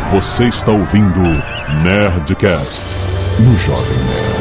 Você está ouvindo Nerdcast no Jovem Nerd.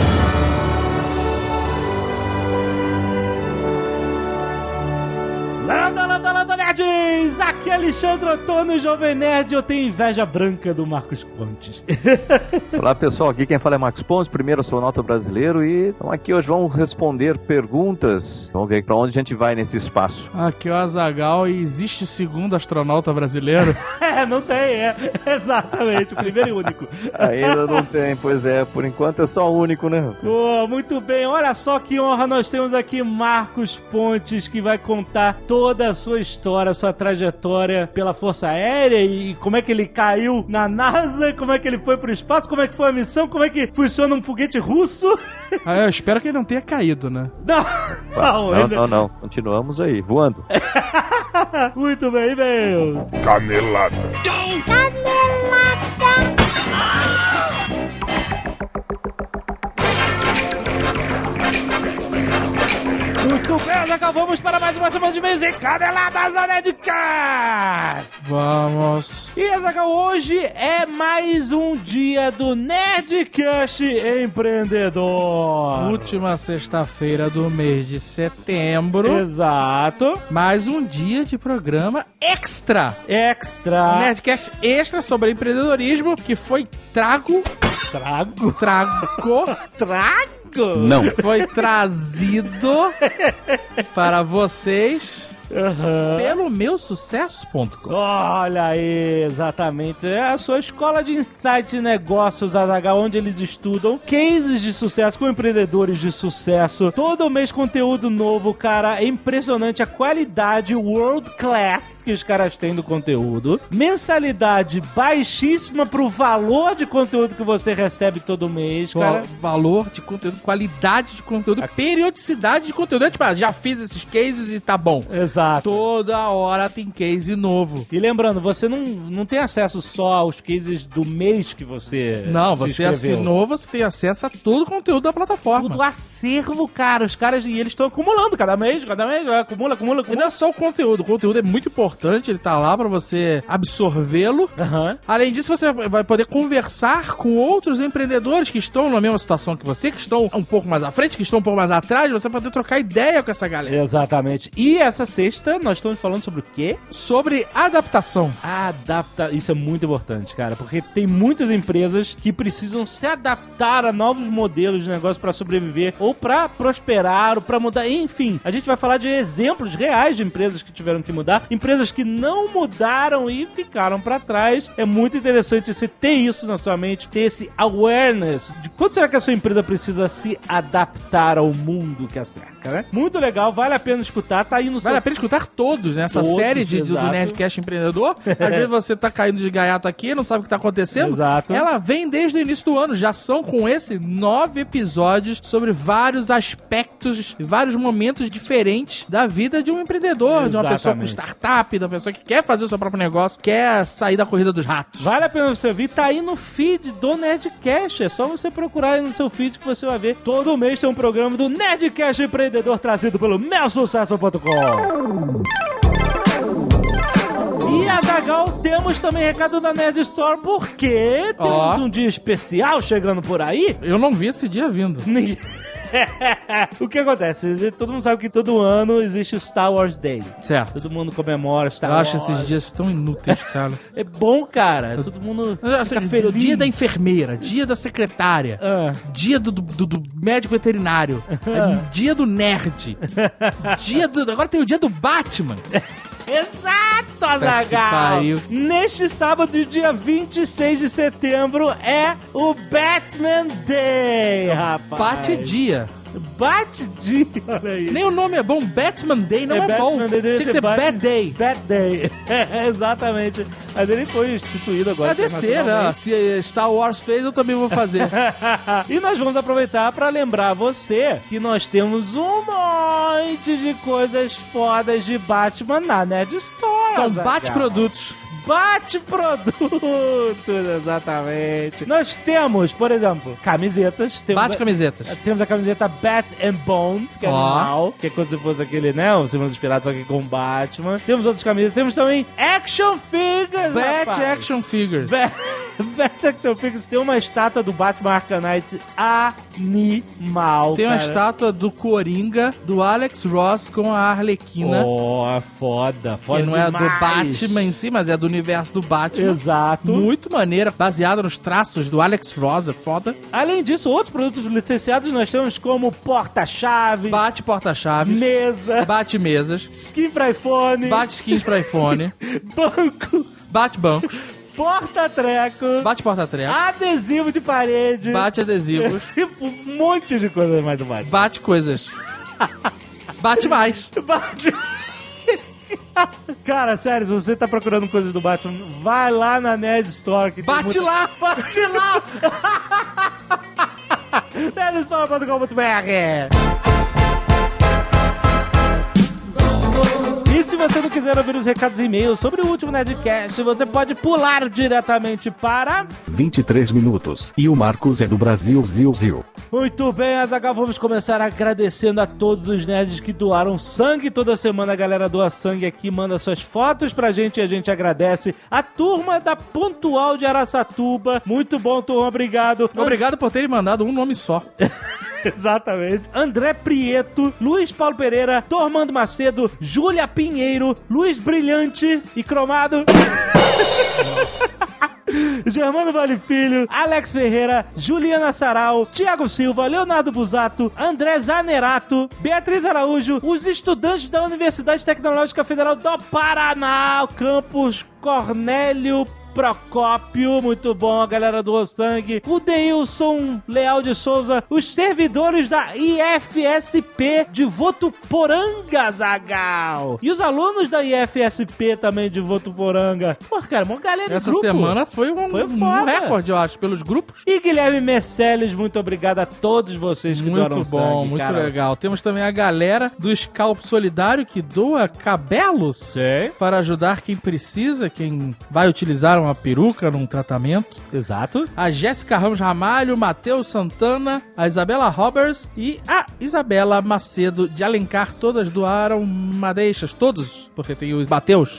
Landa, nerds! Aqui é Alexandre Antônio, Jovem Nerd. Eu tenho inveja branca do Marcos Pontes. Olá pessoal, aqui quem fala é Marcos Pontes, primeiro astronauta brasileiro, e então aqui hoje vamos responder perguntas. Vamos ver pra onde a gente vai nesse espaço. Aqui é o Azaghal e existe segundo astronauta brasileiro? Não tem, exatamente, o primeiro e único. Ainda não tem, pois é, por enquanto é só o único, né? Muito bem, olha só que honra nós temos aqui Marcos Pontes, que vai contar toda a sua história, sua trajetória pela Força Aérea e como é que ele caiu na NASA, como é que ele foi pro espaço, como é que foi a missão, como é que funciona um foguete russo. Eu espero que ele não tenha caído, né? Não, continuamos aí, voando. Muito bem, meus. Canelada. Muito bem, acabamos para mais uma semana de mês em Caneladas da Nerdcast! Vamos! E Azaghal, hoje é mais um dia do Nerdcast Empreendedor! Última sexta-feira do mês de setembro. Exato! Mais um dia de programa extra! Nerdcast extra sobre empreendedorismo que foi trago? Não. Foi trazido para vocês pelo meusucesso.com. Olha aí, exatamente. É a sua escola de insight de negócios, Azaghal, onde eles estudam cases de sucesso com empreendedores de sucesso. Todo mês conteúdo novo, cara. É impressionante a qualidade world class que os caras têm do conteúdo. Mensalidade baixíssima pro valor de conteúdo que você recebe todo mês, cara. Valor de conteúdo, qualidade de conteúdo, periodicidade de conteúdo. É tipo, já fiz esses cases e tá bom. Exato. Toda hora tem case novo. E lembrando, você não tem acesso só aos cases do mês que você você assinou, você tem acesso a todo o conteúdo da plataforma. Tudo acervo, cara. Os caras, e eles estão acumulando cada mês, acumula. E não é só o conteúdo é muito importante, ele tá lá pra você absorvê-lo. Além disso, você vai poder conversar com outros empreendedores que estão na mesma situação que você, que estão um pouco mais à frente, que estão um pouco mais atrás, você vai poder trocar ideia com essa galera. Exatamente. E essa sexta, nós estamos falando sobre o quê? Sobre adaptação. Isso é muito importante, cara, porque tem muitas empresas que precisam se adaptar a novos modelos de negócio para sobreviver, ou para prosperar, ou para mudar, enfim. A gente vai falar de exemplos reais de empresas que tiveram que mudar, empresas que não mudaram e ficaram para trás. É muito interessante você ter isso na sua mente, ter esse awareness de quanto será que a sua empresa precisa se adaptar ao mundo que a cerca, né? Muito legal, vale a pena escutar, tá aí no Vale a pena escutar todos, né? Essa série do Nerdcast Empreendedor. Às vezes você tá caindo de gaiato aqui, não sabe o que tá acontecendo. Exato. Ela vem desde o início do ano. Já são com esse 9 episódios sobre vários aspectos, vários momentos diferentes da vida de um empreendedor, de uma pessoa com startup, de uma pessoa que quer fazer o seu próprio negócio, quer sair da corrida dos ratos. Vale a pena você ouvir, tá aí no feed do Nerdcast. É só você procurar aí no seu feed que você vai ver. Todo mês tem um programa do Nerdcast Empreendedor trazido pelo meusucesso.com. E Azaghal, temos também recado da Nerd Store, porque temos um dia especial chegando por aí. Eu não vi esse dia vindo. O que acontece? Todo mundo sabe que todo ano existe o Star Wars Day. Certo. Todo mundo comemora Star Wars. Eu acho esses dias tão inúteis, cara. É bom, cara. Todo mundo fica feliz. Dia da enfermeira, dia da secretária, dia do médico veterinário, dia do nerd, agora tem o dia do Batman. Exato, Azaghal! Neste sábado, dia 26 de setembro, é o Batman Day, rapaz! Bate-dia. Bate-dia, olha aí. Nem o nome é bom, Batman Day não é bom. Tinha que ser Bad Day. Bad Day, exatamente. Mas ele foi instituído agora. Vai descer, né? Se Star Wars fez, eu também vou fazer. E nós vamos aproveitar para lembrar você que nós temos um monte de coisas fodas de Batman na Nerd Store. São bate-produtos. Bate-produtos, exatamente. Nós temos, por exemplo, camisetas. Bate-camisetas. Temos a camiseta Bat and Bones, que é animal, que é como se fosse aquele, né, o símbolo dos piratas, só que com Batman. Temos outras camisetas. Temos também Action Figures, Bat Action Figures. Bat Action Figures. Tem uma estátua do Batman Arcanite animal, Tem uma cara. estátua do Coringa, do Alex Ross com a Arlequina. Foda Que não é do demais. Batman em si, mas é do universo do Batman. Exato. Muito maneira, baseada nos traços do Alex Ross, é foda. Além disso, outros produtos licenciados nós temos como porta-chave, Bate porta-chaves, mesa, bate mesas, skin pra iPhone, bate skins pra iPhone, banco, bate bancos, porta-treco, bate porta-treco, adesivo de parede, bate adesivos, um monte de coisa mais do Batman. bate coisas. Bate mais. Bate... Cara, sério, se você tá procurando coisas do Batman, vai lá na Nerd Store. Que tem Bate lá! Bate lá! nerdstore.com.br. E se você não quiser ouvir os recados e e-mails sobre o último Nerdcast, você pode pular diretamente para 23 minutos. E o Marcos é do Brasil, Zil. Muito bem, Azaghal, vamos começar agradecendo a todos os nerds que doaram sangue. Toda semana a galera doa sangue aqui, manda suas fotos pra gente e a gente agradece. A turma da Pontual de Araçatuba. Muito bom, turma, obrigado. Obrigado por terem mandado um nome só. Exatamente. André Prieto, Luiz Paulo Pereira, Tormando Macedo, Júlia Pinheiro, Luiz Brilhante e Cromado. Germano Vale Filho, Alex Ferreira, Juliana Sarau, Thiago Silva, Leonardo Busato, André Zanerato, Beatriz Araújo, os estudantes da Universidade Tecnológica Federal do Paraná, campus Cornélio Procópio, muito bom, a galera do Sangue, o Deilson Leal de Souza, os servidores da IFSP de Votuporanga, Azaghal, e os alunos da IFSP também de Votuporanga. Pô, cara, uma galera de Essa grupo. semana foi um foda. recorde, eu acho, pelos grupos. E Guilherme Merceles, muito obrigado a todos vocês que doaram Muito sangue. bom, muito cara. legal. Temos também a galera do Scalp Solidário que doa cabelos Sei. para ajudar quem precisa, quem vai utilizar uma peruca num tratamento. Exato. A Jéssica Ramos Ramalho, Matheus Santana, a Isabela Roberts e a Isabela Macedo de Alencar. Todas doaram madeixas, todos, porque tem os Mateus.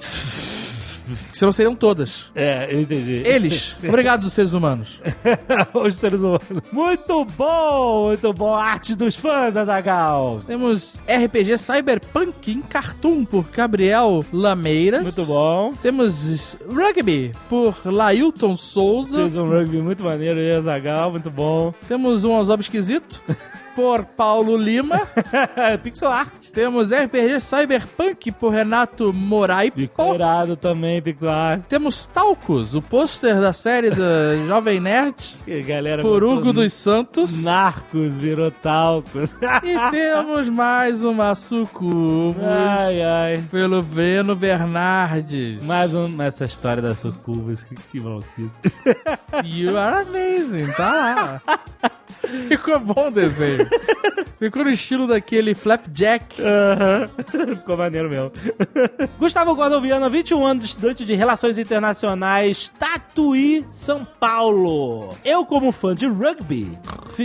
Que senão seriam todas. É, eu entendi. Eles. Obrigado, seres humanos. Os seres humanos. Muito bom, muito bom. Arte dos fãs, Azaghal. Temos RPG Cyberpunk em Cartoon por Gabriel Lameiras. Muito bom. Temos Rugby por Lailton Souza. Fez um rugby muito maneiro aí, Azaghal, muito bom. Temos um Ozob Esquisito por Paulo Lima. Pixel Art. Temos RPG Cyberpunk por Renato Morai. Ficou irado também, Pixel Art. Temos Talcos, o pôster da série do Jovem Nerd Que galera por botou Hugo dos Santos. Narcos, virou Talcos. E temos mais uma Sucubus Ai, ai. pelo Breno Bernardes. Mais essa história da Sucubus. Que maluquice. You are amazing, tá lá. Ficou bom o desenho. Ficou no estilo daquele Flapjack. Ficou maneiro mesmo. Gustavo Gordon Viana, 21 anos, estudante de Relações Internacionais, Tatuí, São Paulo. Eu, como fã de rugby...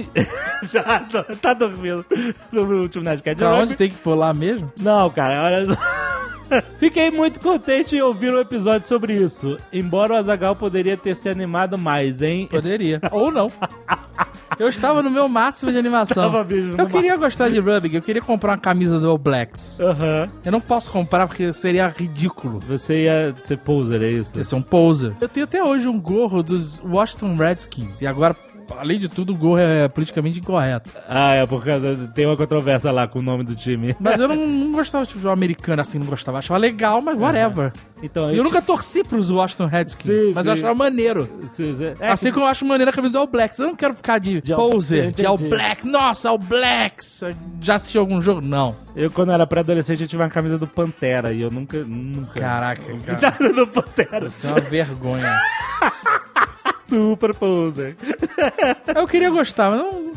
Já tá dormindo sobre o último Nerdcast de Pra rugby. onde tem que pular mesmo? Não, cara, olha só. Fiquei muito contente em ouvir um episódio sobre isso. Embora o Azaghal poderia ter se animado mais, hein? Poderia. Ou não. Eu estava no meu máximo de animação. Tava mesmo no Eu queria gostar de rugby, eu queria comprar uma camisa do All Blacks. Aham. Eu não posso comprar porque seria ridículo. Você ia ser poser, é isso? Ia ser um poser. Eu tenho até hoje um gorro dos Washington Redskins. E agora, além de tudo, o gorro é politicamente incorreto. Ah, é por causa... Tem uma controvérsia lá com o nome do time. Mas eu não gostava de futebol americano assim, não gostava. Achava legal, mas whatever. Então, E eu nunca torci pros Washington Redskins, Sim, mas sim. eu achava maneiro. Assim como eu acho maneiro a camisa do All Blacks. Eu não quero ficar de poser, de All entendi. Black. Nossa, All Blacks! Já assistiu algum jogo? Não. Eu, quando era pré-adolescente, eu tive uma camisa do Pantera e eu nunca... Caraca, cara. Nada do Pantera. Isso é uma vergonha. Super poser. Eu queria gostar, mas não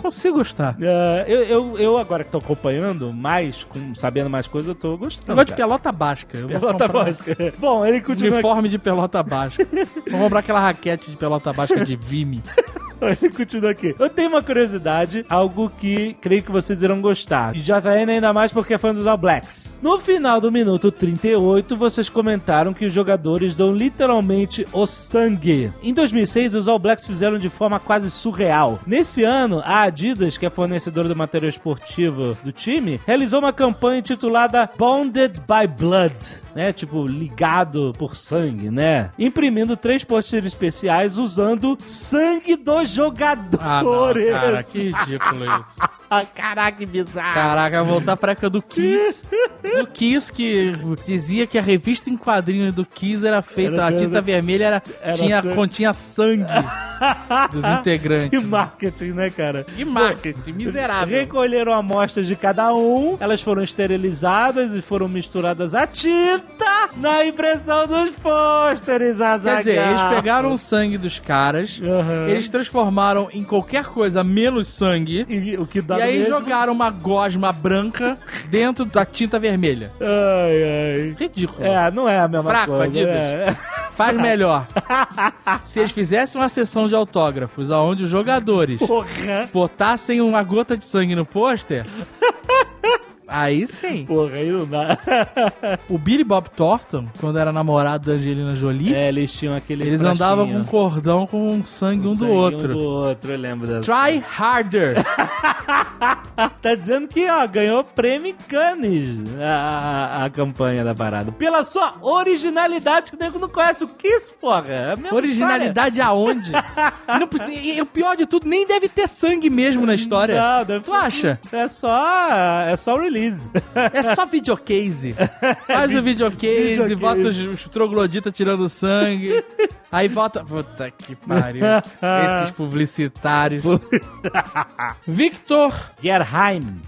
consigo gostar. Eu agora que tô acompanhando mais, sabendo mais coisas, eu tô gostando. Eu gosto de pelota basca. Pelota basca. Bom, ele continua... Uniforme de pelota basca. Vamos comprar aquela raquete de pelota basca de Vime. Ele continua aqui. Eu tenho uma curiosidade, algo que creio que vocês irão gostar. E já tá indo ainda mais porque é fã dos All Blacks. No final do minuto 38, vocês comentaram que os jogadores dão literalmente o sangue. Em 2006, os All Blacks fizeram de forma quase surreal. Nesse ano, a Adidas, que é fornecedora do material esportivo do time, realizou uma campanha intitulada Bonded by Blood, né? Tipo, ligado por sangue, né? Imprimindo 3 pôsteres especiais usando sangue dos jogadores. Ah, não, cara, que ridículo isso. Caraca, que bizarro. Caraca, voltar pra época do Kiss. Do Kiss, que dizia que a revista em quadrinhos do Kiss era feita, a tinta vermelha continha sangue dos integrantes. Que marketing, né, cara? Que marketing, miserável. Recolheram amostras de cada um, elas foram esterilizadas e foram misturadas a tinta na impressão dos pôsteres. Quer dizer, eles pegaram o sangue dos caras, eles transformaram em qualquer coisa menos sangue, e aí jogaram uma gosma branca dentro da tinta vermelha. Ai. Ridículo. Não é a mesma Fraco, coisa. Adidas. Faz melhor. Se eles fizessem uma sessão de autógrafos onde os jogadores botassem uma gota de sangue no pôster... Aí sim. Porra, aí não dá. O Billy Bob Thornton, quando era namorado da Angelina Jolie... eles tinham aquele... Eles andavam com um cordão com sangue um do outro. Eu lembro dessa. Try harder. Tá dizendo que, ganhou prêmio Cannes a campanha da parada. Pela sua originalidade, que o nego não conhece o Kiss, porra. É a mesma originalidade história. Aonde? E o pior de tudo, nem deve ter sangue mesmo na história. Não, deve Tu acha? É só o release. É só videocase. Faz o videocase, bota os trogloditas tirando sangue. Aí bota... Puta que pariu. Esses publicitários. Victor Gerheim.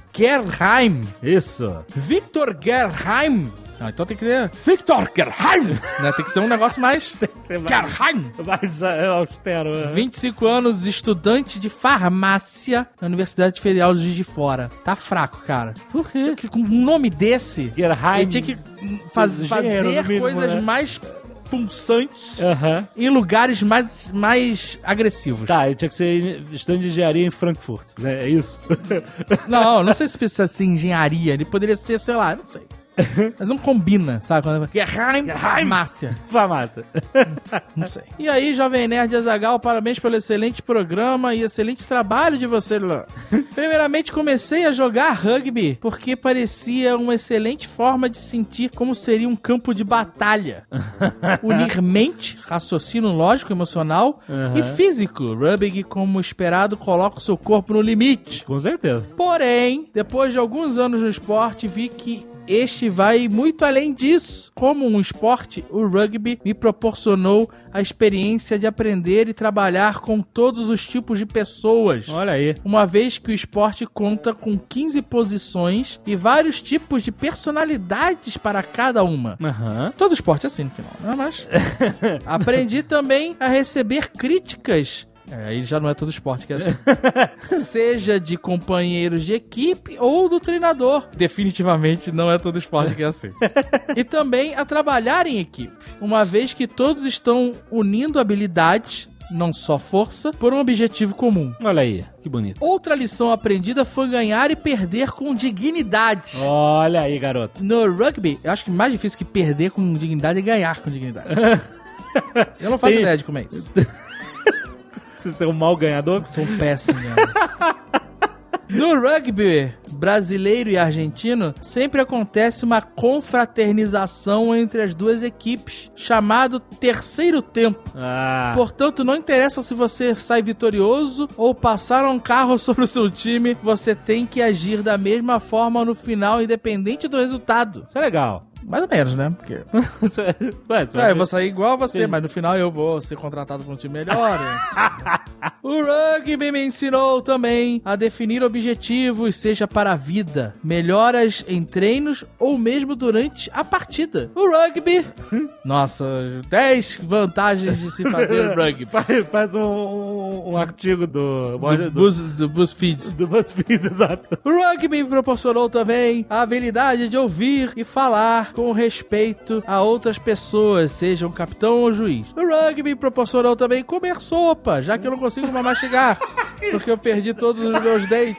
Isso. Victor Gerheim. Então tem que ser Victor Gerheim. Tem que ser um negócio mais... Gerheim. Mais austero. 25 anos, estudante de farmácia na Universidade Federal de Juiz de Fora. Tá fraco, cara. Por quê? Com um nome desse, Gerheim. ele tinha que fazer mínimo, coisas, né, mais pulsantes em lugares mais agressivos. Tá, ele tinha que ser estudante de engenharia em Frankfurt, né? É isso? Não sei se precisa ser engenharia. Ele poderia ser, sei lá, não sei. Mas não combina, sabe? Farmácia. Não sei. E aí, Jovem Nerd Azaghal, parabéns pelo excelente programa e excelente trabalho de você, Lula. Primeiramente, comecei a jogar rugby porque parecia uma excelente forma de sentir como seria um campo de batalha. Unir mente, raciocínio lógico, emocional e físico. Rugby, como esperado, coloca o seu corpo no limite. Com certeza. Porém, depois de alguns anos no esporte, vi que este vai muito além disso. Como um esporte, o rugby me proporcionou a experiência de aprender e trabalhar com todos os tipos de pessoas. Olha aí. Uma vez que o esporte conta com 15 posições e vários tipos de personalidades para cada uma. Todo esporte é assim no final, não é mais? Aprendi também a receber críticas. Aí já não é todo esporte que é assim. Seja de companheiros de equipe ou do treinador. Definitivamente não é todo esporte que é assim. E também a trabalhar em equipe. Uma vez que todos estão unindo habilidades, não só força, por um objetivo comum. Olha aí, que bonito. Outra lição aprendida foi ganhar e perder com dignidade. Olha aí, garoto. No rugby, eu acho que mais difícil que perder com dignidade é ganhar com dignidade. Eu não faço ideia de como é isso. Você é um mau ganhador? Sou um péssimo ganhador. No rugby brasileiro e argentino, sempre acontece uma confraternização entre as duas equipes, chamado terceiro tempo. Portanto, não interessa se você sai vitorioso ou passar um carro sobre o seu time, você tem que agir da mesma forma no final, independente do resultado. Isso é legal. Mais ou menos, né? Porque... eu vou sair igual a você, mas no final eu vou ser contratado por um time melhor. O rugby me ensinou também a definir objetivos, seja para a vida, melhoras em treinos ou mesmo durante a partida. O rugby... Nossa, 10 vantagens de se fazer rugby. Faz um um artigo do BuzzFeed. Do BuzzFeed, exato. O rugby me proporcionou também a habilidade de ouvir e falar com respeito a outras pessoas, seja um capitão ou juiz. O rugby me proporcionou também comer sopa, já que eu não consigo mais mastigar, porque eu perdi todos os meus dentes.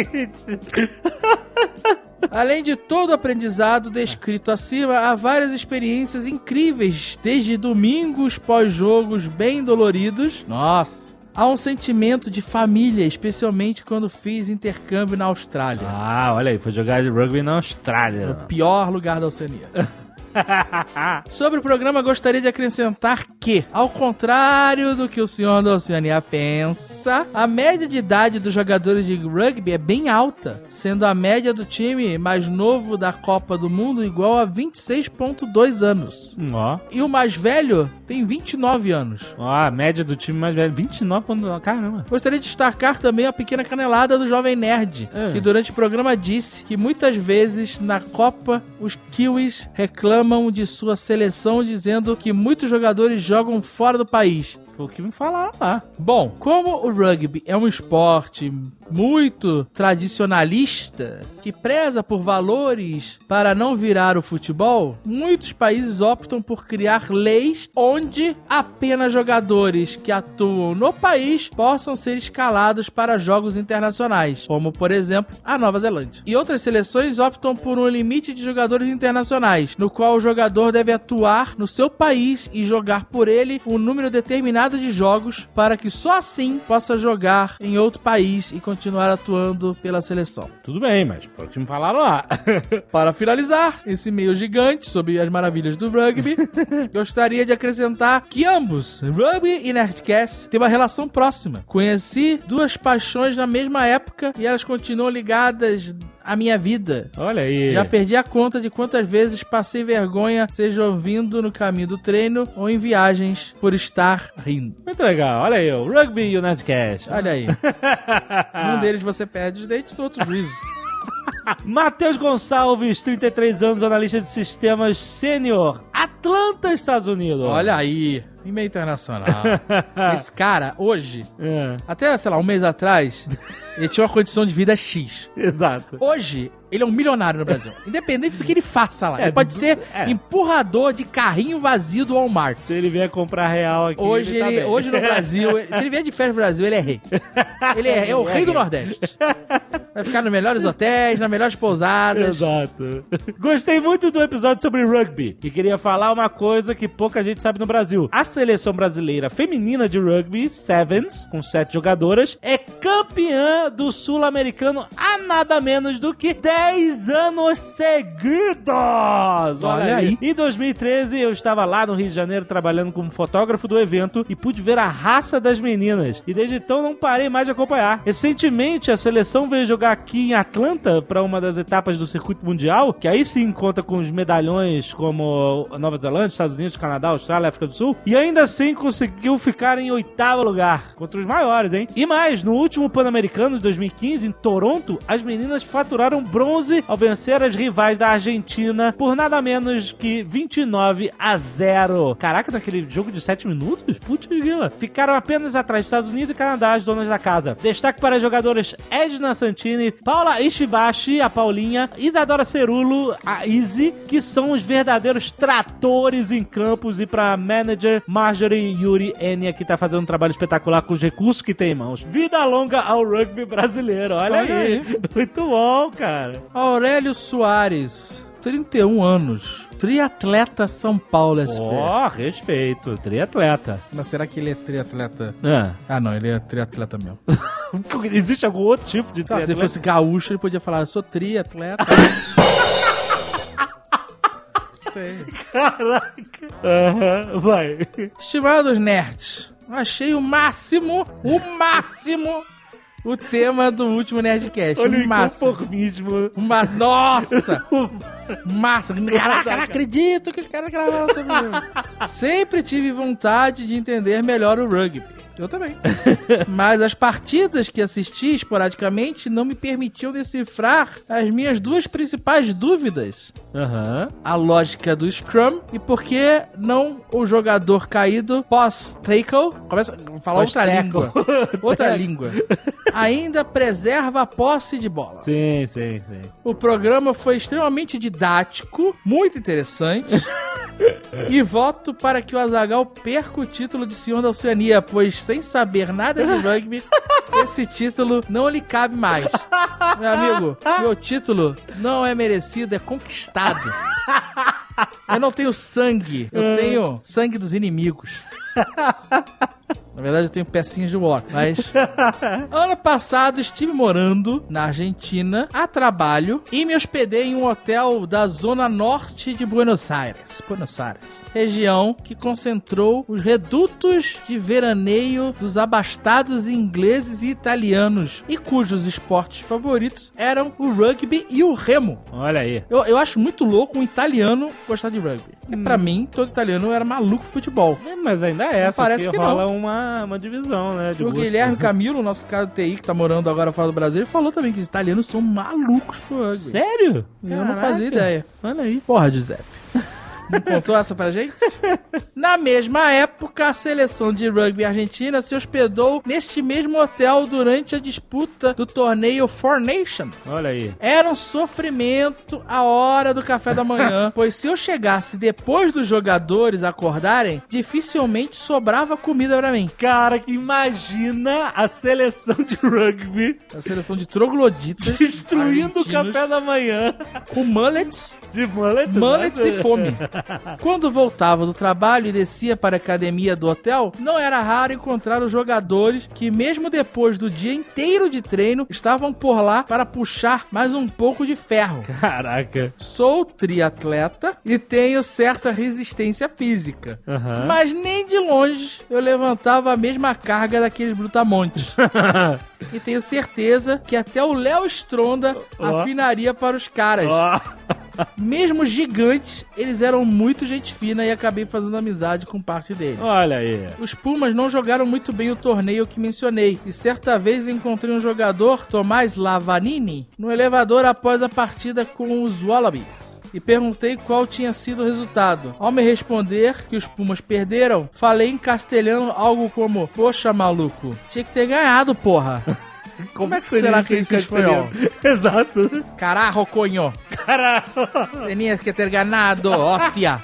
Além de todo o aprendizado descrito acima, há várias experiências incríveis, desde domingos pós-jogos bem doloridos. Nossa! Há um sentimento de família, especialmente quando fiz intercâmbio na Austrália. Ah, olha aí, foi jogar de rugby na Austrália. No pior lugar da Oceania. Sobre o programa, gostaria de acrescentar que, ao contrário do que o senhor da Oceania pensa, a média de idade dos jogadores de rugby é bem alta, sendo a média do time mais novo da Copa do Mundo igual a 26,2 anos. Ó. E o mais velho tem 29 anos. Ó, a média do time mais velho, 29,9. Caramba. Gostaria de destacar também a pequena canelada do Jovem Nerd, que durante o programa disse que muitas vezes na Copa os kiwis reclamam de sua seleção, dizendo que muitos jogadores jogam fora do país. Foi o que me falaram lá. Bom, como o rugby é um esporte muito tradicionalista, que preza por valores para não virar o futebol, muitos países optam por criar leis onde apenas jogadores que atuam no país possam ser escalados para jogos internacionais, como, por exemplo, a Nova Zelândia. E outras seleções optam por um limite de jogadores internacionais, no qual o jogador deve atuar no seu país e jogar por ele um número determinado de jogos para que só assim possa jogar em outro país e continuar atuando pela seleção. Tudo bem, mas foi o que me falaram lá. Para finalizar esse e-mail gigante sobre as maravilhas do rugby, gostaria de acrescentar que ambos, rugby e Nerdcast, têm uma relação próxima. Conheci duas paixões na mesma época e elas continuam ligadas à minha vida. Olha aí. Já perdi a conta de quantas vezes passei vergonha, seja ouvindo no caminho do treino ou em viagens, por estar rindo. Muito legal. Olha aí, o Rugby e o Nerdcast. Olha aí. Um deles você perde os dentes, no outro juízo. Matheus Gonçalves, 33 anos, analista de sistemas sênior, Atlanta, Estados Unidos. Olha aí, e-mail internacional. Esse cara, hoje, até, sei lá, um mês atrás, ele tinha uma condição de vida X. Exato. Hoje, ele é um milionário no Brasil. Independente do que ele faça lá. Ele pode ser empurrador de carrinho vazio do Walmart. Se ele vier comprar real aqui, hoje no Brasil, se ele vier de férias no Brasil, ele é rei. Ele é o rei do Nordeste. Vai ficar nos melhores hotéis, nas melhores pousadas. Exato. Gostei muito do episódio sobre rugby e queria falar uma coisa que pouca gente sabe no Brasil. A seleção brasileira feminina de rugby, Sevens, com 7 jogadoras, é campeã do Sul-Americano há nada menos do que 10 anos seguidos! Olha aí. Em 2013, eu estava lá no Rio de Janeiro trabalhando como fotógrafo do evento e pude ver a raça das meninas. E desde então não parei mais de acompanhar. Recentemente, a seleção veio jogar aqui em Atlanta para uma das etapas do circuito mundial, que aí sim conta com os medalhões como a Nova Zelândia, Estados Unidos, Canadá, Austrália, África do Sul. E ainda assim conseguiu ficar em 8º lugar, contra os maiores, hein? E mais, no último Pan-Americano de 2015, em Toronto, as meninas faturaram bronze ao vencer as rivais da Argentina por nada menos que 29-0. Caraca, naquele jogo de 7 minutos? Putz, grila. Ficaram apenas atrás dos Estados Unidos e Canadá, as donas da casa. Destaque para as jogadoras Edna Santini, Paula Ishibashi, a Paulinha, Isadora Cerulo, a Izzy, que são os verdadeiros tratores em campos, e para manager Marjorie Yuri Enya, que tá fazendo um trabalho espetacular com os recursos que tem em mãos. Vida longa ao rugby brasileiro. Olha aí. Muito bom, cara. Aurélio Soares, 31 anos. Triatleta São Paulo SP. Ó, respeito. Triatleta. Mas será que ele é triatleta? Ah, não, ele é triatleta mesmo. Existe algum outro tipo de triatleta? Se ele fosse gaúcho, ele podia falar, eu sou triatleta. Sei. Caraca. Vai. Estimados nerds, achei o máximo o tema do último Nerdcast. Olha o máximo. Conformismo. Nossa! Massa! Caraca, não acredito que os caras gravaram sobre isso. Sempre tive vontade de entender melhor o rugby. Eu também. Mas as partidas que assisti esporadicamente não me permitiam decifrar as minhas duas principais dúvidas. A lógica do Scrum e por que não o jogador caído pós-tackle, começa a falar outra língua. Outra língua. Ainda preserva a posse de bola. Sim. O programa foi extremamente didático, muito interessante. E voto para que o Azaghal perca o título de senhor da Oceania, pois sem saber nada de rugby, esse título não lhe cabe mais. Meu amigo, meu título não é merecido, é conquistado. Eu não tenho sangue, eu tenho sangue dos inimigos. Na verdade, eu tenho pecinhas de walk, mas... Ano passado, estive morando na Argentina, a trabalho, e me hospedei em um hotel da zona norte de Buenos Aires. Região que concentrou os redutos de veraneio dos abastados ingleses e italianos, e cujos esportes favoritos eram o rugby e o remo. Olha aí. Eu acho muito louco um italiano gostar de rugby. Porque pra mim, todo italiano era maluco de futebol. Mas ainda é, só parece que rola não. uma divisão, né? O Guilherme Camilo, nosso cara do TI, que tá morando agora fora do Brasil, ele falou também que os italianos são malucos pro rugby. Sério? Eu não fazia ideia. Olha aí. Porra, Giuseppe. Não contou essa pra gente? Na mesma época, a seleção de rugby argentina se hospedou neste mesmo hotel durante a disputa do torneio Four Nations. Olha aí. Era um sofrimento a hora do café da manhã, pois se eu chegasse depois dos jogadores acordarem, dificilmente sobrava comida pra mim. Cara, que imagina a seleção de rugby, a seleção de trogloditas destruindo o café da manhã com mullets, mullets e fome. Quando voltava do trabalho e descia para a academia do hotel, não era raro encontrar os jogadores que, mesmo depois do dia inteiro de treino, estavam por lá para puxar mais um pouco de ferro. Caraca. Sou triatleta e tenho certa resistência física, mas nem de longe eu levantava a mesma carga daqueles brutamontes. E tenho certeza que até o Léo Stronda afinaria para os caras. Mesmo gigantes, eles eram muito gente fina e acabei fazendo amizade com parte deles. Olha aí. Os Pumas não jogaram muito bem o torneio que mencionei, e certa vez encontrei um jogador, Tomás Lavanini, no elevador após a partida com os Wallabies. E perguntei qual tinha sido o resultado. Ao me responder que os Pumas perderam, falei em castelhano algo como: poxa, maluco, tinha que ter ganhado, porra. Como é que será que é isso em espanhol? Exato. Carajo, coño. Carajo. Tenias que ter ganado, ócia.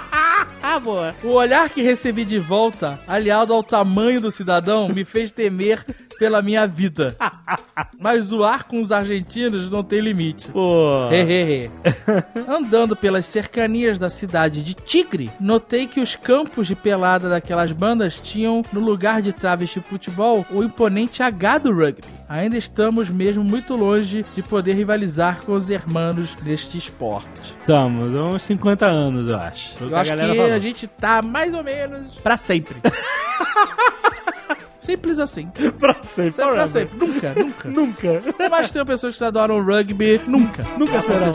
Boa. O olhar que recebi de volta, aliado ao tamanho do cidadão, me fez temer pela minha vida. Mas zoar com os argentinos não tem limite. Pô. Andando pelas cercanias da cidade de Tigre, notei que os campos de pelada daquelas bandas tinham, no lugar de traves de futebol, o imponente H do rugby. Ainda estamos mesmo muito longe de poder rivalizar com os hermanos deste esporte. Estamos, uns 50 anos, eu acho. Eu acho que a gente tá mais ou menos pra sempre. Simples assim. Pra sempre. Pra sempre. Nunca. Mas tem pessoas que adoram rugby. Nunca será.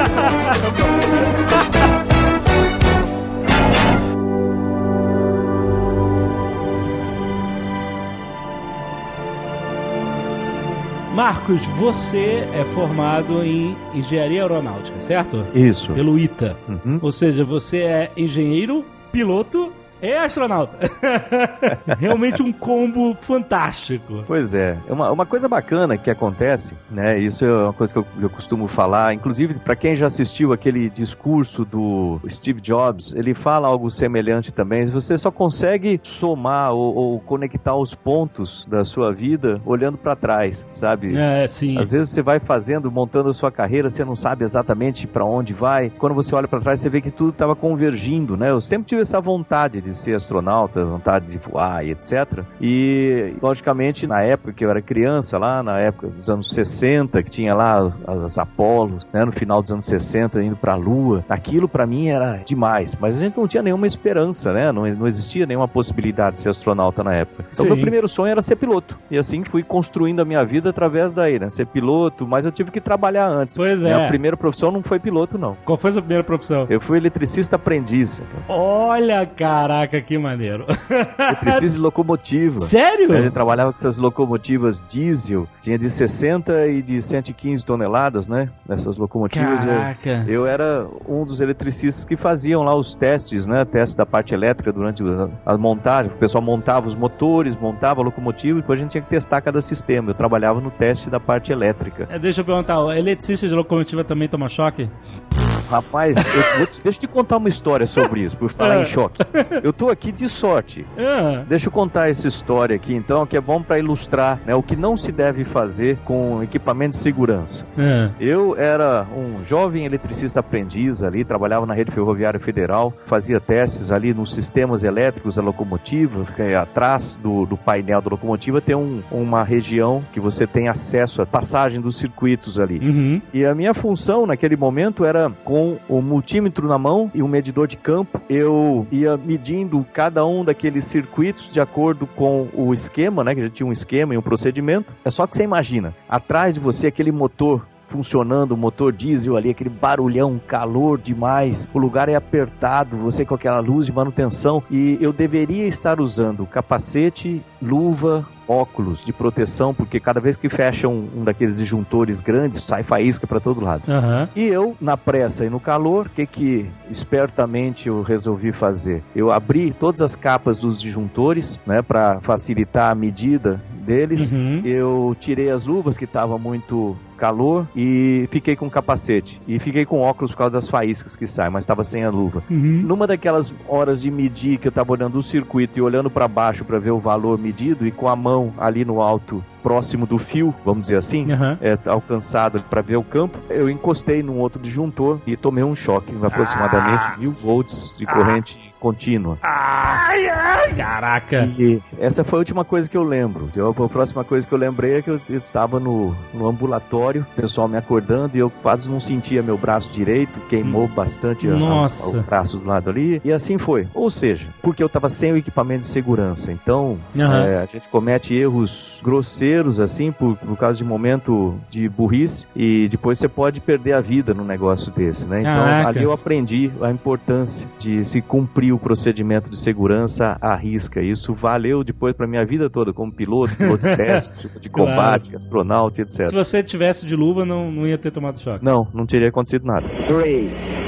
Marcos, você é formado em engenharia aeronáutica, certo? Isso. Pelo ITA. Ou seja, você é engenheiro, piloto e astronauta. Realmente um combo fantástico. Pois é. Uma coisa bacana que acontece, né? Isso é uma coisa que eu costumo falar. Inclusive, para quem já assistiu aquele discurso do Steve Jobs, ele fala algo semelhante também. Você só consegue somar ou conectar os pontos da sua vida olhando para trás, sabe? É, sim. Às vezes você vai montando a sua carreira, você não sabe exatamente para onde vai. Quando você olha para trás, você vê que tudo estava convergindo, né? Eu sempre tive essa vontade de ser astronauta, vontade de voar e etc. E, logicamente, na época que eu era criança, lá na época dos anos 60, que tinha lá as Apolos, né, no final dos anos 60, indo pra Lua, aquilo pra mim era demais, mas a gente não tinha nenhuma esperança, né? Não existia nenhuma possibilidade de ser astronauta na época. Então, meu primeiro sonho era ser piloto. E assim fui construindo a minha vida através daí, né? Ser piloto, mas eu tive que trabalhar antes. Pois é. A primeira profissão não foi piloto, não. Qual foi a sua primeira profissão? Eu fui eletricista aprendiz. Olha, cara! Caraca, que maneiro. Eu preciso de locomotiva. Sério? A gente trabalhava com essas locomotivas diesel, tinha de 60 e de 115 toneladas, né? Nessas locomotivas. Caraca. Eu era um dos eletricistas que faziam lá os testes, né? Testes da parte elétrica durante a montagem. O pessoal montava os motores, montava a locomotiva e depois a gente tinha que testar cada sistema. Eu trabalhava no teste da parte elétrica. Deixa eu perguntar, o eletricista de locomotiva também toma choque? Rapaz, deixa eu te contar uma história sobre isso, por falar em choque. Eu tô aqui de sorte. Deixa eu contar essa história aqui, então, que é bom para ilustrar, né, o que não se deve fazer com equipamento de segurança. Eu era um jovem eletricista aprendiz ali, trabalhava na Rede Ferroviária Federal, fazia testes ali nos sistemas elétricos da locomotiva, atrás do painel da locomotiva tem uma região que você tem acesso à passagem dos circuitos ali. E a minha função naquele momento era, com o multímetro na mão e um medidor de campo, eu ia medindo cada um daqueles circuitos de acordo com o esquema, né, que já tinha um esquema e um procedimento. É só que você imagina, atrás de você aquele motor funcionando, o motor diesel ali, aquele barulhão, calor demais, o lugar é apertado, você com aquela luz de manutenção, e eu deveria estar usando capacete, luva, óculos de proteção, porque cada vez que fecha um daqueles disjuntores grandes, sai faísca para todo lado. E eu, na pressa e no calor, o que espertamente eu resolvi fazer? Eu abri todas as capas dos disjuntores, né, para facilitar a medida deles. Eu tirei as luvas, que estava muito calor, e fiquei com capacete. E fiquei com óculos por causa das faíscas que saem, mas estava sem a luva. Numa daquelas horas de medir, que eu estava olhando o circuito e olhando para baixo para ver o valor medido, e com a mão ali no alto, próximo do fio, vamos dizer assim, alcançado para ver o campo, eu encostei num outro disjuntor e tomei um choque, aproximadamente 1000 volts de corrente contínua. Caraca! E essa foi a última coisa que eu lembro. A próxima coisa que eu lembrei é que eu estava no ambulatório, o pessoal me acordando, e eu quase não sentia meu braço direito, queimou bastante o braço do lado ali, e assim foi. Ou seja, porque eu estava sem o equipamento de segurança. Então, a gente comete erros grosseiros, assim, por causa de momento de burrice, e depois você pode perder a vida num negócio desse, né? Então, ali eu aprendi a importância de se cumprir o procedimento de segurança à risca. Isso valeu depois pra minha vida toda, como piloto de teste, de combate, astronauta, etc. Se você tivesse de luva, não ia ter tomado choque. Não teria acontecido nada. 3,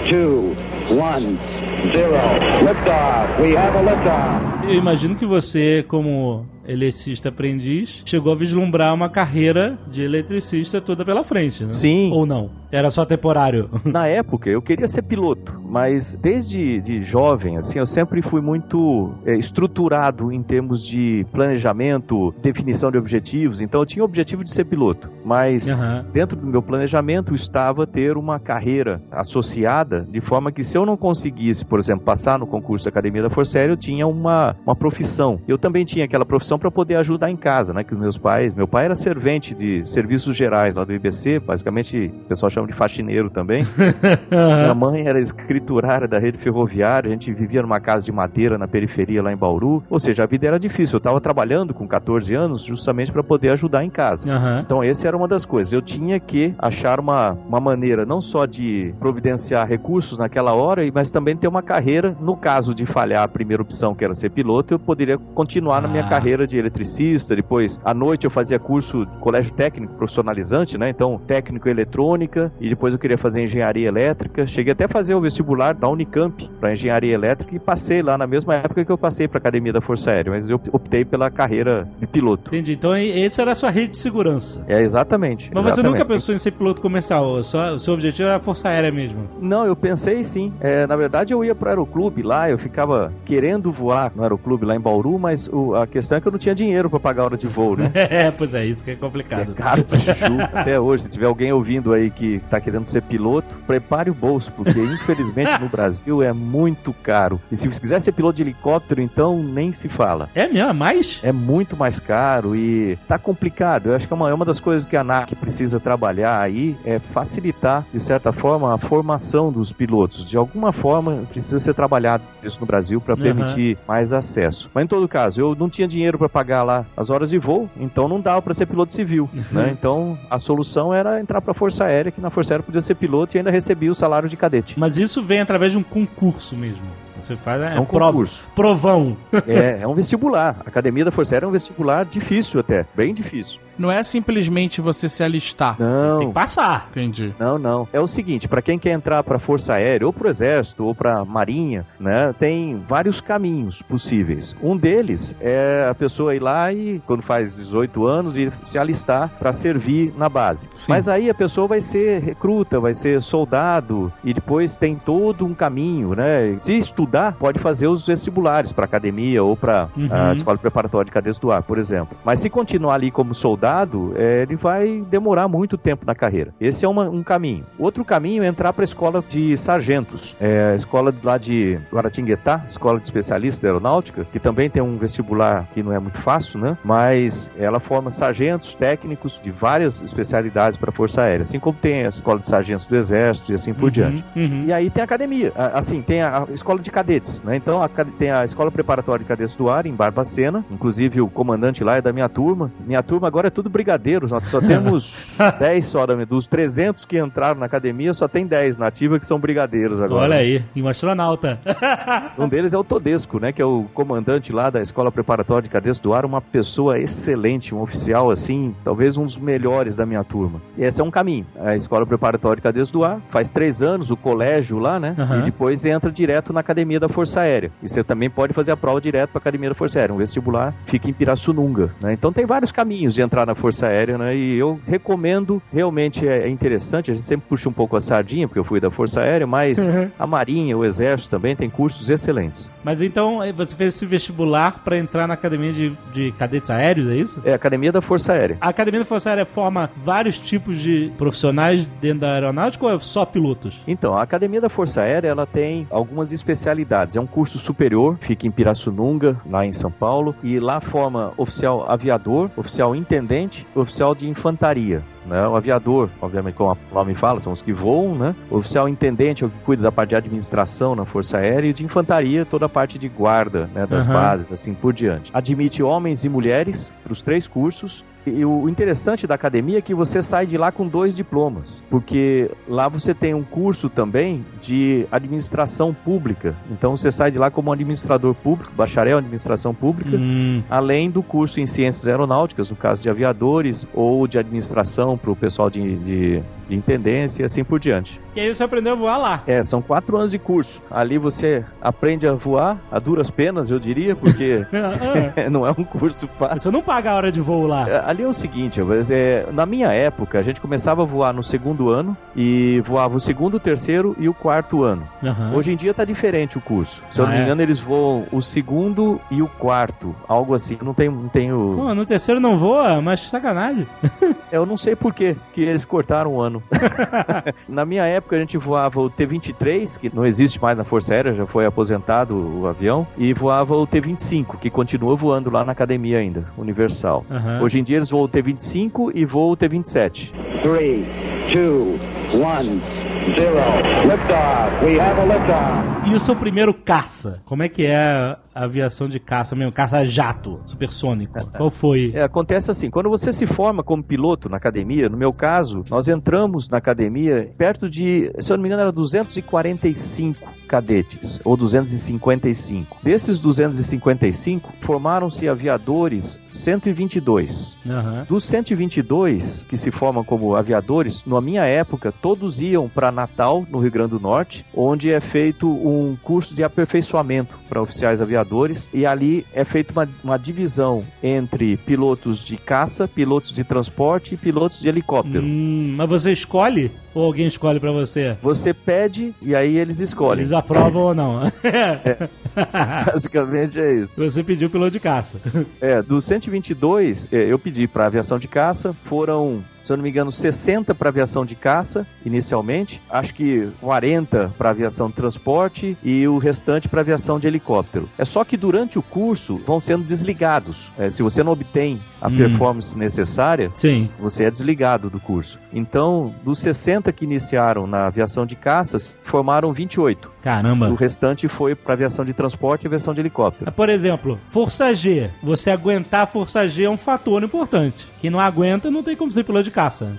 2, 1, 0. Liftoff. We have a liftoff. Eu imagino que você, como eletricista aprendiz, chegou a vislumbrar uma carreira de eletricista toda pela frente, né? Sim. Ou não? Era só temporário? Na época, eu queria ser piloto, mas desde jovem, assim, eu sempre fui muito estruturado em termos de planejamento, definição de objetivos, então eu tinha o objetivo de ser piloto, mas dentro do meu planejamento estava ter uma carreira associada, de forma que se eu não conseguisse, por exemplo, passar no concurso da Academia da Força Aérea, eu tinha uma profissão. Eu também tinha aquela profissão para poder ajudar em casa, né? Que os meu pai era servente de serviços gerais lá do IBC, basicamente o pessoal chama de faxineiro também. Minha mãe era escriturária da Rede Ferroviária, a gente vivia numa casa de madeira na periferia lá em Bauru, ou seja, a vida era difícil. Eu estava trabalhando com 14 anos justamente para poder ajudar em casa. Então essa era uma das coisas. Eu tinha que achar uma maneira não só de providenciar recursos naquela hora, mas também ter uma carreira. No caso de falhar a primeira opção, que era ser piloto, eu poderia continuar na minha carreira de eletricista. Depois, à noite, eu fazia curso de colégio técnico profissionalizante, né? Então, técnico em eletrônica, e depois eu queria fazer engenharia elétrica. Cheguei até a fazer o vestibular da Unicamp para engenharia elétrica e passei lá na mesma época que eu passei para a Academia da Força Aérea, mas eu optei pela carreira de piloto. Entendi. Então, essa era a sua rede de segurança. Exatamente. Mas você nunca pensou em ser piloto comercial? O seu objetivo era a Força Aérea mesmo? Não, eu pensei sim. Na verdade, eu ia para o aeroclube lá, eu ficava querendo voar no aeroclube lá em Bauru, mas a questão é que eu não tinha dinheiro para pagar a hora de voo, né? Pois é, isso que é complicado. É caro pra chuchu. Até hoje, se tiver alguém ouvindo aí que tá querendo ser piloto, prepare o bolso, porque infelizmente no Brasil é muito caro. E se você quiser ser piloto de helicóptero, então nem se fala. É mesmo? É mais? É muito mais caro e tá complicado. Eu acho que é uma das coisas que a ANAC precisa trabalhar aí é facilitar, de certa forma, a formação dos pilotos. De alguma forma, precisa ser trabalhado isso no Brasil para permitir mais acesso. Mas em todo caso, eu não tinha dinheiro para pagar lá as horas de voo, então não dava para ser piloto civil, né? Então a solução era entrar para a Força Aérea, que na Força Aérea podia ser piloto e ainda recebia o salário de cadete. Mas isso vem através de um concurso mesmo? Você faz um concurso. Provão. É um vestibular. A Academia da Força Aérea é um vestibular difícil até, bem difícil. Não é simplesmente você se alistar. Não. Tem que passar. Entendi. Não. É o seguinte, para quem quer entrar para a Força Aérea, ou para o Exército, ou para a Marinha, né, tem vários caminhos possíveis. Um deles é a pessoa ir lá e, quando faz 18 anos, e se alistar para servir na base. Sim. Mas aí a pessoa vai ser recruta, vai ser soldado, e depois tem todo um caminho, né? Se estudar, pode fazer os vestibulares para academia ou para a Escola Preparatória de Cadetes do Ar, por exemplo. Mas se continuar ali como soldado, ele vai demorar muito tempo na carreira. Esse é um caminho. Outro caminho é entrar para a escola de sargentos. A escola lá de Guaratinguetá, Escola de Especialistas da Aeronáutica, que também tem um vestibular que não é muito fácil, né? Mas ela forma sargentos, técnicos de várias especialidades para a Força Aérea, assim como tem a Escola de Sargentos do Exército e assim por diante. E aí tem a academia, assim, tem a Escola de Cadetes, né? Então tem a Escola Preparatória de Cadetes do Ar em Barbacena, inclusive o comandante lá é da minha turma. Minha turma agora é tudo brigadeiros, nós só temos 10 só, dos 300 que entraram na academia, só tem 10 na ativa que são brigadeiros agora. Olha aí, e um astronauta. Um deles é o Todesco, né, que é o comandante lá da Escola Preparatória de Cadetes do Ar, uma pessoa excelente, um oficial assim, talvez um dos melhores da minha turma. E esse é um caminho, a Escola Preparatória de Cadetes do Ar, faz 3 anos, o colégio lá, né, e depois entra direto na Academia da Força Aérea. E você também pode fazer a prova direto para a Academia da Força Aérea, um vestibular fica em Pirassununga, né, então tem vários caminhos de entrar na Força Aérea, né? E eu recomendo, realmente é interessante, a gente sempre puxa um pouco a sardinha, porque eu fui da Força Aérea, mas a Marinha, o Exército também tem cursos excelentes. Mas então, você fez esse vestibular para entrar na Academia de Cadetes Aéreos, é isso? É, a Academia da Força Aérea. A Academia da Força Aérea forma vários tipos de profissionais dentro da aeronáutica ou é só pilotos? Então, a Academia da Força Aérea, ela tem algumas especialidades. É um curso superior, fica em Pirassununga, lá em São Paulo, e lá forma oficial aviador, oficial intendente, oficial de infantaria. Né? O aviador, obviamente, como o nome fala, são os que voam, né? O oficial intendente é o que cuida da parte de administração na Força Aérea, e de infantaria toda a parte de guarda, né, das bases, assim por diante. Admite homens e mulheres para os 3 cursos. E o interessante da academia é que você sai de lá com 2 diplomas, porque lá você tem um curso também de administração pública. Então você sai de lá como administrador público, bacharel em administração pública, além do curso em ciências aeronáuticas, no caso de aviadores, ou de administração para o pessoal de intendência e assim por diante. E aí você aprendeu a voar lá? São 4 anos de curso. Ali você aprende a voar, a duras penas, eu diria, porque não é um curso fácil. Você não paga a hora de voo lá? Ali é o seguinte, na minha época, a gente começava a voar no 2º ano e voava o 2º, o 3º e o 4º ano. Hoje em dia tá diferente o curso. Se eu não me engano, eles voam o 2º e o 4º, algo assim. Não tenho... Pô, no 3º não voa? Mas sacanagem. Eu não sei por quê, que eles cortaram o ano. Na minha época, a gente voava o T-23, que não existe mais na Força Aérea, já foi aposentado o avião, e voava o T-25, que continua voando lá na academia ainda, Universal. Hoje em dia, eles voam o T-25 e voam o T-27. 3, 2, 1... Liftoff. We have a liftoff. E o seu primeiro caça? Como é que é a aviação de caça mesmo? Caça-jato, supersônico. Qual foi? Acontece assim, quando você se forma como piloto na academia, no meu caso, nós entramos na academia perto de, se eu não me engano, era 245 cadetes, ou 255. Desses 255, formaram-se aviadores 122. Dos 122 que se formam como aviadores, na minha época, todos iam para Natal, no Rio Grande do Norte, onde é feito um curso de aperfeiçoamento para oficiais aviadores, e ali é feita uma divisão entre pilotos de caça, pilotos de transporte e pilotos de helicóptero. Mas você escolhe? Ou alguém escolhe pra você? Você pede e aí eles escolhem. Eles aprovam ou não? Basicamente é isso. Você pediu piloto de caça. Dos 122, eu pedi para aviação de caça, foram, se eu não me engano, 60 para aviação de caça, inicialmente, acho que 40 para aviação de transporte e o restante para aviação de helicóptero. É só que durante o curso vão sendo desligados. Se você não obtém a performance necessária, sim, você é desligado do curso. Então, dos 60 60 que iniciaram na aviação de caças formaram 28. Caramba. O restante foi para aviação de transporte e aviação de helicóptero. Por exemplo, força G. Você aguentar a força G é um fator importante. Quem não aguenta não tem como ser piloto de caça.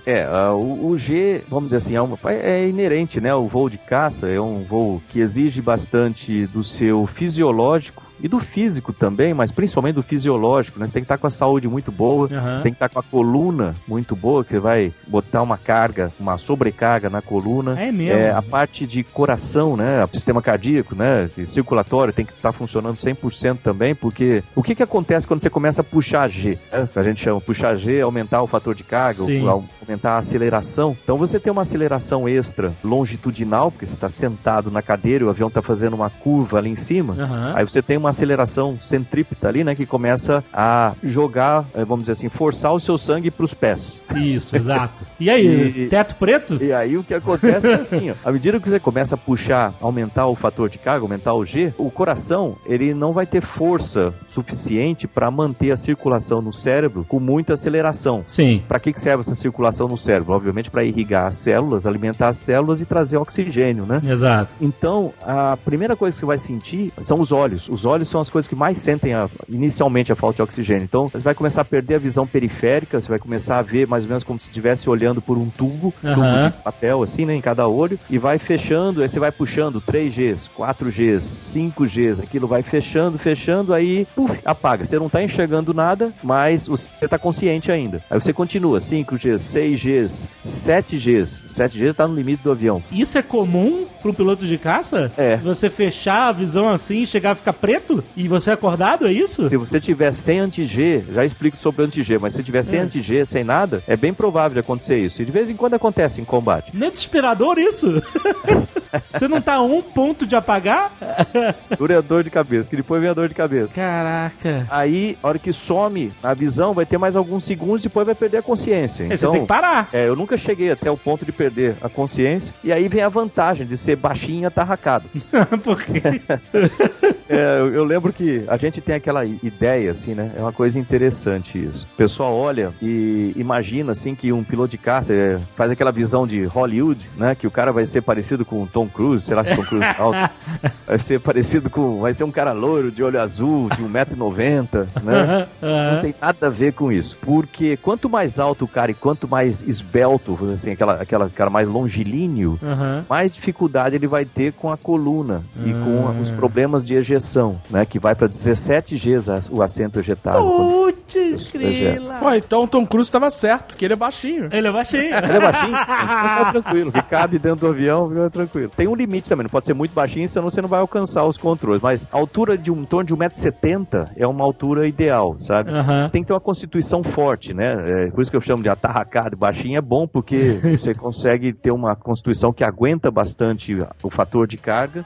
O G, vamos dizer assim, é inerente, né? O voo de caça é um voo que exige bastante do seu fisiológico e do físico também, mas principalmente do fisiológico, né? Você tem que estar com a saúde muito boa, você tem que estar com a coluna muito boa, que você vai botar uma carga, uma sobrecarga na coluna. É mesmo? A parte de coração, né? O sistema cardíaco, né? Circulatório tem que estar funcionando 100% também, porque o que acontece quando você começa a puxar G? Né? A gente chama puxar G, aumentar o fator de carga, aumentar a aceleração. Então você tem uma aceleração extra longitudinal, porque você está sentado na cadeira e o avião está fazendo uma curva ali em cima. Aí você tem uma aceleração centrípeta ali, né, que começa a jogar, vamos dizer assim, forçar o seu sangue para os pés. Isso, exato. E aí, teto preto? E aí o que acontece é assim, ó, à medida que você começa a puxar, aumentar o fator de carga, aumentar o G, o coração, ele não vai ter força suficiente para manter a circulação no cérebro com muita aceleração. Sim. Para que serve essa circulação no cérebro? Obviamente para irrigar as células, alimentar as células e trazer oxigênio, né? Exato. Então, a primeira coisa que você vai sentir são os olhos. Os olhos são as coisas que mais sentem inicialmente a falta de oxigênio. Então, você vai começar a perder a visão periférica, você vai começar a ver mais ou menos como se estivesse olhando por um tubo de papel, assim, né, em cada olho, e vai fechando, aí você vai puxando 3Gs, 4Gs, 5Gs, aquilo vai fechando, aí, puf, apaga. Você não tá enxergando nada, mas você tá consciente ainda. Aí você continua, 5Gs, 6Gs, 7Gs. 7Gs tá no limite do avião. Isso é comum para um piloto de caça? É. Você fechar a visão assim e chegar a ficar preto? E você é acordado, é isso? Se você tiver sem anti-G, já explico sobre anti-G, mas se tiver sem anti-G, sem nada, é bem provável de acontecer isso. E de vez em quando acontece em combate. Não é desesperador isso? Você não tá a um ponto de apagar? Dura a dor de cabeça, que depois vem a dor de cabeça. Caraca. Aí, a hora que some a visão, vai ter mais alguns segundos e depois vai perder a consciência. Então, você tem que parar. Eu nunca cheguei até o ponto de perder a consciência. E aí vem a vantagem de ser baixinho e atarracado. Por quê? Eu lembro que a gente tem aquela ideia, assim, né? É uma coisa interessante isso. O pessoal olha e imagina, assim, que um piloto de caça faz aquela visão de Hollywood, né? Que o cara vai ser parecido com o Tom Cruise, sei lá se Tom Cruise é alto. Vai ser parecido com... Vai ser um cara loiro, de olho azul, de 1,90 m, né? Não tem nada a ver com isso. Porque quanto mais alto o cara e quanto mais esbelto, assim, aquela cara mais longilíneo, mais dificuldade ele vai ter com a coluna e com os problemas de ejeção, né? Que vai para 17 Gs o assento ejetado. Putz, grila. Pô, então o Tom Cruise tava certo, porque ele é baixinho. Ele é baixinho. Ele é baixinho? Então tá tranquilo. Que cabe dentro do avião, fica tranquilo. Tem um limite também, não pode ser muito baixinho, senão você não vai alcançar os controles. Mas a altura de em torno de 1,70 m é uma altura ideal, sabe? Tem que ter uma constituição forte, né? Por isso que eu chamo de atarracado. Baixinho é bom, porque você consegue ter uma constituição que aguenta bastante o fator de carga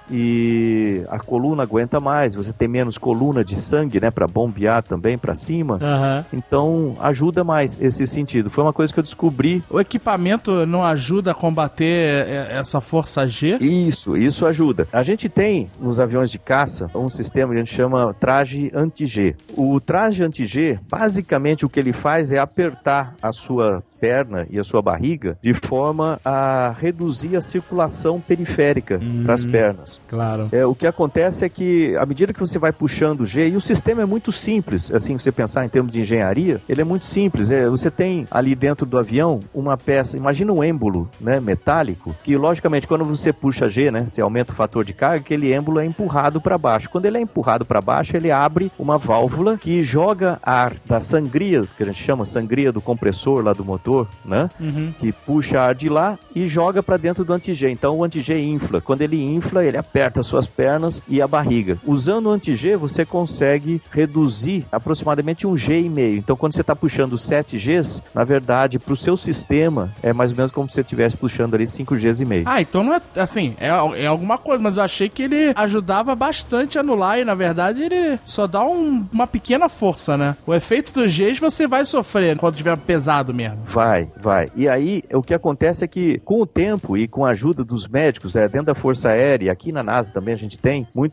e a coluna aguenta mais. Você tem menos coluna de sangue, né? Pra bombear também pra cima. Então, ajuda mais esse sentido. Foi uma coisa que eu descobri. O equipamento não ajuda a combater essa força G? Isso ajuda. A gente tem, nos aviões de caça, um sistema que a gente chama traje anti-G. O traje anti-G, basicamente, o que ele faz é apertar a sua perna e a sua barriga de forma a reduzir a circulação periférica para as pernas. Claro. O que acontece é que, à medida que você vai puxando o G, e o sistema é muito simples, assim, você pensar em termos de engenharia, ele é muito simples. Você tem ali dentro do avião uma peça, imagina um êmbolo, né, metálico, que logicamente quando você puxa G, né, você aumenta o fator de carga, aquele êmbolo é empurrado para baixo. Quando ele é empurrado para baixo, ele abre uma válvula que joga ar da sangria, que a gente chama sangria do compressor lá do motor, né? Que puxa ar de lá e joga para dentro do anti-G. Então o anti-G infla. Quando ele infla, ele aperta as suas pernas e a barriga. Usando o anti-G, você consegue reduzir aproximadamente 1,5 G. Então quando você está puxando 7 Gs, na verdade, para o seu sistema, é mais ou menos como se você estivesse puxando ali 5,5 Gs. Então não é assim, é alguma coisa, mas eu achei que ele ajudava bastante a anular e na verdade ele só dá uma pequena força, né? O efeito dos Gs você vai sofrer quando tiver pesado mesmo. Vai. E aí, o que acontece é que, com o tempo e com a ajuda dos médicos, dentro da Força Aérea, aqui na NASA também a gente tem, muitos médicos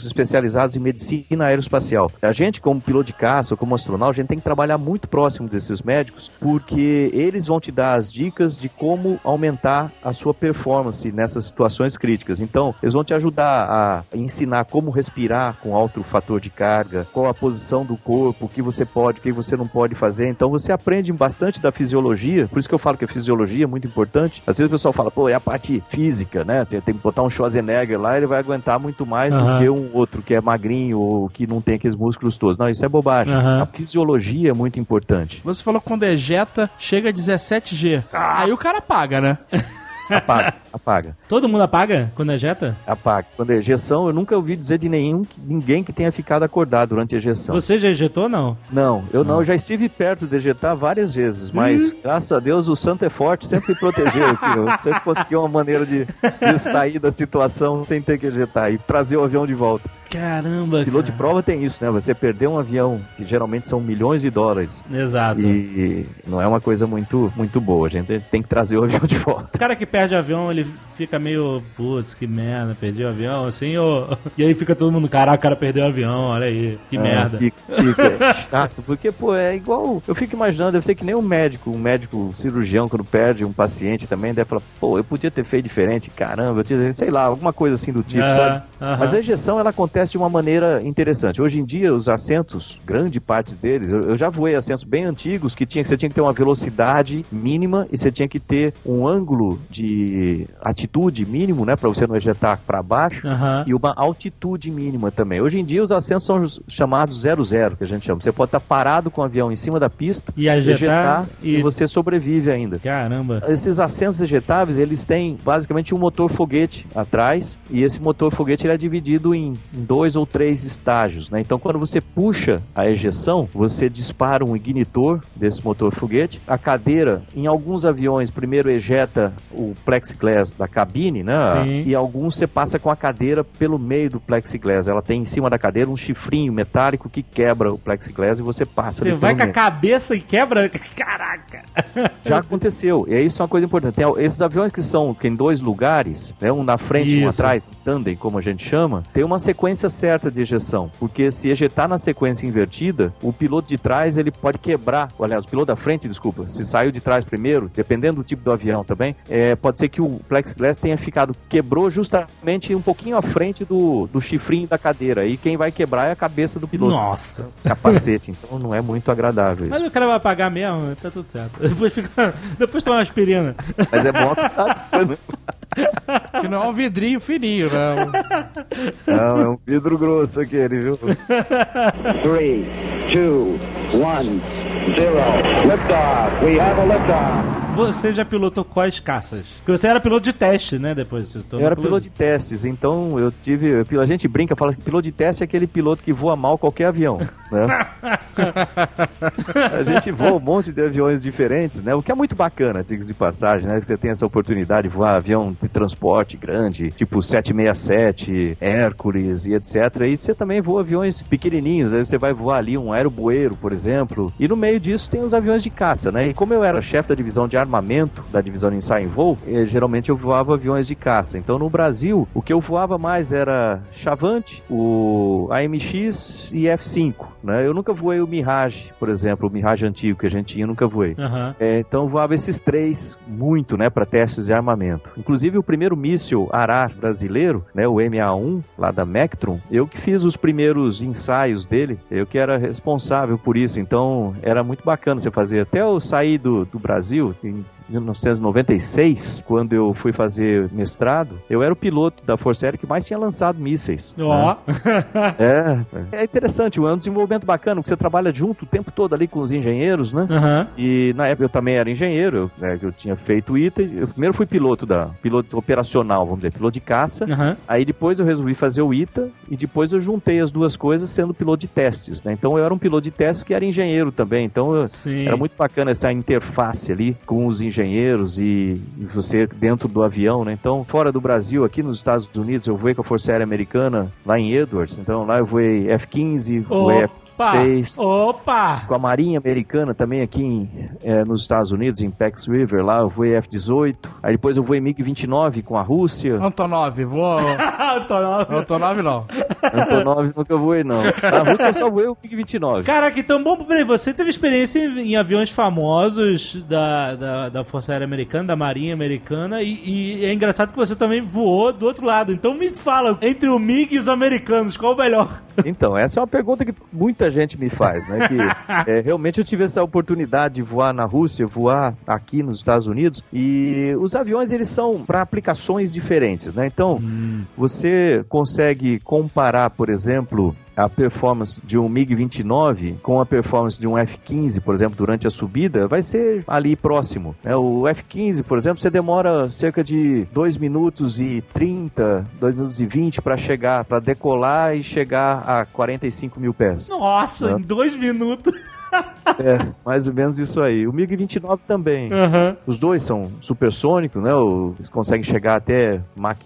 especializados em medicina aeroespacial. A gente, como piloto de caça ou como astronauta, a gente tem que trabalhar muito próximo desses médicos, porque eles vão te dar as dicas de como aumentar a sua performance nessas situações críticas. Então, eles vão te ajudar a ensinar como respirar com alto fator de carga, qual a posição do corpo, o que você pode, o que você não pode fazer. Então, você aprende bastante da fisiologia, por isso que eu falo que a fisiologia é muito importante. Às vezes o pessoal fala, pô, é a parte física, né? Você tem que botar um Schwarzenegger lá, ele vai aguentar muito mais do que um outro que é magrinho ou que não tem aqueles músculos todos. Não, isso é bobagem. A fisiologia é muito importante. Você falou que quando ejeta, chega a 17G. Aí o cara apaga, né? Apaga. Todo mundo apaga quando ejeta? Apaga. Quando é ejeção, eu nunca ouvi dizer de ninguém que tenha ficado acordado durante a ejeção. Você já ejetou, não? Não, eu não. Eu já estive perto de ejetar várias vezes, mas graças a Deus o santo é forte, sempre me protegeu aqui. Eu sempre consegui uma maneira de sair da situação sem ter que ejetar e trazer o avião de volta. Caramba, Piloto de prova tem isso, né? Você perder um avião, que geralmente são milhões de dólares. Exato. E não é uma coisa muito, muito boa. A gente tem que trazer o avião de volta. O cara que perde o avião, ele fica meio, putz, que merda, perdi o avião, assim, e aí fica todo mundo, caraca, o cara perdeu o avião, olha aí, que merda. Fica chato, porque, pô, é igual, eu fico imaginando, deve ser que nem um médico cirurgião, quando perde um paciente também, deve falar, pô, eu podia ter feito diferente, caramba, sei lá, alguma coisa assim do tipo, sabe? Mas a ejeção, ela acontece de uma maneira interessante. Hoje em dia, os assentos, grande parte deles, eu já voei assentos bem antigos, que você tinha que ter uma velocidade mínima e você tinha que ter um ângulo de atitude mínimo, né, para você não ejetar para baixo, e uma altitude mínima também. Hoje em dia, os assentos são chamados 0-0, que a gente chama. Você pode estar parado com o avião em cima da pista, e ejetar e você sobrevive ainda. Caramba. Esses assentos ejetáveis, eles têm basicamente um motor foguete atrás, e esse motor foguete ele é dividido em 2 ou 3 estágios, né? Então, quando você puxa a ejeção, você dispara um ignitor desse motor foguete. A cadeira, em alguns aviões, primeiro ejeta o plexiglass da cabine, né? Sim. E alguns você passa com a cadeira pelo meio do plexiglass. Ela tem em cima da cadeira um chifrinho metálico que quebra o plexiglass e você passa. Você vai com a cabeça e quebra? Caraca! Já aconteceu. E isso é uma coisa importante. Tem esses aviões que tem 2 lugares, né? Um na frente e um atrás, tandem, como a gente chama, tem uma sequência certa de ejeção. Porque se ejetar na sequência invertida, o piloto de trás, ele pode quebrar. Aliás, o piloto da frente, desculpa, se saiu de trás primeiro, dependendo do tipo do avião também, pode ser que o plexiglass quebrou justamente um pouquinho à frente do chifrinho da cadeira. E quem vai quebrar é a cabeça do piloto. Nossa! Capacete. Então não é muito agradável isso. Mas o cara vai apagar mesmo, tá tudo certo. Depois toma uma aspirina. Mas é bom que que não é um vidrinho fininho, não. Não, é um vidro grosso aquele, viu? 3, 2, 1, 0. Liftoff. We have a liftoff. Você já pilotou quais caças? Porque você era piloto de teste, né? Depois você se tornou. Eu era piloto de testes, então eu tive... A gente brinca, fala que piloto de teste é aquele piloto que voa mal qualquer avião, né? A gente voa um monte de aviões diferentes, né? O que é muito bacana, diga-se de passagem, né? Que você tem essa oportunidade de voar avião de transporte grande, tipo 767, Hércules e etc. E você também voa aviões pequenininhos, aí você vai voar ali um aerobueiro, por exemplo. E no meio disso tem os aviões de caça, né? E como eu era chefe da divisão de armamento da divisão de ensaio em voo, geralmente eu voava aviões de caça. Então no Brasil, o que eu voava mais era Chavante, o AMX e F5, né? Eu nunca voei o Mirage, por exemplo, o Mirage antigo que a gente tinha, eu nunca voei. Então eu voava esses 3 muito, né, para testes de armamento. Inclusive o primeiro míssil Arar brasileiro, né, o MA1, lá da Mectron, eu que fiz os primeiros ensaios dele, eu que era responsável por isso. Então era muito bacana você fazer. Até eu sair do Brasil, em 1996, quando eu fui fazer mestrado, eu era o piloto da Força Aérea que mais tinha lançado mísseis. É interessante, é um desenvolvimento bacana, porque você trabalha junto o tempo todo ali com os engenheiros, né? E na época eu também era engenheiro, eu tinha feito o ITA, eu primeiro fui piloto operacional, vamos dizer, piloto de caça, aí depois eu resolvi fazer o ITA, e depois eu juntei as duas coisas sendo piloto de testes, né? Então eu era um piloto de testes que era engenheiro também, então era muito bacana essa interface ali com os engenheiros e você dentro do avião, né? Então, fora do Brasil, aqui nos Estados Unidos, eu voei com a Força Aérea Americana lá em Edwards, então lá eu voei F-15, voei F-16. Opa! Com a Marinha Americana também aqui nos Estados Unidos, em Pax River, lá eu voei F-18. Aí depois eu voei MiG-29 com a Rússia. Antonov, voa. Antonov não. Antonov nunca voei, não. Na Rússia eu só voei o MiG-29. Caraca, então, bom, peraí, você teve experiência em aviões famosos da Força Aérea Americana, da Marinha Americana, e é engraçado que você também voou do outro lado. Então me fala, entre o MiG e os americanos, qual o melhor? Então, essa é uma pergunta que muita gente me faz, né? Que realmente eu tive essa oportunidade de voar na Rússia, voar aqui nos Estados Unidos, e os aviões, eles são para aplicações diferentes, né? Então, você consegue comparar, por exemplo, a performance de um MiG-29 com a performance de um F-15, por exemplo, durante a subida, vai ser ali próximo, né? O F-15, por exemplo, você demora cerca de 2 minutos e 30, 2 minutos e 20 para chegar, para decolar e chegar a 45 mil pés. Nossa, em 2 minutos... mais ou menos isso aí. O MiG-29 também. Os dois são supersônicos, né? Eles conseguem chegar até Mach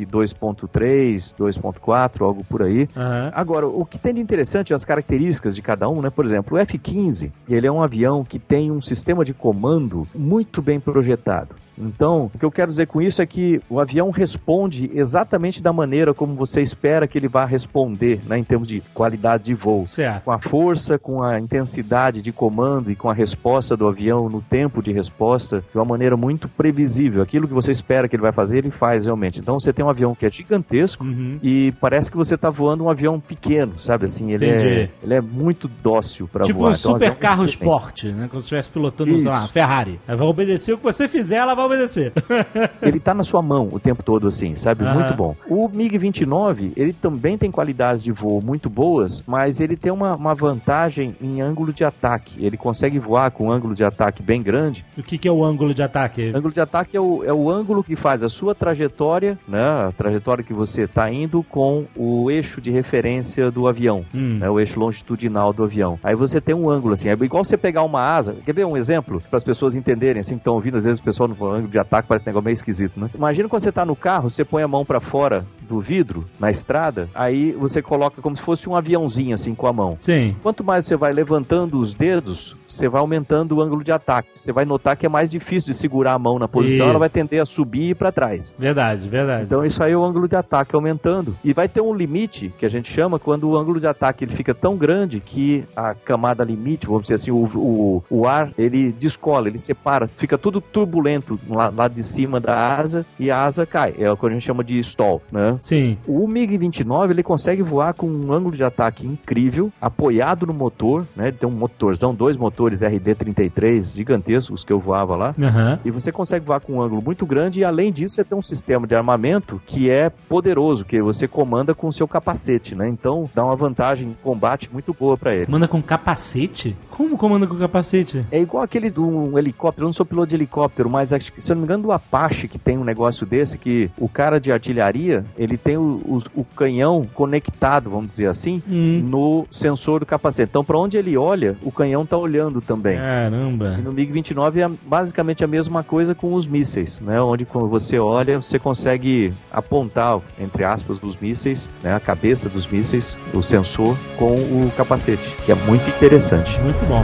2.3, 2.4, algo por aí. Agora, o que tem de interessante é as características de cada um, né? Por exemplo, o F-15, ele é um avião que tem um sistema de comando muito bem projetado. Então, o que eu quero dizer com isso é que o avião responde exatamente da maneira como você espera que ele vá responder, né, em termos de qualidade de voo. Certo. Com a força, com a intensidade de comando e com a resposta do avião no tempo de resposta, de uma maneira muito previsível. Aquilo que você espera que ele vai fazer, ele faz realmente. Então, você tem um avião que é gigantesco e parece que você está voando um avião pequeno, sabe? Assim, ele é muito dócil para voar. Tipo um super carro esporte, né? Como se estivesse pilotando uma Ferrari. Ela vai obedecer o que você fizer, ela vai obedecer. Ele tá na sua mão o tempo todo, assim, sabe? Muito bom. O MiG-29, ele também tem qualidades de voo muito boas, mas ele tem uma vantagem em ângulo de ataque. Ele consegue voar com um ângulo de ataque bem grande. O que é o ângulo de ataque? O ângulo de ataque é o ângulo que faz a sua trajetória, né? A trajetória que você tá indo com o eixo de referência do avião, né? O eixo longitudinal do avião. Aí você tem um ângulo, assim, é igual você pegar uma asa. Quer ver um exemplo? Para as pessoas entenderem, assim, que estão ouvindo, às vezes o pessoal no ângulo de ataque parece um negócio meio esquisito, né? Imagina quando você tá no carro, você põe a mão pra fora do vidro, na estrada, aí você coloca como se fosse um aviãozinho, assim, com a mão. Sim. Quanto mais você vai levantando os dedos, você vai aumentando o ângulo de ataque. Você vai notar que é mais difícil de segurar a mão na posição, ela vai tender a subir e ir pra trás. Verdade. Então isso aí é o ângulo de ataque aumentando. E vai ter um limite, que a gente chama, quando o ângulo de ataque ele fica tão grande que a camada limite, vamos dizer assim, o ar, ele descola, ele separa, fica tudo turbulento lá de cima da asa e a asa cai. É o que a gente chama de stall, né? Sim. O MiG-29, ele consegue voar com um ângulo de ataque incrível, apoiado no motor, né? Ele tem um motorzão, 2 motores RD-33 gigantescos que eu voava lá. E você consegue voar com um ângulo muito grande e, além disso, você tem um sistema de armamento que é poderoso, que você comanda com o seu capacete, né? Então, dá uma vantagem em combate muito boa pra ele. Comanda com capacete? Como comanda com capacete? É igual aquele de um helicóptero. Eu não sou piloto de helicóptero, mas acho que, se eu não me engano, do Apache, que tem um negócio desse, que o cara de artilharia, ele tem o canhão conectado, vamos dizer assim, no sensor do capacete. Então, pra onde ele olha, o canhão tá olhando também. Caramba! E no MiG-29 é basicamente a mesma coisa com os mísseis, né? Onde, quando você olha, você consegue apontar, entre aspas, os mísseis, né? A cabeça dos mísseis, o sensor, com o capacete, que é muito interessante. Muito bom.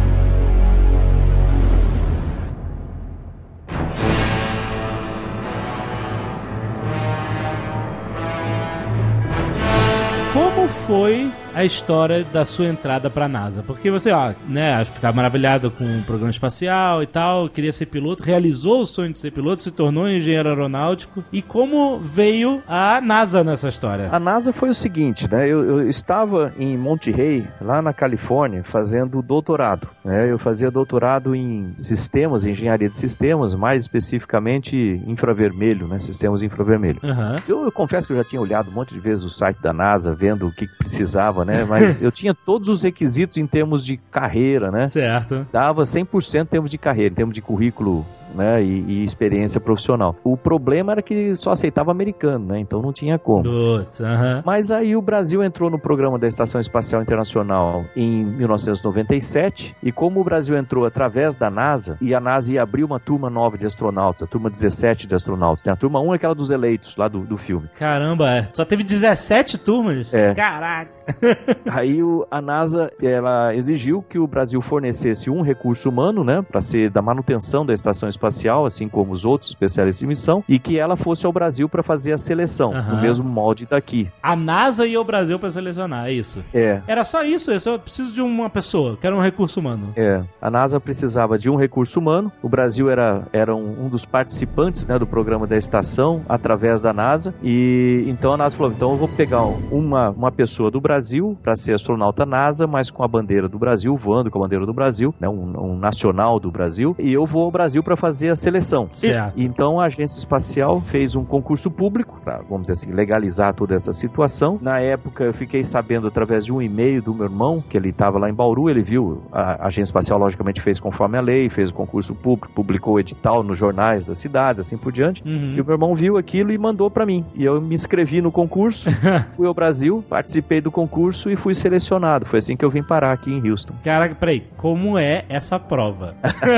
Como foi a história da sua entrada pra NASA? Porque você, né, ficava maravilhado com o programa espacial e tal, queria ser piloto, realizou o sonho de ser piloto, se tornou engenheiro aeronáutico. E como veio a NASA nessa história? A NASA foi o seguinte, né? Eu estava em Monterey, lá na Califórnia, fazendo doutorado, né? Eu fazia doutorado em sistemas, engenharia de sistemas, mais especificamente infravermelho, né? Sistemas infravermelho. Eu confesso que eu já tinha olhado um monte de vezes o site da NASA, vendo o que precisava, né? Mas eu tinha todos os requisitos em termos de carreira, né? Certo. Dava 100% em termos de carreira, em termos de currículo né, e experiência profissional. O problema era que só aceitava americano, né, então não tinha como. Nossa, Mas aí o Brasil entrou no programa da Estação Espacial Internacional em 1997, e como o Brasil entrou através da NASA, e a NASA ia abrir uma turma nova de astronautas, a turma 17 de astronautas. Tem a turma 1, aquela dos eleitos, lá do filme. Caramba, só teve 17 turmas? É. Caraca. Aí a NASA, ela exigiu que o Brasil fornecesse um recurso humano, né, para ser da manutenção da estação espacial, assim como os outros especialistas de missão, e que ela fosse ao Brasil para fazer a seleção, no mesmo molde daqui. A NASA ia ao Brasil para selecionar, é isso? É. Era só isso? Eu só preciso de uma pessoa, quero um recurso humano. É. A NASA precisava de um recurso humano, o Brasil era um dos participantes, né, do programa da estação, através da NASA, e então a NASA falou, então eu vou pegar uma pessoa do Brasil para ser astronauta NASA, mas com a bandeira do Brasil, voando com a bandeira do Brasil, né, um nacional do Brasil, e eu vou ao Brasil para fazer a seleção. Certo. Então a agência espacial fez um concurso público para, vamos dizer assim, legalizar toda essa situação. Na época eu fiquei sabendo através de um e-mail do meu irmão, que ele estava lá em Bauru, ele viu, a agência espacial logicamente fez conforme a lei, fez o concurso público, publicou o edital nos jornais das cidades, assim por diante, e o meu irmão viu aquilo e mandou para mim. E eu me inscrevi no concurso, fui ao Brasil, participei do concurso e fui selecionado. Foi assim que eu vim parar aqui em Houston. Caraca, peraí, como é essa prova?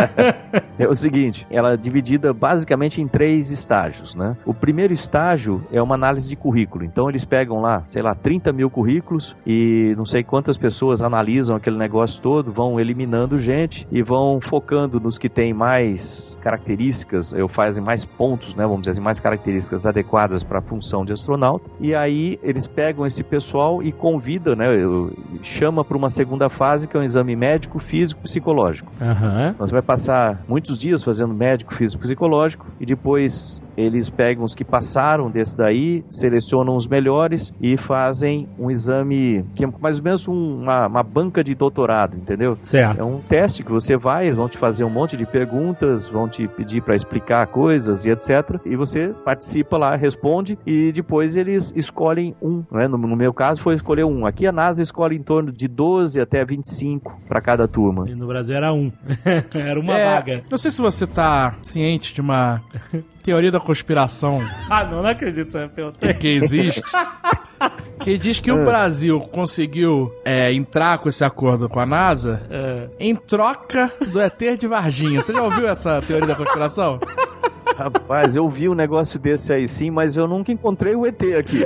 É o seguinte, ela é dividida basicamente em 3 estágios, né? O primeiro estágio é uma análise de currículo. Então eles pegam lá, sei lá, 30 mil currículos e não sei quantas pessoas analisam aquele negócio todo, vão eliminando gente e vão focando nos que têm mais características, fazem mais pontos, né? Vamos dizer assim, mais características adequadas para a função de astronauta. E aí eles pegam esse pessoal e convidam, né? Chama para uma segunda fase, que é um exame médico, físico, psicológico. Você vai passar muitos dias fazendo médico, físico, psicológico, e depois eles pegam os que passaram desse daí, selecionam os melhores e fazem um exame que é mais ou menos uma banca de doutorado, entendeu? Certo. É um teste que você vai, eles vão te fazer um monte de perguntas, vão te pedir para explicar coisas e etc. E você participa lá, responde, e depois eles escolhem um, né? No meu caso foi escolher um. Aqui a NASA escolhe em torno de 12 até 25 para cada turma. E no Brasil era um. Era uma vaga. Não sei se você tá ciente de uma teoria da conspiração. Não acredito nessa pergunta. Que existe. Que diz que o Brasil conseguiu entrar com esse acordo com a NASA em troca do ET de Varginha. Você já ouviu essa teoria da conspiração? Rapaz, eu vi um negócio desse aí sim, mas eu nunca encontrei o ET aqui.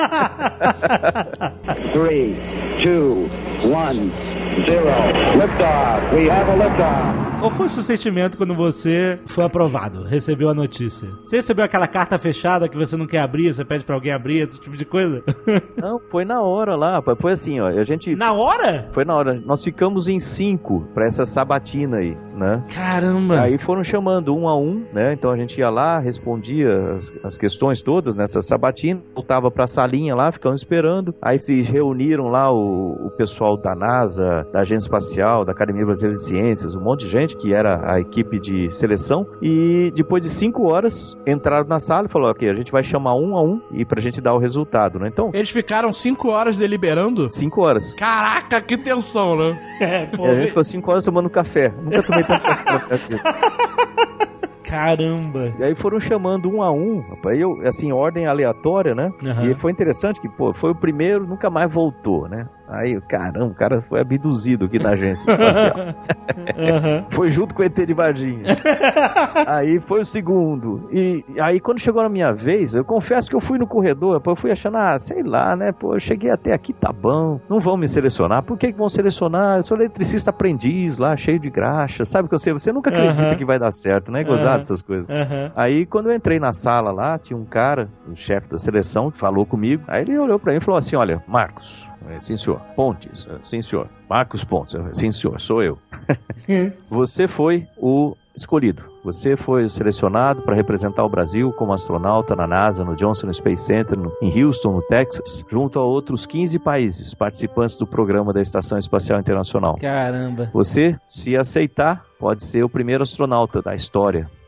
3, 2, 1, 0. Liftoff. We have a liftoff. Qual foi o seu sentimento quando você foi aprovado, recebeu a notícia? Você recebeu aquela carta fechada que você não quer abrir, você pede pra alguém abrir, esse tipo de coisa? Não, foi na hora lá, foi assim, ó, a gente... Na hora? Foi na hora, nós ficamos em 5 pra essa sabatina aí, né? Caramba! Aí foram chamando um a um, né? Então a gente ia lá, respondia as questões todas nessa sabatina, voltava pra salinha lá, ficamos esperando, aí se reuniram lá o pessoal da NASA, da Agência Espacial, da Academia Brasileira de Ciências, um monte de gente, que era a equipe de seleção, e depois de 5 horas entraram na sala e falaram, ok, a gente vai chamar um a um e pra gente dar o resultado, né? Então... Eles ficaram 5 horas deliberando? 5 horas. Caraca, que tensão, né? A gente ficou 5 horas tomando café. Nunca tomei tanto café. Caramba! E aí foram chamando um a um, assim, ordem aleatória, né? E foi interessante que, foi o primeiro, nunca mais voltou, né? Aí, caramba, o cara foi abduzido aqui na agência espacial. Foi junto com o ET de Varginha. Aí foi o segundo. E aí, quando chegou na minha vez, eu confesso que eu fui no corredor, eu fui achando, sei lá, né? Eu cheguei até aqui, tá bom. Não vão me selecionar. Por que vão selecionar? Eu sou eletricista aprendiz lá, cheio de graxa. Sabe que você nunca acredita que vai dar certo, né? Gozado essas coisas. Aí, quando eu entrei na sala lá, tinha um cara, o chefe da seleção, que falou comigo. Aí ele olhou pra mim e falou assim, olha, Marcos... Sim, senhor. Pontes. Sim, senhor. Marcos Pontes. Sim, senhor. Sou eu. Você foi o escolhido. Você foi selecionado para representar o Brasil como astronauta na NASA, no Johnson Space Center, em Houston, no Texas, junto a outros 15 países participantes do programa da Estação Espacial Internacional. Caramba. Você, se aceitar, pode ser o primeiro astronauta da história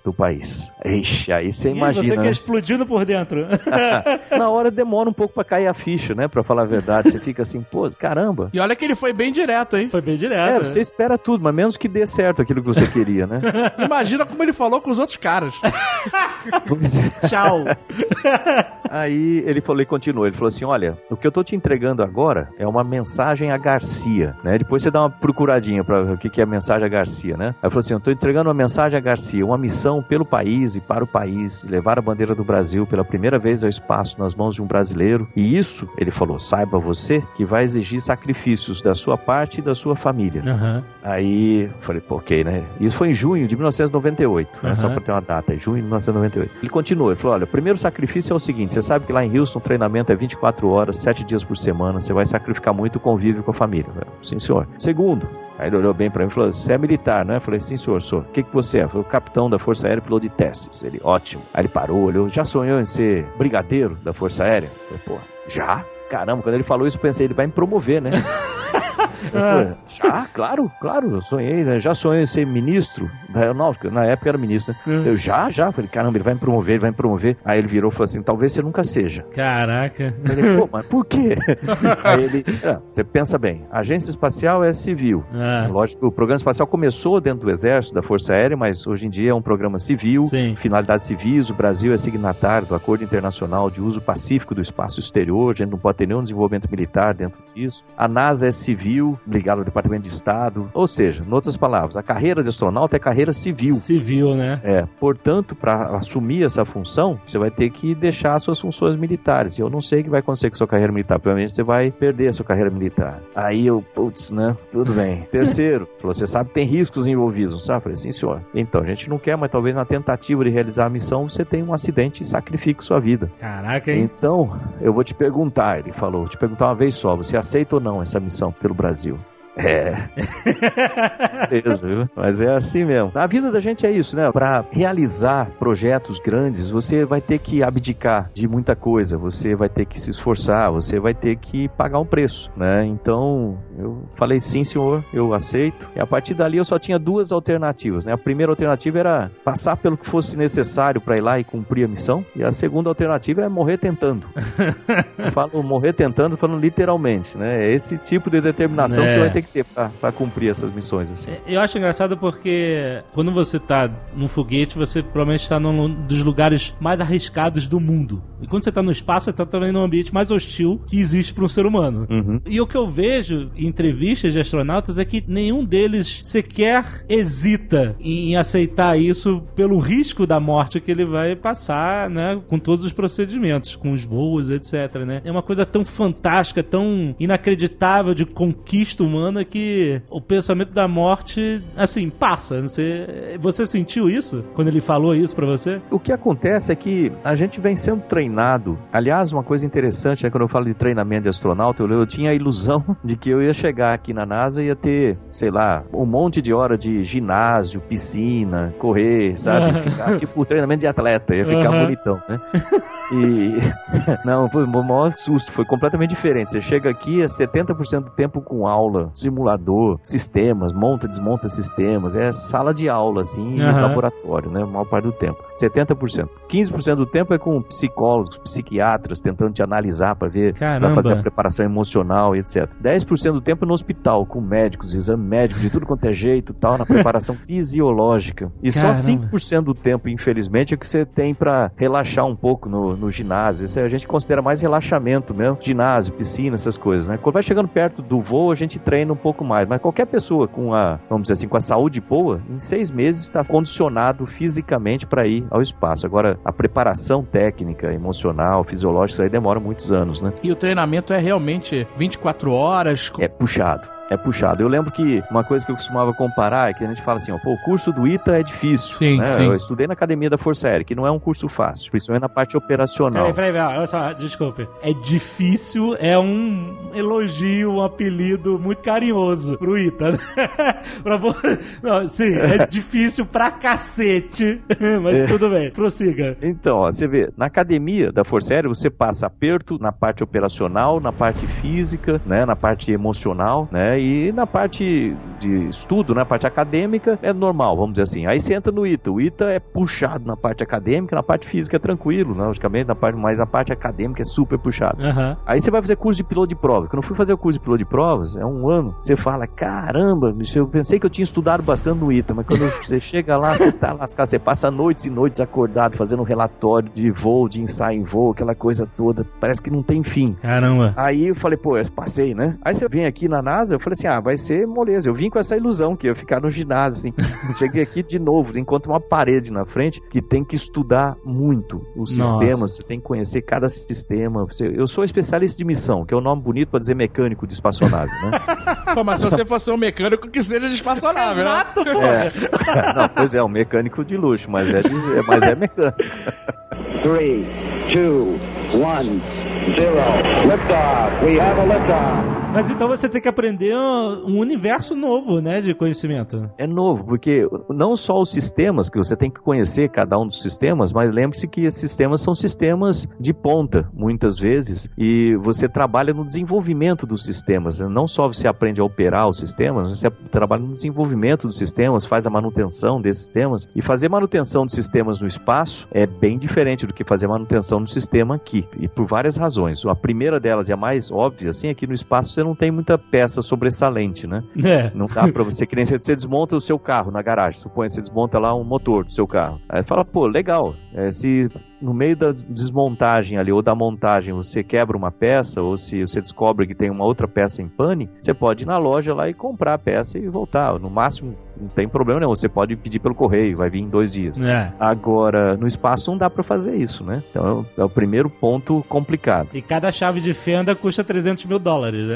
do país. Ixi, aí você E imagina, você que é né? explodindo por dentro. Na hora demora um pouco pra cair a ficha, né? Pra falar a verdade. Você fica assim, pô, caramba. E olha que ele foi bem direto, hein? Foi bem direto. Você espera tudo, mas menos que dê certo aquilo que você queria, né? Imagina como ele falou com os outros caras. Pois é. Tchau. Aí ele falou e continuou. Ele falou assim, olha, o que eu tô te entregando agora é uma mensagem a Garcia, né? Depois você dá uma procuradinha pra ver o que é a mensagem a Garcia, né? Aí ele falou assim, eu tô entregando uma mensagem a Garcia, uma missão pelo país e para o país, levar a bandeira do Brasil pela primeira vez ao espaço nas mãos de um brasileiro. E isso, ele falou, saiba você que vai exigir sacrifícios da sua parte e da sua família. Uhum. Aí, falei, pô, ok, né? Isso foi em junho de 1998, né? Uhum. Só pra ter uma data, junho de 1998. Ele continuou, ele falou, olha, o primeiro sacrifício é o seguinte, você sabe que lá em Houston o treinamento é 24 horas, 7 dias por semana, você vai sacrificar muito o convívio com a família. Sim, senhor. Segundo, aí ele olhou bem pra mim e falou, você é militar, né? Eu falei, sim, senhor, sou. O que você é? Eu falei, o capitão da Força Aérea, piloto de testes. Ele, ótimo. Aí ele parou, olhou, já sonhou em ser brigadeiro da Força Aérea? Eu falei, pô, já? Caramba, quando ele falou isso, eu pensei, ele vai me promover, né? Falei, já? Claro, eu sonhei, né? Já sonhei em ser ministro da aeronáutica, na época era ministro, né? Eu já? Falei, caramba, ele vai me promover. Aí ele virou e falou assim, talvez você nunca seja. Caraca. Eu falei, pô, mas por quê? Aí ele, você pensa bem, a agência espacial é civil. Lógico, o programa espacial começou dentro do Exército, da Força Aérea, mas hoje em dia é um programa civil, Sim. Finalidades civis, o Brasil é signatário do Acordo Internacional de Uso Pacífico do Espaço Exterior, a gente não pode ter nenhum desenvolvimento militar dentro disso. A NASA é civil, ligada ao Departamento de Estado, ou seja, em outras palavras, a carreira de astronauta é carreira civil. Civil, né? Portanto, para assumir essa função, você vai ter que deixar as suas funções militares. E eu não sei o que vai acontecer com a sua carreira militar. Provavelmente você vai perder a sua carreira militar. Aí eu, putz, né? Tudo bem. Terceiro, falou, você sabe que tem riscos envolvidos, não sabe? Eu falei, sim, senhor. Então, a gente não quer, mas talvez na tentativa de realizar a missão, você tenha um acidente e sacrifique sua vida. Caraca, hein? Então, eu vou te perguntar, ele falou, vou te perguntar uma vez só, você aceita ou não essa missão pelo Brasil? Beleza, viu? Mas é assim mesmo. A vida da gente é isso, né? Pra realizar projetos grandes, você vai ter que abdicar de muita coisa, você vai ter que se esforçar, você vai ter que pagar um preço, né? Então, eu falei, sim, senhor, eu aceito. E a partir dali eu só tinha duas alternativas, né? A primeira alternativa era passar pelo que fosse necessário pra ir lá e cumprir a missão, e a segunda alternativa é morrer tentando. Eu falo morrer tentando, falando literalmente, né? É esse tipo de determinação que você vai ter que ter pra cumprir essas missões, assim. Eu acho engraçado porque quando você tá num foguete, você provavelmente está num dos lugares mais arriscados do mundo. E quando você tá no espaço, você tá também num ambiente mais hostil que existe para um ser humano. Uhum. E o que eu vejo em entrevistas de astronautas é que nenhum deles sequer hesita em aceitar isso pelo risco da morte que ele vai passar, né? Com todos os procedimentos, com os voos, etc, né? É uma coisa tão fantástica, tão inacreditável de conquista humana que o pensamento da morte, assim, passa. Você sentiu isso quando ele falou isso pra você? O que acontece é que a gente vem sendo treinado. Aliás, uma coisa interessante, né, quando eu falo de treinamento de astronauta, eu tinha a ilusão de que eu ia chegar aqui na NASA e ia ter, sei lá, um monte de hora de ginásio, piscina, correr, sabe? Ficar tipo treinamento de atleta, ia ficar bonitão, né? E não, foi o maior susto, foi completamente diferente. Você chega aqui, é 70% do tempo com aula, simulador, sistemas, monta, desmonta sistemas, é sala de aula, assim, e laboratório, né? A maior parte do tempo. 70%. 15% do tempo é com psicólogos, psiquiatras, tentando te analisar pra ver, pra fazer a preparação emocional e etc. 10% do tempo no hospital, com médicos, exame médico, de tudo quanto é jeito, tal, na preparação fisiológica. E só 5% do tempo, infelizmente, é que você tem pra relaxar um pouco no ginásio. Isso a gente considera mais relaxamento mesmo. Ginásio, piscina, essas coisas, né? Quando vai chegando perto do voo, a gente treina um pouco mais. Mas qualquer pessoa com a, vamos dizer assim, com a saúde boa, em 6 meses está condicionado fisicamente para ir ao espaço. Agora, a preparação técnica, emocional, fisiológica, isso aí demora muitos anos, né? E o treinamento é realmente 24 horas? É puxado. É puxado. Eu lembro que uma coisa que eu costumava comparar é que a gente fala assim, ó, pô, o curso do ITA é difícil. Sim, né? sim. Eu estudei na Academia da Força Aérea, que não é um curso fácil, principalmente na parte operacional. Peraí, olha só, desculpe. É difícil, é um elogio, um apelido muito carinhoso pro ITA. Não, sim, é difícil pra cacete, mas tudo bem, prossiga. Então, ó, você vê, na Academia da Força Aérea você passa aperto na parte operacional, na parte física, né, na parte emocional, né, né? E na parte de estudo, na parte acadêmica, é normal, vamos dizer assim. Aí você entra no ITA. O ITA é puxado na parte acadêmica, na parte física é tranquilo, né? Logicamente, mas na parte acadêmica é super puxado. Aí você vai fazer curso de piloto de provas. Quando eu fui fazer o curso de piloto de provas, é um ano, você fala, caramba, bicho, eu pensei que eu tinha estudado bastante no ITA, mas quando você chega lá, você tá lascado, você passa noites e noites acordado, fazendo um relatório de voo, de ensaio em voo, aquela coisa toda, parece que não tem fim. Caramba. Aí eu falei, pô, eu passei, né? Aí você vem aqui na NASA, eu falei assim, vai ser moleza. Eu vim com essa ilusão que eu ia ficar no ginásio, assim. Cheguei aqui de novo, encontro uma parede na frente que tem que estudar muito os sistemas, você tem que conhecer cada sistema. Eu sou especialista de missão, que é um nome bonito pra dizer mecânico de espaçonave, né? Pô, mas se você fosse um mecânico que seja de espaçonave, né? Exato, pô! Não, pois é, um mecânico de luxo, mas é mecânico. 3, 2, 1, 0. Liftoff. We have a liftoff. Mas então você tem que aprender um universo novo, né, de conhecimento. É novo, porque não só os sistemas, que você tem que conhecer cada um dos sistemas, mas lembre-se que esses sistemas são sistemas de ponta, muitas vezes, e você trabalha no desenvolvimento dos sistemas. Não só você aprende a operar os sistemas, você trabalha no desenvolvimento dos sistemas, faz a manutenção desses sistemas, e fazer manutenção de sistemas no espaço é bem diferente do que fazer manutenção no sistema aqui, e por várias razões. A primeira delas, e a mais óbvia, assim, é que no espaço você não tem muita peça sobressalente, né? Não dá pra você, que nem você desmonta o seu carro na garagem, suponha que você desmonta lá um motor do seu carro. Aí fala, pô, legal, se no meio da desmontagem ali, ou da montagem, você quebra uma peça, ou se você descobre que tem uma outra peça em pane, você pode ir na loja lá e comprar a peça e voltar. No máximo, não tem problema nenhum, você pode pedir pelo correio, vai vir em 2 dias. Agora, no espaço não dá pra fazer isso, né? Então é o primeiro ponto complicado. E cada chave de fenda custa $300 mil, né?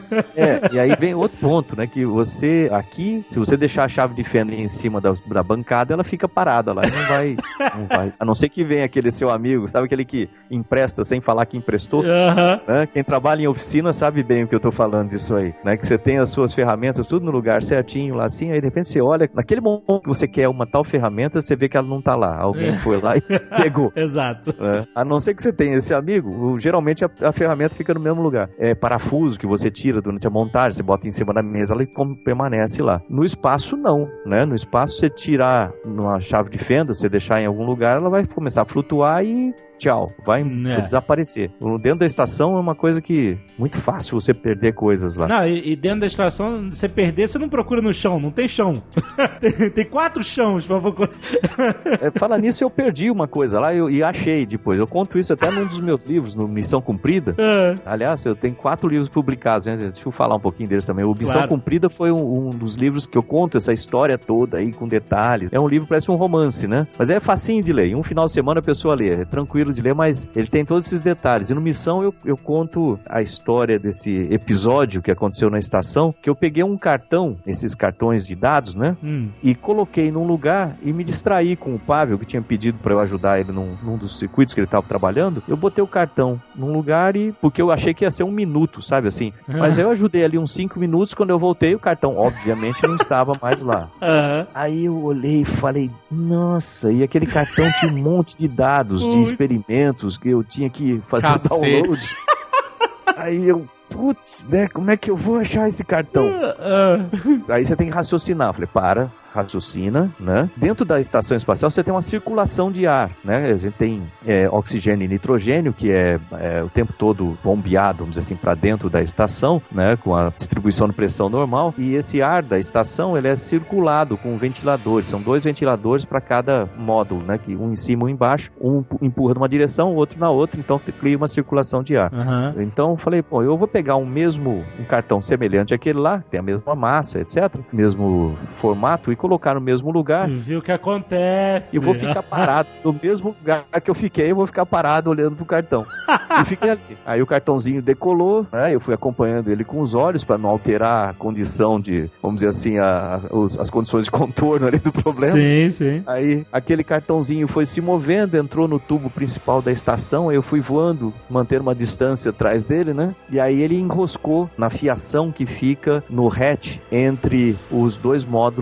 E aí vem outro ponto, né? Que você, aqui, se você deixar a chave de fenda em cima da bancada, ela fica parada lá, não vai. A não ser que venha aquele seu amigo, sabe aquele que empresta sem falar que emprestou? Né? Quem trabalha em oficina sabe bem o que eu tô falando disso aí, né? Que você tem as suas ferramentas tudo no lugar certinho lá assim, aí de repente você olha, naquele momento que você quer uma tal ferramenta, você vê que ela não tá lá, alguém foi lá e pegou. Exato. A não ser que você tenha esse amigo, geralmente a ferramenta fica no mesmo lugar. É parafuso que você tira durante a montagem, você bota em cima da mesa, ela permanece lá. No espaço não, né? No espaço você tirar uma chave de fenda, você deixar em algum lugar, ela vai começar a flutuar e tchau, vai desaparecer. Dentro da estação é uma coisa que muito fácil você perder coisas lá. Não, e dentro da estação, você perder, você não procura no chão, não tem chão. tem 4 chãos pra procurar. Fala nisso, eu perdi uma coisa lá e achei depois. Eu conto isso até num dos meus livros, no Missão Cumprida. Aliás, eu tenho 4 livros publicados, né? Deixa eu falar um pouquinho deles também. O Missão Cumprida foi um dos livros que eu conto essa história toda aí, com detalhes. É um livro, parece um romance, né? Mas é facinho de ler. Em um final de semana a pessoa lê. É tranquilo de ler, mas ele tem todos esses detalhes. E no Missão eu conto a história desse episódio que aconteceu na estação, que eu peguei um cartão, esses cartões de dados, né? E coloquei num lugar e me distraí com o Pavel, que tinha pedido pra eu ajudar ele num dos circuitos que ele tava trabalhando. Eu botei o cartão num lugar porque eu achei que ia ser 1 minuto, sabe assim? Mas aí eu ajudei ali uns 5 minutos, quando eu voltei o cartão, obviamente, não estava mais lá. Aí eu olhei e falei, nossa, e aquele cartão tinha um monte de dados, de experimentos que eu tinha que fazer o download. Aí eu, putz, né, como é que eu vou achar esse cartão? Aí você tem que raciocinar. Eu falei, raciocina, né? Dentro da estação espacial você tem uma circulação de ar, né? A gente tem oxigênio e nitrogênio, que é o tempo todo bombeado, vamos dizer assim, para dentro da estação, né? Com a distribuição de pressão normal. E esse ar da estação, ele é circulado com ventiladores. São 2 ventiladores para cada módulo, né? Que um em cima e um embaixo. Um empurra numa direção, o outro na outra. Então cria uma circulação de ar. Então eu falei, eu vou pegar um cartão semelhante àquele lá, que tem a mesma massa, etc. Mesmo formato, e colocar no mesmo lugar. Viu o que acontece? E vou ficar parado no mesmo lugar que eu fiquei, eu vou ficar parado olhando pro cartão. E fiquei ali. Aí o cartãozinho decolou, né? Eu fui acompanhando ele com os olhos para não alterar a condição de, vamos dizer assim, as condições de contorno ali do problema. Sim. Aí aquele cartãozinho foi se movendo, entrou no tubo principal da estação, eu fui voando, mantendo uma distância atrás dele, né? E aí ele enroscou na fiação que fica no hatch entre os 2 módulos Hoover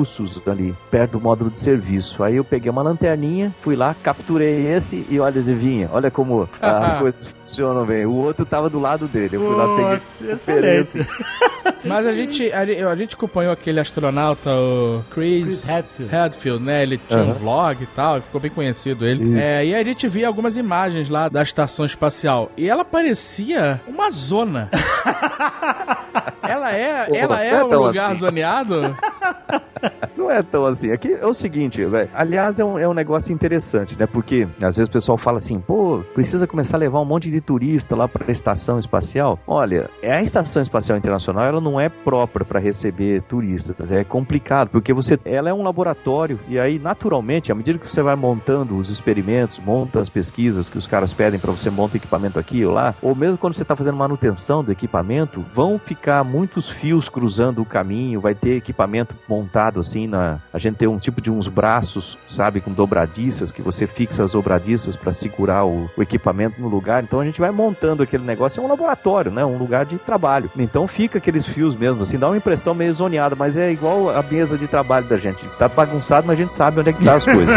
arbustos ali, perto do módulo de serviço. Aí eu peguei uma lanterninha, fui lá, capturei esse e olha, adivinha, olha como as coisas funcionam bem. O outro tava do lado dele, eu fui lá, peguei excelente. Mas a gente acompanhou aquele astronauta, o Chris Hadfield, né? Ele tinha um vlog e tal, ficou bem conhecido ele. E aí a gente via algumas imagens lá da estação espacial. E ela parecia uma zona. Ela é um lugar zoneado? Não é tão assim. Aqui é o seguinte, velho. Aliás, é um negócio interessante, né? Porque às vezes o pessoal fala assim, pô, precisa começar a levar um monte de turista lá para a estação espacial. Olha, a Estação Espacial Internacional, ela não é própria para receber turistas. É complicado, porque ela é um laboratório e aí, naturalmente, à medida que você vai montando os experimentos, monta as pesquisas que os caras pedem para você montar equipamento aqui ou lá, ou mesmo quando você está fazendo manutenção do equipamento, vão ficar muitos fios cruzando o caminho, vai ter equipamento montado assim, a gente tem um tipo de uns braços, sabe, com dobradiças, que você fixa as dobradiças para segurar o equipamento no lugar. Então a gente vai montando aquele negócio, é um laboratório, né, um lugar de trabalho. Então fica aqueles fios mesmo, assim, dá uma impressão meio zoneada, mas é igual a mesa de trabalho da gente. Tá bagunçado, mas a gente sabe onde é que tá as coisas.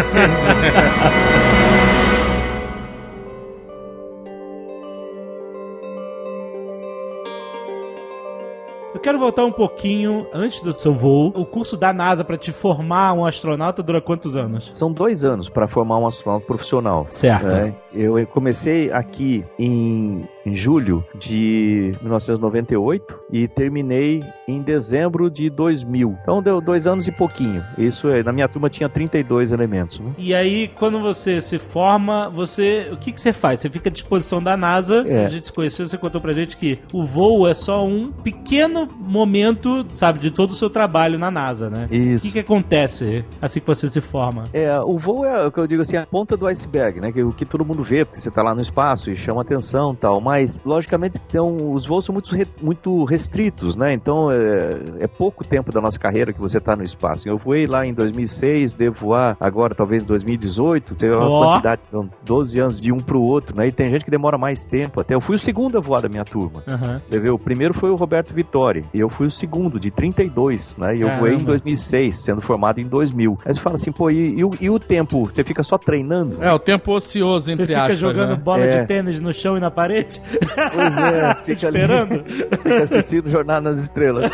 Eu quero voltar um pouquinho antes do seu voo. O curso da NASA para te formar um astronauta dura quantos anos? São 2 anos para formar um astronauta profissional. Certo. Eu comecei aqui em julho de 1998 e terminei em dezembro de 2000. Então deu 2 anos e pouquinho. Isso na minha turma tinha 32 elementos. Né? E aí, quando você se forma, o que você faz? Você fica à disposição da NASA. A gente se conheceu, você contou pra gente que o voo é só um pequeno momento, sabe, de todo o seu trabalho na NASA, né? Isso. O que acontece assim que você se forma? O voo é o que eu digo assim, a ponta do iceberg, né? O que todo mundo vê, porque você tá lá no espaço e chama atenção e tal, mas logicamente então, os voos são muito restritos, né? Então é pouco tempo da nossa carreira que você tá no espaço. Eu voei lá em 2006, devo voar agora talvez em 2018, teve uma quantidade, 12 anos de um pro outro, né? E tem gente que demora mais tempo até. Eu fui o segundo a voar da minha turma. Você vê, o primeiro foi o Roberto Vittori, e eu fui o segundo, de 32, né? E eu voei em 2006, sendo formado em 2000. Aí você fala assim, pô, e o tempo? Você fica só treinando? O tempo ocioso, entre aspas. Você fica jogando bola de tênis no chão e na parede? Pois é. Fica esperando? Fica assistindo Jornada nas Estrelas.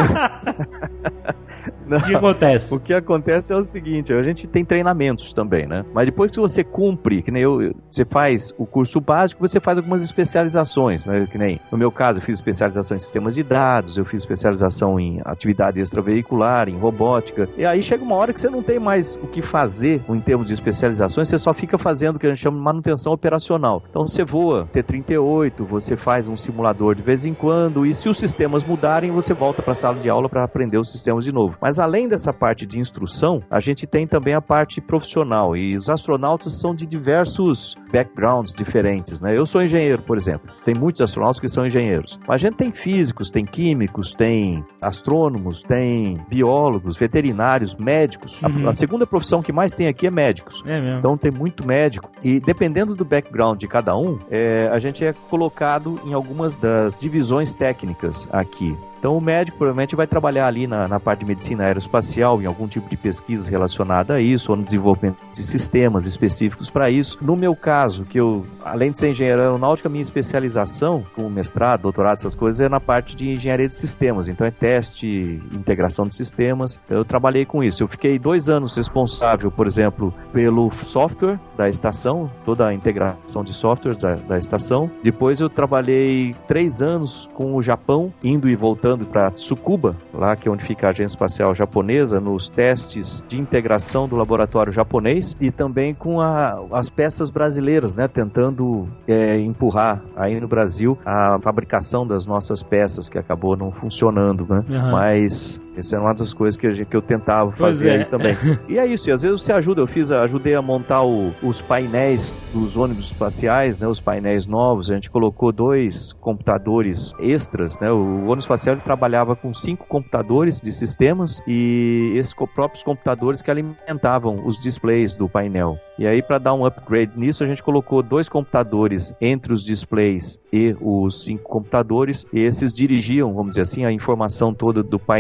Não. O que acontece? O que acontece é o seguinte, a gente tem treinamentos também, né? Mas depois que você cumpre, que nem você faz o curso básico, você faz algumas especializações, né? Que nem, no meu caso, eu fiz especialização em sistemas de dados, eu fiz especialização em atividade extraveicular, em robótica, e aí chega uma hora que você não tem mais o que fazer em termos de especializações, você só fica fazendo o que a gente chama de manutenção operacional. Então você voa T-38, você faz um simulador de vez em quando, e se os sistemas mudarem, você volta para a sala de aula para aprender os sistemas de novo. Mas além dessa parte de instrução, a gente tem também a parte profissional, e os astronautas são de diversos backgrounds diferentes, né? Eu sou engenheiro, por exemplo. Tem muitos astronautas que são engenheiros. Mas a gente tem físicos, tem químicos, tem astrônomos, tem biólogos, veterinários, médicos. A segunda profissão que mais tem aqui é médicos. É mesmo. Então tem muito médico. E dependendo do background de cada um, a gente é colocado em algumas das divisões técnicas aqui. Então o médico provavelmente vai trabalhar ali na parte de medicina aeroespacial, em algum tipo de pesquisa relacionada a isso, ou no desenvolvimento de sistemas específicos para isso. No meu caso, que eu, além de ser engenheiro aeronáutico, a minha especialização, com mestrado, doutorado, essas coisas, é na parte de engenharia de sistemas. Então é teste, integração de sistemas. Eu trabalhei com isso. Eu fiquei 2 anos responsável, por exemplo, pelo software da estação, toda a integração de softwares da estação. Depois eu trabalhei 3 anos com o Japão, indo e voltando para Tsukuba, lá que é onde fica a agência espacial japonesa, nos testes de integração do laboratório japonês, e também com as peças brasileiras, né, tentando empurrar aí no Brasil a fabricação das nossas peças, que acabou não funcionando, né? Mas essa é uma das coisas que eu tentava fazer aí também. E é isso, e às vezes você ajuda. Eu ajudei a montar os painéis dos ônibus espaciais, né, os painéis novos. A gente colocou 2 computadores extras, né? O ônibus espacial ele trabalhava com 5 computadores de sistemas, e esses próprios computadores que alimentavam os displays do painel. E aí, para dar um upgrade nisso, a gente colocou 2 computadores entre os displays e os 5 computadores, e esses dirigiam, vamos dizer assim, a informação toda do painel e tornando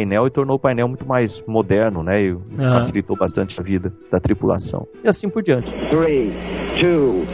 tornou o painel muito mais moderno, né? E facilitou bastante a vida da tripulação. E assim por diante. 3, 2,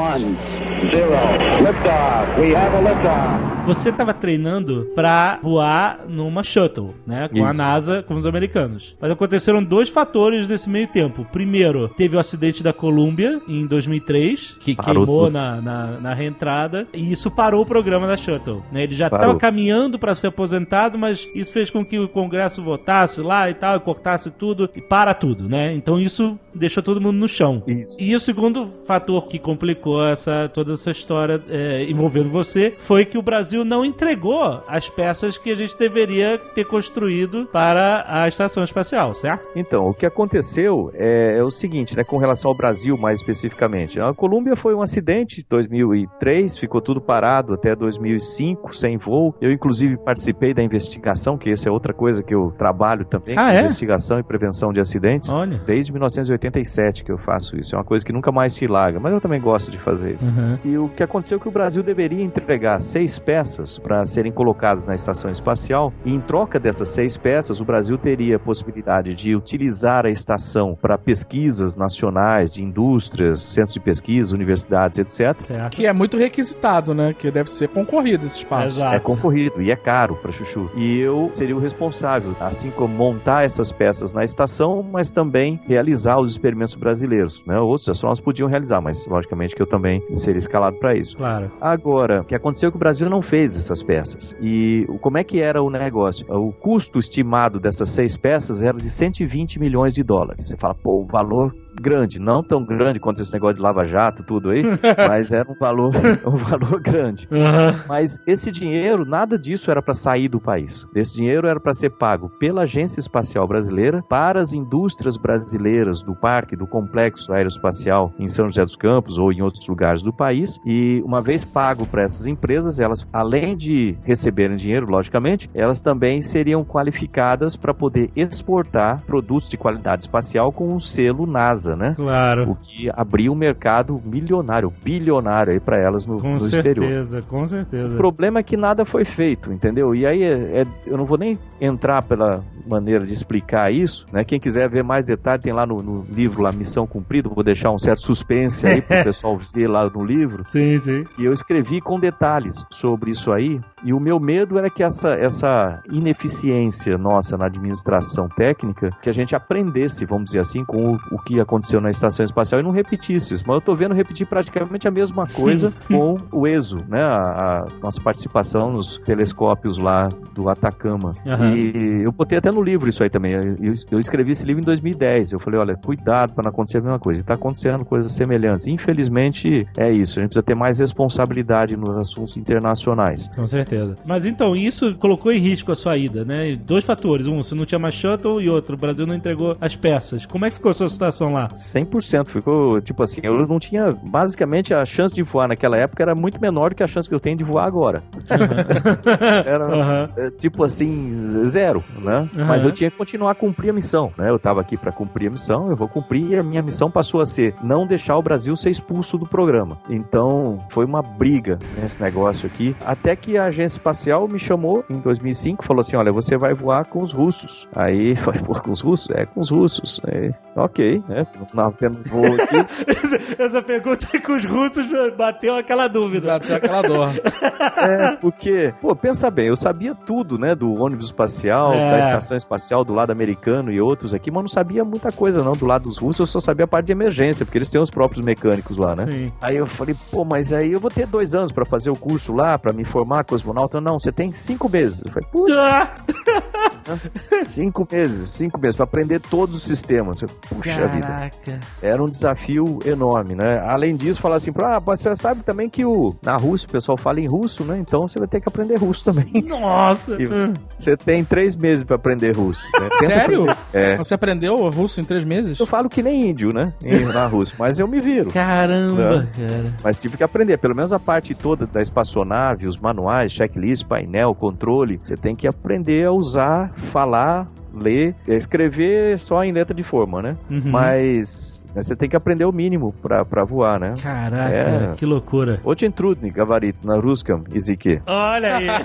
1, 0. Liftoff. We have a liftoff. Você estava treinando pra voar numa shuttle, né? Com a NASA, com os americanos. Mas aconteceram 2 fatores nesse meio tempo. Primeiro, teve o acidente da Columbia em 2003, que queimou na reentrada, e isso parou o programa da shuttle, né? Ele já estava caminhando para ser aposentado, mas isso fez com que o Congresso votasse lá e tal, e cortasse tudo, e para tudo, né? Então isso deixou todo mundo no chão. Isso. E o segundo fator que complicou toda essa história envolvendo você foi que o Brasil não entregou as peças que a gente deveria ter construído para a estação espacial, certo? Então, o que aconteceu é o seguinte, né, com relação ao Brasil mais especificamente. A Columbia foi um acidente em 2003, ficou tudo parado até 2005, sem voo. Eu, inclusive, participei da investigação, que essa é outra coisa que eu trabalho também, investigação e prevenção de acidentes. Olha. Desde 1987 que eu faço isso. É uma coisa que nunca mais se larga, mas eu também gosto de fazer isso. E o que aconteceu é que o Brasil deveria entregar 6 peças para serem colocadas na estação espacial, e em troca dessas 6 peças, o Brasil teria a possibilidade de utilizar a estação para pesquisas nacionais, de indústrias, centros de pesquisa, universidades, etc. Certo. Que é muito requisitado, né? Que deve ser concorrido esse espaço. Exato. É concorrido e é caro para chuchu. E eu seria o responsável, assim como montar essas peças na estação, mas também realizar os experimentos brasileiros, né? Outros astronautas podiam realizar, mas logicamente que eu também seria escalado para isso. Claro. Agora, o que aconteceu é que o Brasil não fez essas peças. E como é que era o negócio? O custo estimado dessas 6 peças era de 120 milhões de dólares. Você fala, pô, o valor grande, não tão grande quanto esse negócio de lava-jato, tudo aí, mas era um valor grande. Mas esse dinheiro, nada disso era para sair do país. Esse dinheiro era para ser pago pela Agência Espacial Brasileira para as indústrias brasileiras do parque, do complexo aeroespacial em São José dos Campos ou em outros lugares do país. E uma vez pago para essas empresas, elas, além de receberem dinheiro, logicamente, elas também seriam qualificadas para poder exportar produtos de qualidade espacial com um selo NASA, né? Claro. O que abriu um mercado milionário, bilionário aí para elas no exterior. Com certeza. O problema é que nada foi feito, entendeu? E aí eu não vou nem entrar pela maneira de explicar isso, né? Quem quiser ver mais detalhe tem lá no livro lá, Missão Cumprida, vou deixar um certo suspense aí pro pessoal ver lá no livro. Sim, sim. E eu escrevi com detalhes sobre isso aí, e o meu medo era que essa ineficiência nossa na administração técnica, que a gente aprendesse, vamos dizer assim, com o que aconteceu na estação espacial e não repetisse isso. Mas eu tô vendo repetir praticamente a mesma coisa com o ESO, né? A nossa participação nos telescópios lá do Atacama. E eu botei até no livro isso aí também. Eu escrevi esse livro em 2010. Eu falei, olha, cuidado para não acontecer a mesma coisa. E tá acontecendo coisas semelhantes. Infelizmente, é isso. A gente precisa ter mais responsabilidade nos assuntos internacionais. Com certeza. Mas então, isso colocou em risco a sua ida, né? 2 fatores. Um, você não tinha mais shuttle, e outro, o Brasil não entregou as peças. Como é que ficou a sua situação lá? 100%. Ficou, tipo assim, eu não tinha, basicamente, a chance de voar naquela época era muito menor do que a chance que eu tenho de voar agora. Era, tipo assim, 0, né? Mas eu tinha que continuar a cumprir a missão, né? Eu tava aqui para cumprir a missão, eu vou cumprir, e a minha missão passou a ser não deixar o Brasil ser expulso do programa. Então, foi uma briga nesse negócio aqui, até que a Agência Espacial me chamou em 2005, falou assim, olha, você vai voar com os russos. Aí, eu falei, pô, com os russos? É, com os russos. Aí, ok, né? Não tendo voo aqui. Essa pergunta com os russos bateu aquela dúvida. Bateu aquela dor. Porque, pô, pensa bem, eu sabia tudo, né, do ônibus espacial, da estação espacial do lado americano e outros aqui, mas não sabia muita coisa não do lado dos russos, eu só sabia a parte de emergência, porque eles têm os próprios mecânicos lá, né? Sim. Aí eu falei, pô, mas aí eu vou ter 2 anos pra fazer o curso lá, pra me formar cosmonauta. Não, você tem 5 meses. Eu falei, putz. 5 meses pra aprender todos os sistemas. Puxa vida. Era um desafio enorme, né? Além disso, falar assim, você sabe também que na Rússia o pessoal fala em russo, né? Então você vai ter que aprender russo também. Nossa! E você tem 3 meses pra aprender russo. Né? Sério? Você aprendeu russo em 3 meses? Eu falo que nem índio, né? Na Rússia, mas eu me viro. Caramba, né? cara. Mas tive que aprender, pelo menos a parte toda da espaçonave, os manuais, checklist, painel, controle, você tem que aprender a usar, falar ler, escrever só em letra de forma, né? Mas você tem que aprender o mínimo pra voar, né? Caraca, que loucura. Очень трудный говорить на русском языке. Olha aí.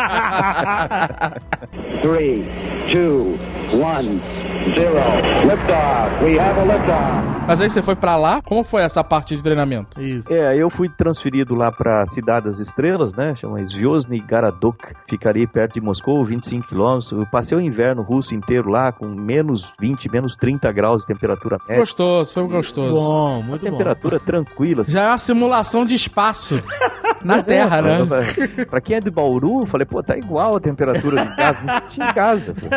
3, 2, 1, 0. Liftoff. We have a liftoff. Mas aí você foi pra lá, como foi essa parte de treinamento? Isso. Eu fui transferido lá pra Cidade das Estrelas, né? Chama Zvyozny Gorodok. Fica ali perto de Moscou, 25 quilômetros. Eu passei o inverno russo inteiro lá, com menos 20, menos 30 graus de temperatura média. Gostoso, foi gostoso. Bom, muito bom. Temperatura tranquila. Assim. Já é uma simulação de espaço na Terra, né? Pra quem é de Bauru, eu falei, pô, tá igual a temperatura de casa. Me senti em casa, pô.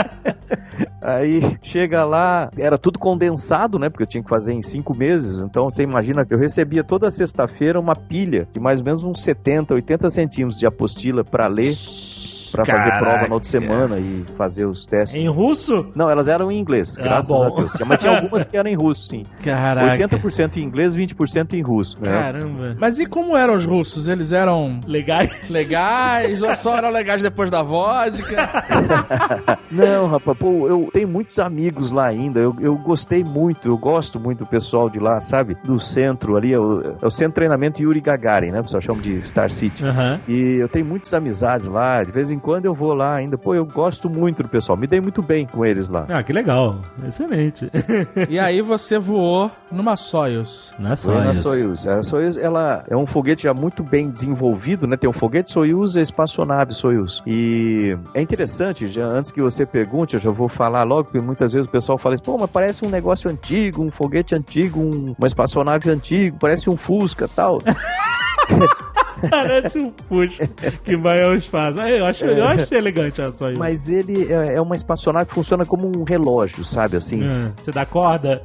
Aí, chega lá, era tudo condensado, né? Porque eu tinha que fazer em 5 meses. Então, você imagina que eu recebia toda sexta-feira uma pilha de mais ou menos uns 70, 80 centímetros de apostila pra ler. Pra fazer prova na outra semana e fazer os testes. Em russo? Não, elas eram em inglês, graças a Deus. Mas tinha algumas que eram em russo, sim. Caraca. 80% em inglês, 20% em russo. Né? Caramba. Mas e como eram os russos? Eles eram legais? Legais ou só eram legais depois da vodka? Não, rapaz, pô, eu tenho muitos amigos lá ainda. Eu gostei muito, eu gosto muito do pessoal de lá, sabe? Do centro ali, é o centro de treinamento Yuri Gagarin, né? O pessoal chama de Star City. E eu tenho muitas amizades lá, de vez em quando eu vou lá ainda. Pô, eu gosto muito do pessoal. Me dei muito bem com eles lá. Ah, que legal. Excelente. E aí você voou numa Soyuz. Na Soyuz. A Soyuz, ela é um foguete já muito bem desenvolvido, né? Tem um foguete Soyuz e a espaçonave Soyuz. E é interessante, já antes que você pergunte, eu já vou falar logo, porque muitas vezes o pessoal fala assim, pô, mas parece um negócio antigo, um foguete antigo, uma espaçonave antiga, parece um Fusca e tal. Parece um Fusca que vai ao espaço. Eu acho elegante a Soyuz. Mas ele é uma espaçonave que funciona como um relógio, sabe, assim. Você dá corda?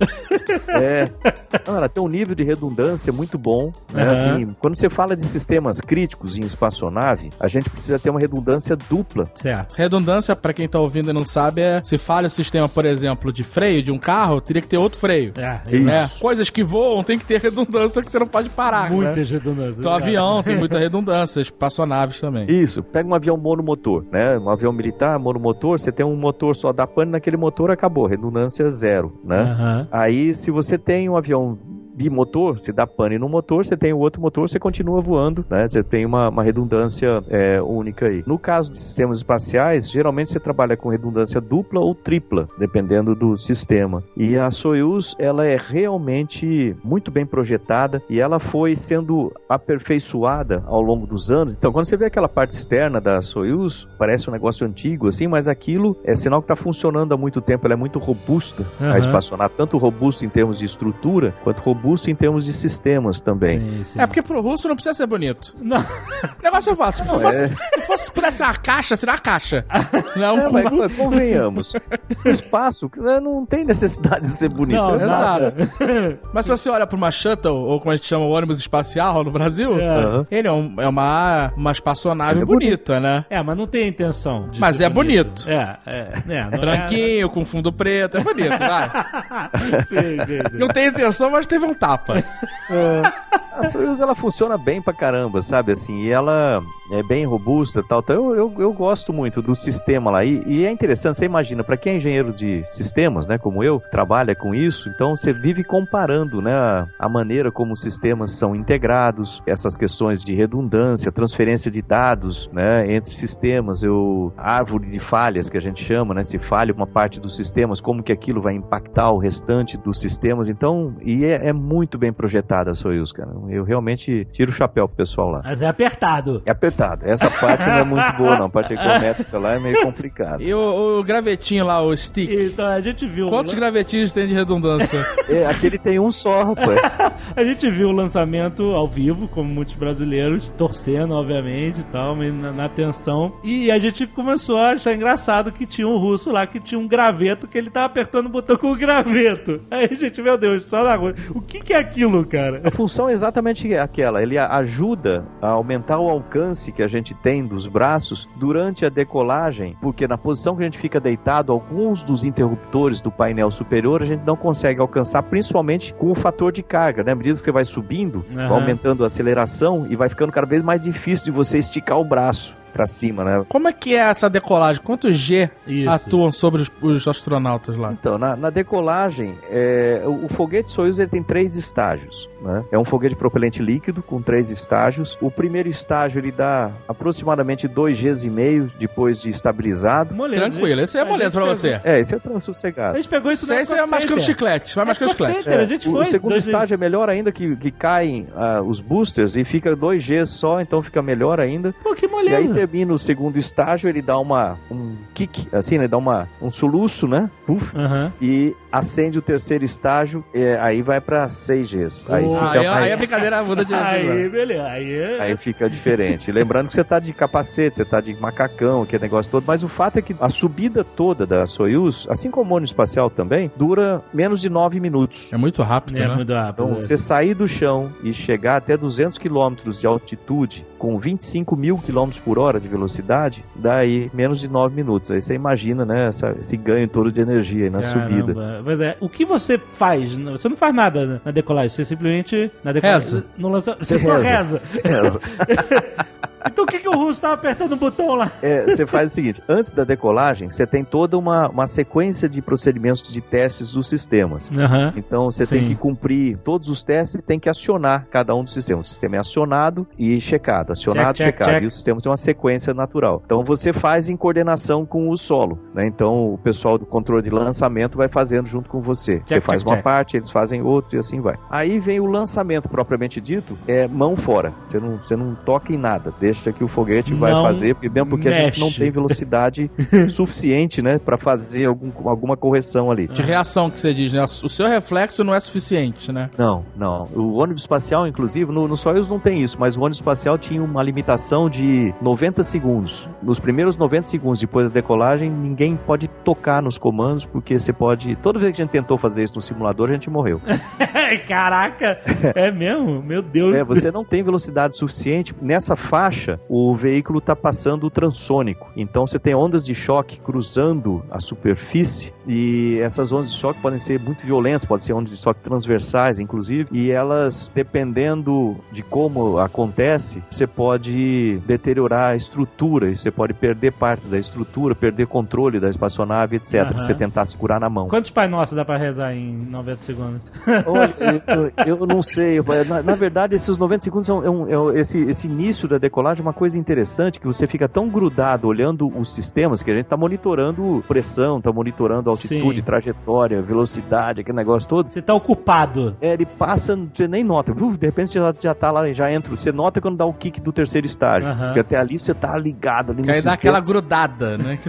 Não, ela tem um nível de redundância muito bom, né? Assim, quando você fala de sistemas críticos em espaçonave, a gente precisa ter uma redundância dupla. Certo. Redundância, pra quem tá ouvindo e não sabe, é se falha o sistema, por exemplo, de freio de um carro, teria que ter outro freio. Coisas que voam tem que ter redundância que você não pode parar. Muitas redundâncias. Então, avião tem muita redundância, espaçonaves também. Isso, pega um avião monomotor, né? Um avião militar, monomotor, você tem um motor só, dá pane naquele motor, acabou, redundância zero, né? Aí, se você tem um avião bimotor, se dá pane no motor, você tem o outro motor, você continua voando, né? Você tem uma redundância única aí. No caso de sistemas espaciais, geralmente você trabalha com redundância dupla ou tripla, dependendo do sistema. E a Soyuz, ela é realmente muito bem projetada e ela foi sendo aperfeiçoada ao longo dos anos. Então, quando você vê aquela parte externa da Soyuz, parece um negócio antigo, assim, mas aquilo é sinal que está funcionando há muito tempo. Ela é muito robusta, a espaçonave, tanto robusta em termos de estrutura, quanto robusta em termos de sistemas também. Sim. Porque pro russo não precisa ser bonito. Não. O negócio é fácil. Se pudesse ser uma caixa, seria uma caixa. Mas convenhamos. O espaço não tem necessidade de ser bonito. Não, exato. Mas se você olha pra uma shuttle, ou como a gente chama o ônibus espacial no Brasil, ele é uma espaçonave bonita, né? Mas não tem a intenção de Mas é bonito. Branquinho, com fundo preto, é bonito, vai. Sim. Não tem intenção, mas teve um tapa. A Soyuz, ela funciona bem pra caramba, sabe, assim, e ela é bem robusta e tal, então eu gosto muito do sistema lá, e é interessante, você imagina, pra quem é engenheiro de sistemas, né, como eu, trabalha com isso, então você vive comparando, né, a maneira como os sistemas são integrados, essas questões de redundância, transferência de dados, né, entre sistemas, árvore de falhas, que a gente chama, né, se falha uma parte dos sistemas, como que aquilo vai impactar o restante dos sistemas, então, e é muito bem projetada a Soyuz, cara. Eu realmente tiro o chapéu pro pessoal lá. Mas é apertado. É apertado. Essa parte não é muito boa, não. A parte econométrica lá é meio complicada. E o gravetinho lá, o stick? Então, a gente viu... Quantos gravetinhos tem de redundância? Aquele tem um só, rapaz. A gente viu o lançamento ao vivo, como muitos brasileiros, torcendo, obviamente, e tal, mas na tensão. E a gente começou a achar engraçado que tinha um russo lá, que tinha um graveto, que ele tava apertando o botão com o graveto. Aí a gente, meu Deus, só na rua. O que é aquilo, cara? A função é exatamente aquela. Ele ajuda a aumentar o alcance que a gente tem dos braços durante a decolagem, porque na posição que a gente fica deitado, alguns dos interruptores do painel superior a gente não consegue alcançar, principalmente com o fator de carga, né? À medida que você vai subindo, vai aumentando a aceleração e vai ficando cada vez mais difícil de você esticar o braço. pra cima, né? Como é que é essa decolagem? Quantos G Isso. atuam sobre os astronautas lá? Então, na decolagem, o foguete Soyuz ele tem 3 estágios, né? É um foguete de propelente líquido com 3 estágios. O primeiro estágio ele dá aproximadamente 2,5 Gs depois de estabilizado. Moleza, Tranquilo, esse é moleza pra você. Esse é sossegado. A gente pegou isso Esse é mais que os chicletes, vai mais que os chicletes. A gente foi. O segundo estágio é melhor ainda, que caem os boosters e fica 2 Gs só, então fica melhor ainda. Pô, que moleza. E aí termina o segundo estágio, ele dá um kick, assim, né? Dá um soluço, né? Puf. E acende o terceiro estágio, aí vai pra 6 Gs. Aí a brincadeira muda de Aí, beleza. Aí fica diferente. Lembrando que você tá de capacete, você tá de macacão, aquele negócio todo, mas o fato é que a subida toda da Soyuz, assim como o ônibus espacial também, dura menos de 9 minutos. É muito rápido, né? Muito rápido. Então, você sair do chão e chegar até 200 km de altitude com 25 mil km por hora de velocidade, dá aí menos de 9 minutos. Aí você imagina, né, esse ganho todo de energia aí na subida. Mas o que você faz? Você não faz nada na decolagem, você simplesmente na decolagem reza. Não lança, você só reza. Reza. Então o que o Russo tava apertando o botão lá? Você faz o seguinte, antes da decolagem, você tem toda uma sequência de procedimentos de testes dos sistemas. Então você tem que cumprir todos os testes e tem que acionar cada um dos sistemas. O sistema é acionado e checado, checado. E o sistema tem uma sequência natural. Então você faz em coordenação com o solo, né? Então o pessoal do controle de lançamento vai fazendo junto com você. Você faz uma parte, eles fazem outra e assim vai. Aí vem o lançamento propriamente dito, mão fora. Você não toca em nada, deixa que o foguete vai fazer, mesmo porque a gente não tem velocidade suficiente, né, para fazer alguma correção ali. De reação que você diz, né? O seu reflexo não é suficiente, né? Não. O ônibus espacial, inclusive, no Soyuz não tem isso, mas o ônibus espacial tinha uma limitação de 90 segundos. Nos primeiros 90 segundos depois da decolagem, ninguém pode tocar nos comandos, porque você pode... Toda vez que a gente tentou fazer isso no simulador, a gente morreu. Caraca! É mesmo? Meu Deus! Você não tem velocidade suficiente. Nessa faixa, o veículo está passando o transônico. Então você tem ondas de choque cruzando a superfície e essas ondas de choque podem ser muito violentas, podem ser ondas de choque transversais, inclusive, e elas, dependendo de como acontece, você pode deteriorar a estrutura, você pode perder parte da estrutura, perder controle da espaçonave, etc. Você tentar segurar na mão. Quantos Pai Nosso dá pra rezar em 90 segundos? Olha, eu não sei. Na verdade, esses 90 segundos são esse início da decolagem é uma coisa interessante, que você fica tão grudado olhando os sistemas, que a gente tá monitorando pressão, tá monitorando altitude, trajetória, velocidade, aquele negócio todo. Você tá ocupado. Ele passa, você nem nota. De repente você já tá lá, já entra. Você nota quando dá o kick do terceiro estágio. Porque até ali você tá ligado ali no sistema. Aí dá aquela grudada, né?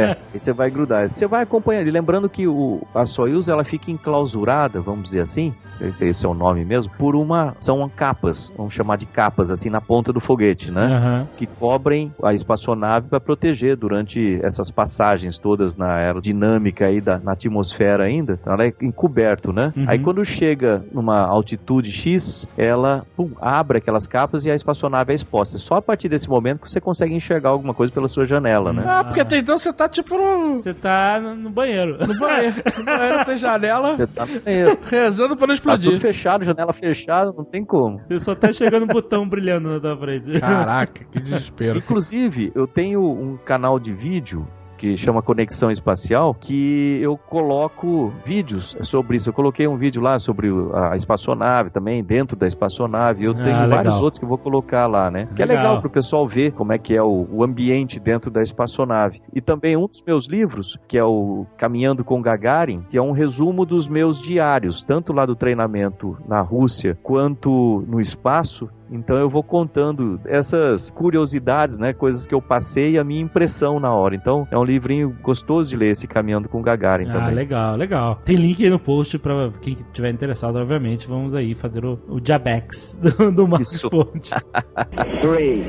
E você vai grudar. Você vai acompanhando. E lembrando que a Soyuz, ela fica enclausurada, vamos dizer assim, não sei se esse é o nome mesmo, são capas, vamos chamar de capas, assim, na ponta do foguete, né? Que cobrem a espaçonave para proteger durante essas passagens todas na aerodinâmica aí, na atmosfera ainda. Então ela é encoberto, né? Aí quando chega numa altitude X, ela abre aquelas capas e a espaçonave é exposta. Só a partir desse momento que você consegue enxergar alguma coisa pela sua janela, né? Porque até então você tá tipo Você tá no banheiro. No banheiro sem janela. Você tá no banheiro. Rezando pra não explodir. Tá tudo fechado, janela fechada, não tem como. Você só tá chegando um botão brilhando na tua frente. Caraca, que desespero. Inclusive, eu tenho um canal de vídeo que chama Conexão Espacial, que eu coloco vídeos sobre isso. Eu coloquei um vídeo lá sobre a espaçonave também, dentro da espaçonave. Eu tenho vários outros que eu vou colocar lá, né? Que é legal pro pessoal ver como é que é o ambiente dentro da espaçonave. E também um dos meus livros, que é o Caminhando com Gagarin, que é um resumo dos meus diários, tanto lá do treinamento na Rússia, quanto no espaço. Então eu vou contando essas curiosidades, né, coisas que eu passei e a minha impressão na hora. Então é um livrinho gostoso de ler, esse Caminhando com Gagarin também. Legal. Tem link aí no post pra quem tiver interessado, obviamente. Vamos aí fazer o Jabex do Marcos Ponte. 3,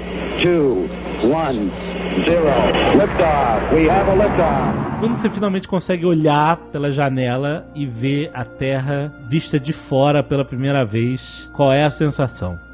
2, 1, 0. Liftoff. We have a liftoff. Quando você finalmente consegue olhar pela janela e ver a Terra vista de fora pela primeira vez, qual é a sensação?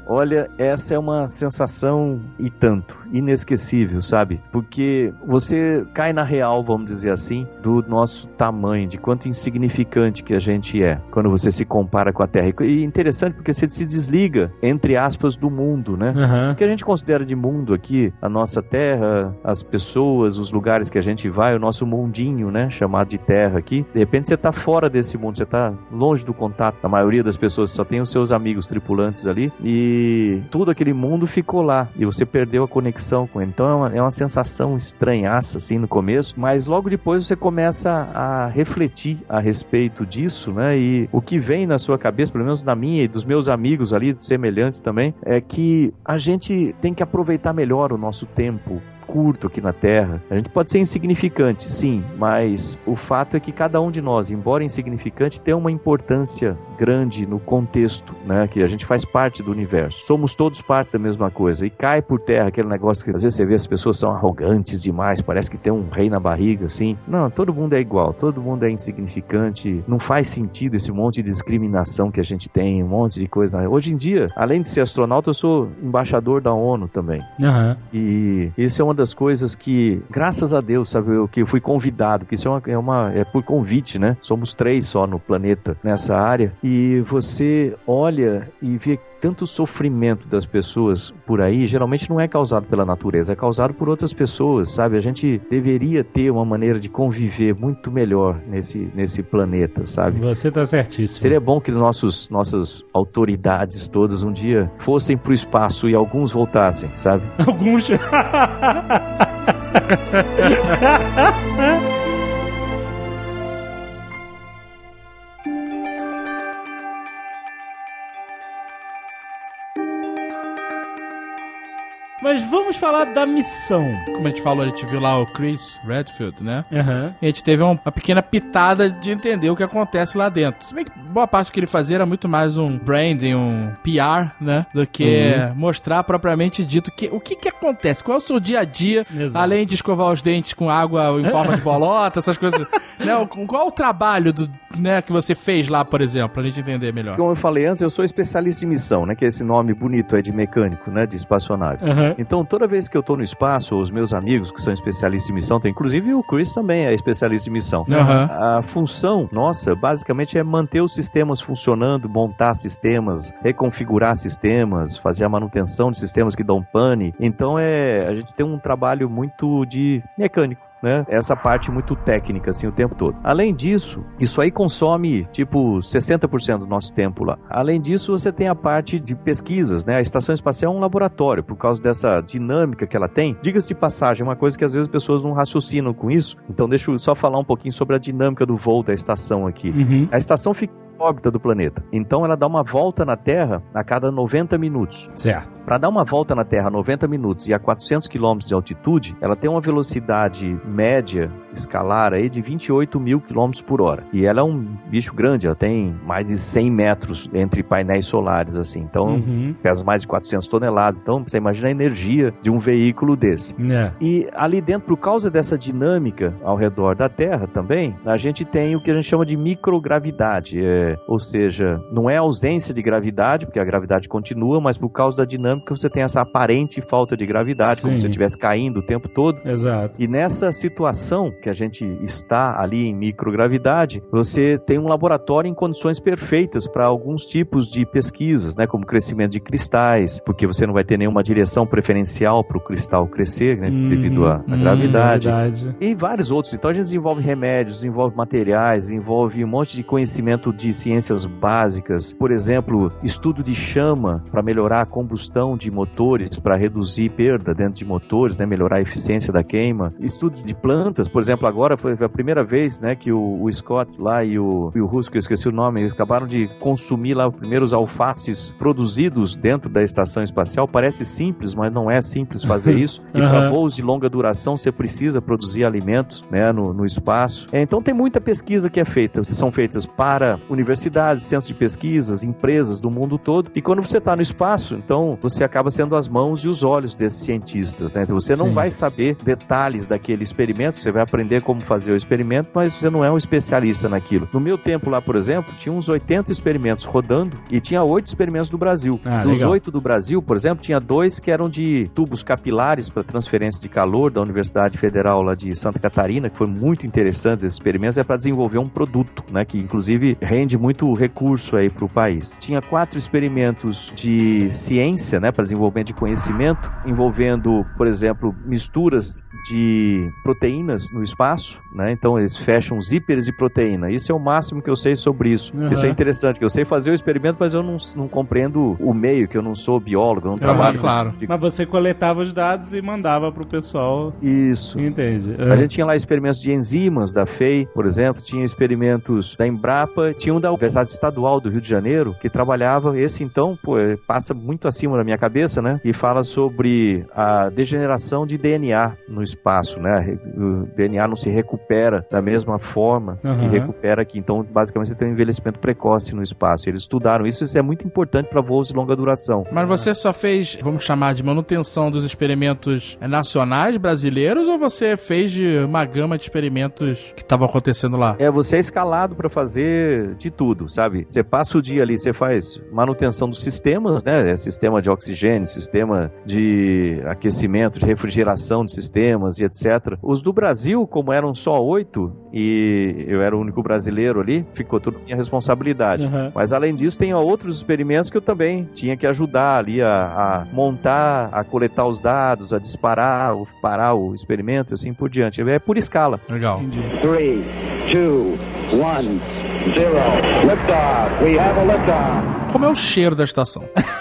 Olha, essa é uma sensação e tanto, inesquecível, sabe? Porque você cai na real, vamos dizer assim, do nosso tamanho, de quanto insignificante que a gente é, quando você se compara com a Terra. E interessante porque você se desliga, entre aspas, do mundo, né? Uhum. O que a gente considera de mundo aqui, a nossa Terra, as pessoas, os lugares que a gente vai, o nosso mundinho, né? Chamado de Terra aqui. De repente você tá fora desse mundo, você tá longe do contato. A maioria das pessoas só tem os seus amigos tripulantes ali e tudo aquele mundo ficou lá e você perdeu a conexão com ele. Então é uma sensação estranhaça assim no começo, mas logo depois você começa a refletir a respeito disso, né? E o que vem na sua cabeça, pelo menos na minha e dos meus amigos ali, semelhantes também, é que a gente tem que aproveitar melhor o nosso tempo curto aqui na Terra. A gente pode ser insignificante, sim, mas o fato é que cada um de nós, embora insignificante, tem uma importância grande no contexto, né? Que a gente faz parte do universo. Somos todos parte da mesma coisa. E cai por terra aquele negócio que às vezes você vê as pessoas são arrogantes demais, parece que tem um rei na barriga, assim. Não, todo mundo é igual, todo mundo é insignificante. Não faz sentido esse monte de discriminação que a gente tem, um monte de coisa. Hoje em dia, além de ser astronauta, eu sou embaixador da ONU também. Uhum. E isso é uma das coisas que, graças a Deus, sabe, que eu fui convidado, que isso é por convite, né? Somos 3 só no planeta nessa área, e você olha e vê tanto sofrimento das pessoas por aí, geralmente não é causado pela natureza, é causado por outras pessoas, sabe? A gente deveria ter uma maneira de conviver muito melhor nesse planeta, sabe? Você tá certíssimo. Seria bom que nossas autoridades todas um dia fossem pro espaço e alguns voltassem, sabe? Alguns... Mas vamos falar da missão. Como a gente falou, a gente viu lá o Chris Redfield, né? Uhum. E a gente teve uma pequena pitada de entender o que acontece lá dentro. Se bem que boa parte do que ele fazia era muito mais um branding, um PR, né? Do que mostrar propriamente dito o que acontece, qual é o seu dia a dia, além de escovar os dentes com água em forma de bolota, essas coisas. Né? Qual é o trabalho né, que você fez lá, por exemplo, pra gente entender melhor? Como eu falei antes, eu sou especialista em missão, né? Que é esse nome bonito aí de mecânico, né? De espaçonave. Uhum. Então, toda vez que eu tô no espaço, os meus amigos que são especialistas em missão, tem inclusive o Chris também é especialista em missão. Uhum. A função nossa, basicamente, é manter os sistemas funcionando, montar sistemas, reconfigurar sistemas, fazer a manutenção de sistemas que dão pane. Então, a gente tem um trabalho muito de mecânico. Né? Essa parte muito técnica, assim, o tempo todo. Além disso, isso aí consome, tipo, 60% do nosso tempo lá. Além disso, você tem a parte de pesquisas, né? A estação espacial é um laboratório, por causa dessa dinâmica que ela tem. Diga-se de passagem, uma coisa que às vezes as pessoas não raciocinam com isso. Então, deixa eu só falar um pouquinho sobre a dinâmica do voo da estação aqui. Uhum. A estação fica órbita do planeta. Então ela dá uma volta na Terra a cada 90 minutos. Certo. Para dar uma volta na Terra a 90 minutos e a 400 km de altitude, ela tem uma velocidade média escalar aí de 28 mil km por hora. E ela é um bicho grande, ela tem mais de 100 metros entre painéis solares, assim. Então, pesa mais de 400 toneladas. Então, você imagina a energia de um veículo desse. E ali dentro, por causa dessa dinâmica ao redor da Terra também, a gente tem o que a gente chama de microgravidade. Ou seja, não é ausência de gravidade, porque a gravidade continua, mas por causa da dinâmica você tem essa aparente falta de gravidade, como se você estivesse caindo o tempo todo. Exato. E nessa situação que a gente está ali em microgravidade, você tem um laboratório em condições perfeitas para alguns tipos de pesquisas, né, como crescimento de cristais, porque você não vai ter nenhuma direção preferencial para o cristal crescer, né, devido à gravidade. E vários outros. Então a gente desenvolve remédios, desenvolve materiais, desenvolve um monte de conhecimento de ciências básicas, por exemplo, estudo de chama para melhorar a combustão de motores, para reduzir perda dentro de motores, né, melhorar a eficiência da queima, estudos de plantas, por exemplo, agora foi a primeira vez, né, que o Scott lá e o Russo, que eu esqueci o nome, eles acabaram de consumir lá os primeiros alfaces produzidos dentro da estação espacial. Parece simples, mas não é simples fazer isso. E para voos de longa duração você precisa produzir alimentos, né, no espaço. Então tem muita pesquisa que é feita, são feitas para universidades universidades, centros de pesquisas, empresas do mundo todo. E quando você está no espaço, então você acaba sendo as mãos e os olhos desses cientistas, né? Então você não vai saber detalhes daquele experimento, você vai aprender como fazer o experimento, mas você não é um especialista naquilo. No meu tempo lá, por exemplo, tinha uns 80 experimentos rodando e tinha 8 experimentos do Brasil. Dos 8 do Brasil, por exemplo, tinha 2 que eram de tubos capilares para transferência de calor da Universidade Federal lá de Santa Catarina, que foi muito interessante esses experimentos, é para desenvolver um produto, né, que inclusive rende muito recurso aí para o país. Tinha 4 experimentos de ciência, né, para desenvolvimento de conhecimento, envolvendo, por exemplo, misturas de proteínas no espaço, né? Então eles fecham zíperes de proteína. Isso é o máximo que eu sei sobre isso. Isso é interessante, que eu sei fazer o experimento, mas eu não compreendo o meio, que eu não sou biólogo, eu não trabalho. Claro. Mas você coletava os dados e mandava pro pessoal. Isso. Entende. A gente tinha lá experimentos de enzimas da FEI, por exemplo, tinha experimentos da Embrapa, tinha um da Universidade Estadual do Rio de Janeiro, que trabalhava, esse então, passa muito acima da minha cabeça, né? E fala sobre a degeneração de DNA no espaço, né? O DNA não se recupera da mesma forma que recupera aqui. Então, basicamente, você tem um envelhecimento precoce no espaço. Eles estudaram isso, isso é muito importante para voos de longa duração. Mas você só fez, vamos chamar de manutenção dos experimentos nacionais brasileiros, ou você fez de uma gama de experimentos que estavam acontecendo lá? Você é escalado para fazer de tudo, sabe? Você passa o dia ali, você faz manutenção dos sistemas, né? Sistema de oxigênio, sistema de aquecimento, de refrigeração de sistemas e etc. Os do Brasil, como eram só 8 e eu era o único brasileiro ali, ficou tudo minha responsabilidade. Mas além disso, tem outros experimentos que eu também tinha que ajudar ali a montar, a coletar os dados, a disparar, parar o experimento e assim por diante. É por escala. Legal. 3, 2, 1, 0. Liftoff. We have a liftoff. Como é o cheiro da estação?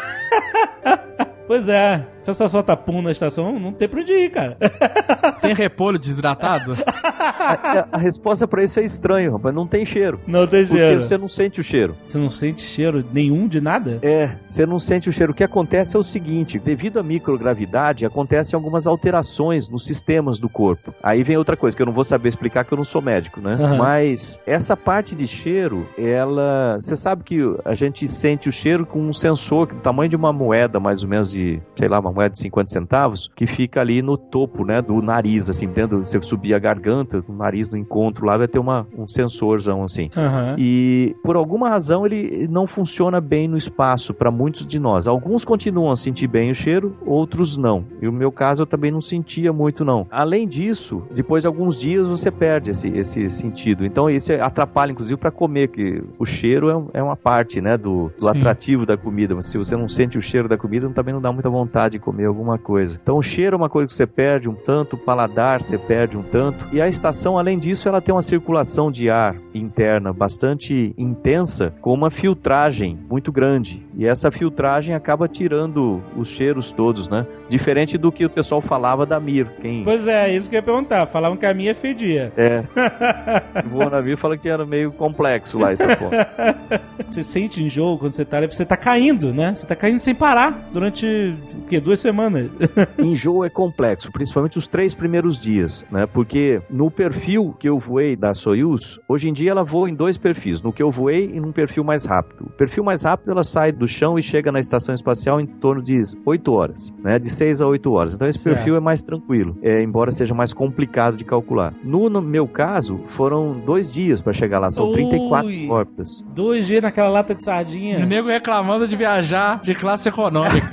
Pois é. Se você só solta pum na estação, não tem pra onde ir, cara. Tem repolho desidratado? A resposta pra isso é estranho, rapaz. Não tem cheiro. Não tem cheiro. Porque você não sente o cheiro. Você não sente cheiro nenhum de nada? Você não sente o cheiro. O que acontece é o seguinte, devido à microgravidade, acontecem algumas alterações nos sistemas do corpo. Aí vem outra coisa, que eu não vou saber explicar, que eu não sou médico, né? Mas essa parte de cheiro, você sabe que a gente sente o cheiro com um sensor do tamanho de uma moeda, mais ou menos de, sei lá, uma moeda de 50 centavos, que fica ali no topo, né, do nariz, assim, dentro, você subir a garganta, o nariz no encontro lá, vai ter um sensorzão, assim. E, por alguma razão, ele não funciona bem no espaço para muitos de nós. Alguns continuam a sentir bem o cheiro, outros não. E o meu caso, eu também não sentia muito, não. Além disso, depois de alguns dias, você perde esse sentido. Então, isso atrapalha, inclusive, para comer, que o cheiro é uma parte, né, do atrativo da comida. Mas se você não sente o cheiro da comida, também não dá muita vontade de comer alguma coisa. Então o cheiro é uma coisa que você perde um tanto, o paladar você perde um tanto, e a estação, além disso, ela tem uma circulação de ar interna bastante intensa, com uma filtragem muito grande, e essa filtragem acaba tirando os cheiros todos, né? Diferente do que o pessoal falava da Mir. Pois é, isso que eu ia perguntar. Falavam que a minha fedia. Voa na Mir fala que era meio complexo lá esse ponto. Você sente enjoo quando você tá ali, você tá caindo, né? Você tá caindo sem parar durante, o quê? 2 semanas. Enjoo é complexo, principalmente os 3 primeiros dias, né? Porque no perfil que eu voei da Soyuz, hoje em dia ela voa em 2 perfis, no que eu voei e num perfil mais rápido. O perfil mais rápido, ela sai do chão e chega na estação espacial em torno de 8 horas, né? De 6 a 8 horas. Então esse perfil é mais tranquilo, embora seja mais complicado de calcular. No meu caso, foram 2 dias para chegar lá, são 34 órbitas. 2 dias naquela lata de sardinha. O nego reclamando de viajar de classe econômica.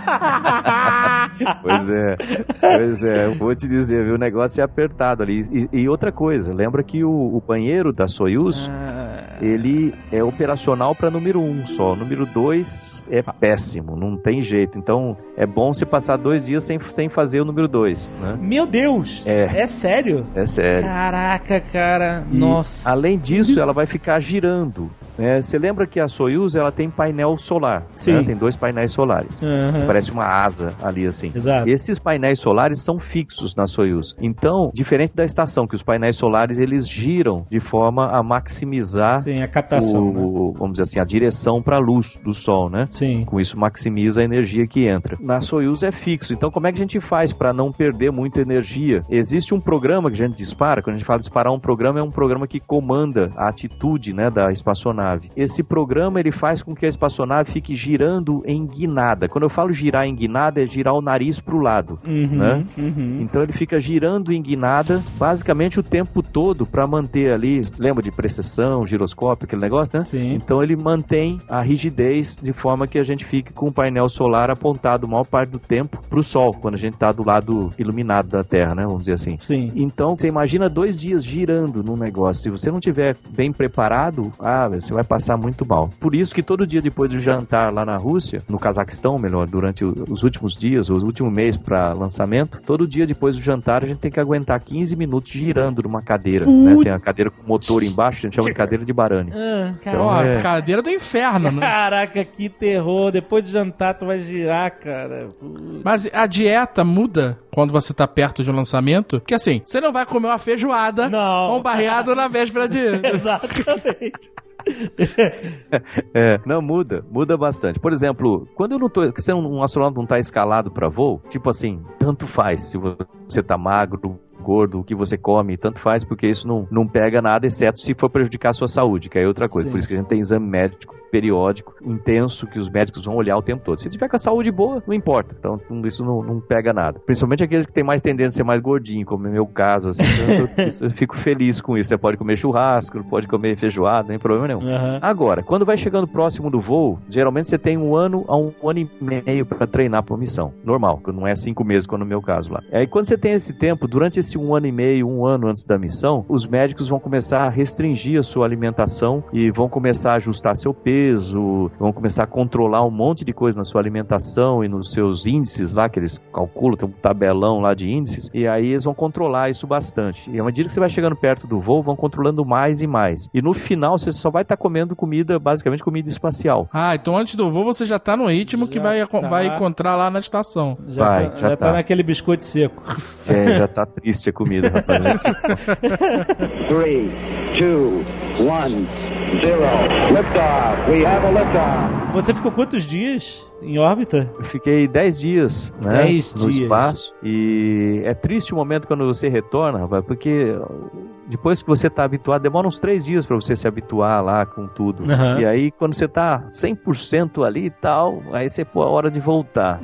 Pois é, eu vou te dizer, viu? O negócio é apertado ali. E outra coisa, lembra que o banheiro da Soyuz, ele é operacional para número 1 só. Número 2 é péssimo, não tem jeito. Então, é bom você passar 2 dias sem fazer o número 2, né? Meu Deus! É sério? É sério. Caraca, cara. E, nossa. Além disso, ela vai ficar girando. Você lembra que a Soyuz, ela tem painel solar. Sim. Né? Tem 2 painéis solares. Parece uma asa ali, assim. Exato. Esses painéis solares são fixos na Soyuz. Então, diferente da estação, que os painéis solares, eles giram de forma a maximizar a captação, vamos dizer assim, a direção para a luz do Sol, né? Sim. Com isso, maximiza a energia que entra. Na Soyuz é fixo. Então, como é que a gente faz para não perder muita energia? Existe um programa que a gente dispara. Quando a gente fala disparar um programa, é um programa que comanda a atitude, né, da espaçonave. espaçonave. Esse programa ele faz com que a espaçonave fique girando em guinada. Quando eu falo girar em guinada, é girar o nariz pro lado, né? Então ele fica girando em guinada basicamente o tempo todo para manter ali, lembra de precessão, giroscópio, aquele negócio, né? Sim. Então ele mantém a rigidez de forma que a gente fique com o painel solar apontado a maior parte do tempo pro sol, quando a gente tá do lado iluminado da Terra, né? Vamos dizer assim. Sim. Então, você imagina 2 dias girando num negócio. Se você não tiver bem preparado, você vai passar muito mal. Por isso que todo dia depois do jantar lá na Rússia, no Cazaquistão, melhor, durante os últimos dias, o último mês para lançamento, todo dia depois do jantar a gente tem que aguentar 15 minutos girando numa cadeira, né? Tem a cadeira com motor embaixo, a gente chama de cadeira de Barani. Então, cadeira do inferno, né? Caraca, que terror. Depois de jantar tu vai girar, cara. Mas a dieta muda quando você tá perto de um lançamento? Porque assim, você não vai comer uma feijoada ou um barreado na véspera de... Exatamente. Não, muda bastante. Por exemplo, quando eu não tô, se um astronauta não tá escalado para voo, tipo assim, tanto faz se você tá magro, gordo, o que você come, tanto faz, porque isso não pega nada, exceto se for prejudicar a sua saúde, que é outra coisa. Sim. Por isso que a gente tem exame médico periódico, intenso, que os médicos vão olhar o tempo todo. Se tiver com a saúde boa, não importa. Então, isso não pega nada. Principalmente aqueles que têm mais tendência a ser mais gordinho, como é o meu caso, assim. Eu fico feliz com isso. Você pode comer churrasco, pode comer feijoada, não tem problema nenhum. Agora, quando vai chegando próximo do voo, geralmente você tem 1 ano a 1 ano e meio para treinar para uma missão. Normal, que não é 5 meses, como no meu caso lá. Aí, quando você tem esse tempo, durante esse 1 ano e meio, 1 ano antes da missão, os médicos vão começar a restringir a sua alimentação e vão começar a ajustar seu peso, vão começar a controlar um monte de coisa na sua alimentação e nos seus índices lá, que eles calculam, tem um tabelão lá de índices, e aí eles vão controlar isso bastante. E à medida que você vai chegando perto do voo, vão controlando mais e mais. E no final, você só vai estar comendo comida, basicamente comida espacial. Então antes do voo, você já tá no ritmo que vai encontrar lá na estação. Já tá naquele biscoito seco. Já tá triste a comida, rapaz. 3, 2, 1... 0. Liftoff. We have a liftoff. Você ficou quantos dias em órbita? Eu fiquei 10 dias, né? 10 no dias. Espaço. E é triste o momento quando você retorna, rapaz, porque depois que você tá habituado, demora uns 3 dias pra você se habituar lá com tudo. E aí, quando você tá 100% ali e tal, aí você pô, a hora de voltar.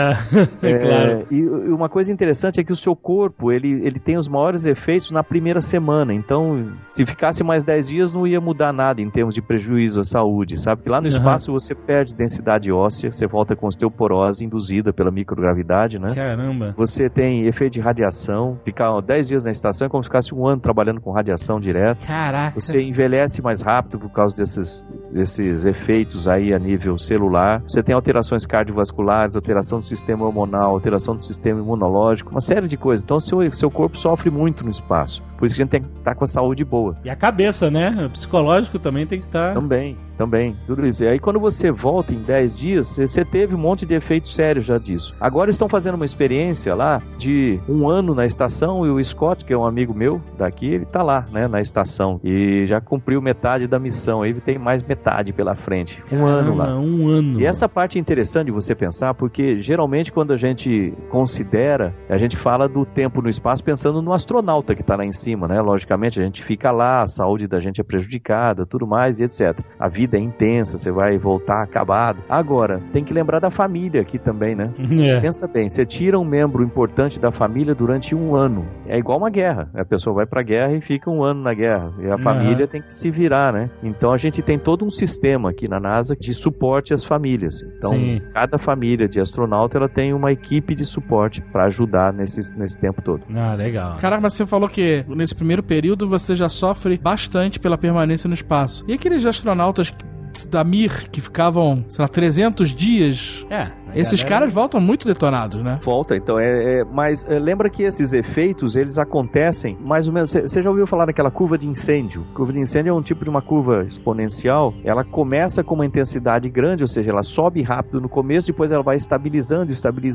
Claro. E uma coisa interessante é que o seu corpo, ele tem os maiores efeitos na primeira semana. Então, se ficasse mais 10 dias, não ia mudar nada em termos de prejuízo à saúde, sabe? Porque lá no espaço você perde densidade óssea, você volta com osteoporose induzida pela microgravidade, né? Caramba. Você tem efeito de radiação. Ficar 10 dias na estação é como se ficasse 1 ano trabalhando com radiação direto. Caraca. Você envelhece mais rápido por causa desses efeitos aí a nível celular. Você tem alterações cardiovasculares, alteração do sistema hormonal, alteração do sistema imunológico, uma série de coisas. Então, seu corpo sofre muito no espaço. Por isso que a gente tem que estar com a saúde boa. E a cabeça, né? O psicológico também tem que estar... Também, tudo isso. E aí quando você volta em 10 dias, você teve um monte de efeitos sérios já disso. Agora estão fazendo uma experiência lá de 1 ano na estação e o Scott, que é um amigo meu daqui, ele tá lá, né, na estação e já cumpriu metade da missão. Aí tem mais metade pela frente. Caramba, 1 ano lá. 1 ano. E essa parte é interessante de você pensar, porque geralmente quando a gente considera, a gente fala do tempo no espaço pensando no astronauta que tá lá em cima, né? Logicamente a gente fica lá, a saúde da gente é prejudicada, tudo mais e etc. A vida é intensa, você vai voltar acabado. Agora, tem que lembrar da família aqui também, né? Pensa bem, você tira um membro importante da família durante 1 ano. É igual uma guerra. A pessoa vai pra guerra e fica 1 ano na guerra. E a família tem que se virar, né? Então a gente tem todo um sistema aqui na NASA de suporte às famílias. Então, cada família de astronauta, ela tem uma equipe de suporte pra ajudar nesse tempo todo. Legal. Caraca, mas você falou que nesse primeiro período você já sofre bastante pela permanência no espaço. E aqueles astronautas da Mir que ficavam, sei lá, 300 dias. Esses caras voltam muito detonados, né? Volta, então, mas lembra que esses efeitos, eles acontecem mais ou menos, você já ouviu falar daquela curva de incêndio? Curva de incêndio é um tipo de uma curva exponencial, ela começa com uma intensidade grande, ou seja, ela sobe rápido no começo, depois ela vai estabilizando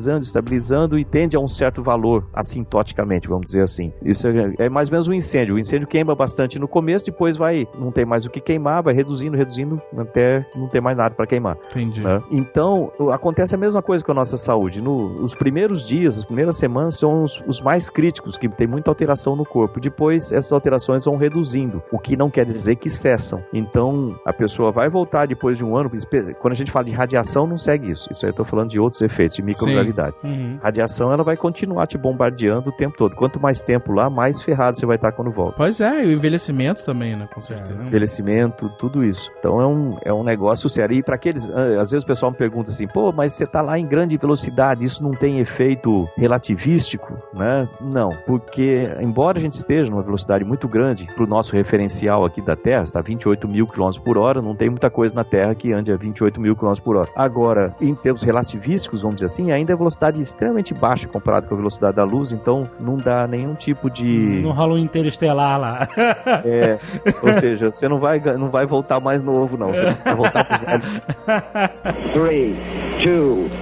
e tende a um certo valor, assintoticamente, vamos dizer assim. Isso é mais ou menos um incêndio. O incêndio queima bastante no começo, depois não tem mais o que queimar, vai reduzindo, até não ter mais nada para queimar. Entendi. Né? Então, acontece a mesma coisa com a nossa saúde. Os primeiros dias, as primeiras semanas são os mais críticos, que tem muita alteração no corpo. Depois, essas alterações vão reduzindo, o que não quer dizer que cessam. Então, a pessoa vai voltar depois de um ano. Quando a gente fala de radiação, não segue isso. Isso aí eu tô falando de outros efeitos, de microgravidade. Radiação, ela vai continuar te bombardeando o tempo todo. Quanto mais tempo lá, mais ferrado você vai estar quando volta. Pois é, e o envelhecimento também, né? Com certeza. Envelhecimento, tudo isso. Então, é um negócio sério. E para aqueles... Às vezes o pessoal me pergunta assim, pô, mas você tá lá em grande velocidade, isso não tem efeito relativístico, né? Não, porque embora a gente esteja numa velocidade muito grande pro nosso referencial aqui da Terra, está 28 mil km por hora, não tem muita coisa na Terra que ande a 28 mil km por hora. Agora, em termos relativísticos, vamos dizer assim, ainda é velocidade extremamente baixa comparado com a velocidade da luz, então não dá nenhum tipo de... Não rola um interestelar lá. Ou seja, você não vai voltar mais novo, não. Você vai voltar pro velho. 3, 2,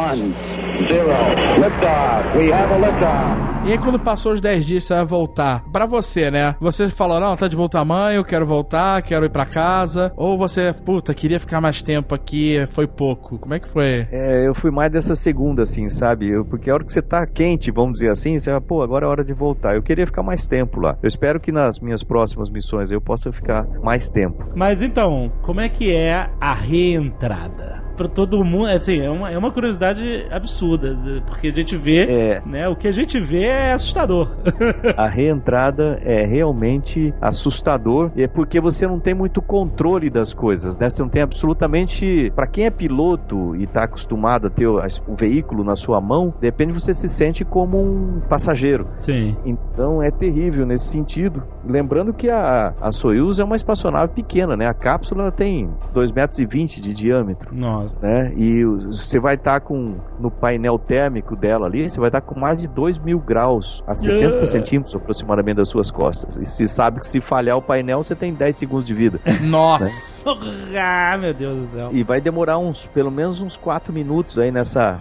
1, 0. Liftoff. We have a liftoff. E aí quando passou os 10 dias, você vai voltar. Pra você, né? Você falou, não, tá de bom tamanho, eu quero voltar, quero ir pra casa. Ou você, puta, queria ficar mais tempo aqui, foi pouco. Como é que foi? Eu fui mais dessa segunda, assim, sabe? Porque a hora que você tá quente, vamos dizer assim, você vai, pô, agora é hora de voltar. Eu queria ficar mais tempo lá. Eu espero que nas minhas próximas missões eu possa ficar mais tempo. Mas então, como é que é a reentrada? Pra todo mundo, assim, é uma curiosidade absurda, porque a gente vê, né, o que a gente vê é assustador. A reentrada é realmente assustador, e é porque você não tem muito controle das coisas, né? Você não tem absolutamente... Pra quem é piloto e tá acostumado a ter o veículo na sua mão, de repente você se sente como um passageiro. Sim. Então é terrível nesse sentido. Lembrando que a Soyuz é uma espaçonave pequena, né? A cápsula tem 2,20 metros de diâmetro. Nossa. Né? E você vai estar no painel térmico dela ali, você vai estar com mais de 2.000 graus a 70 centímetros aproximadamente das suas costas. E se sabe que se falhar o painel, você tem 10 segundos de vida. Nossa! Né? Ah, meu Deus do céu. E vai demorar pelo menos uns 4 minutos aí nessa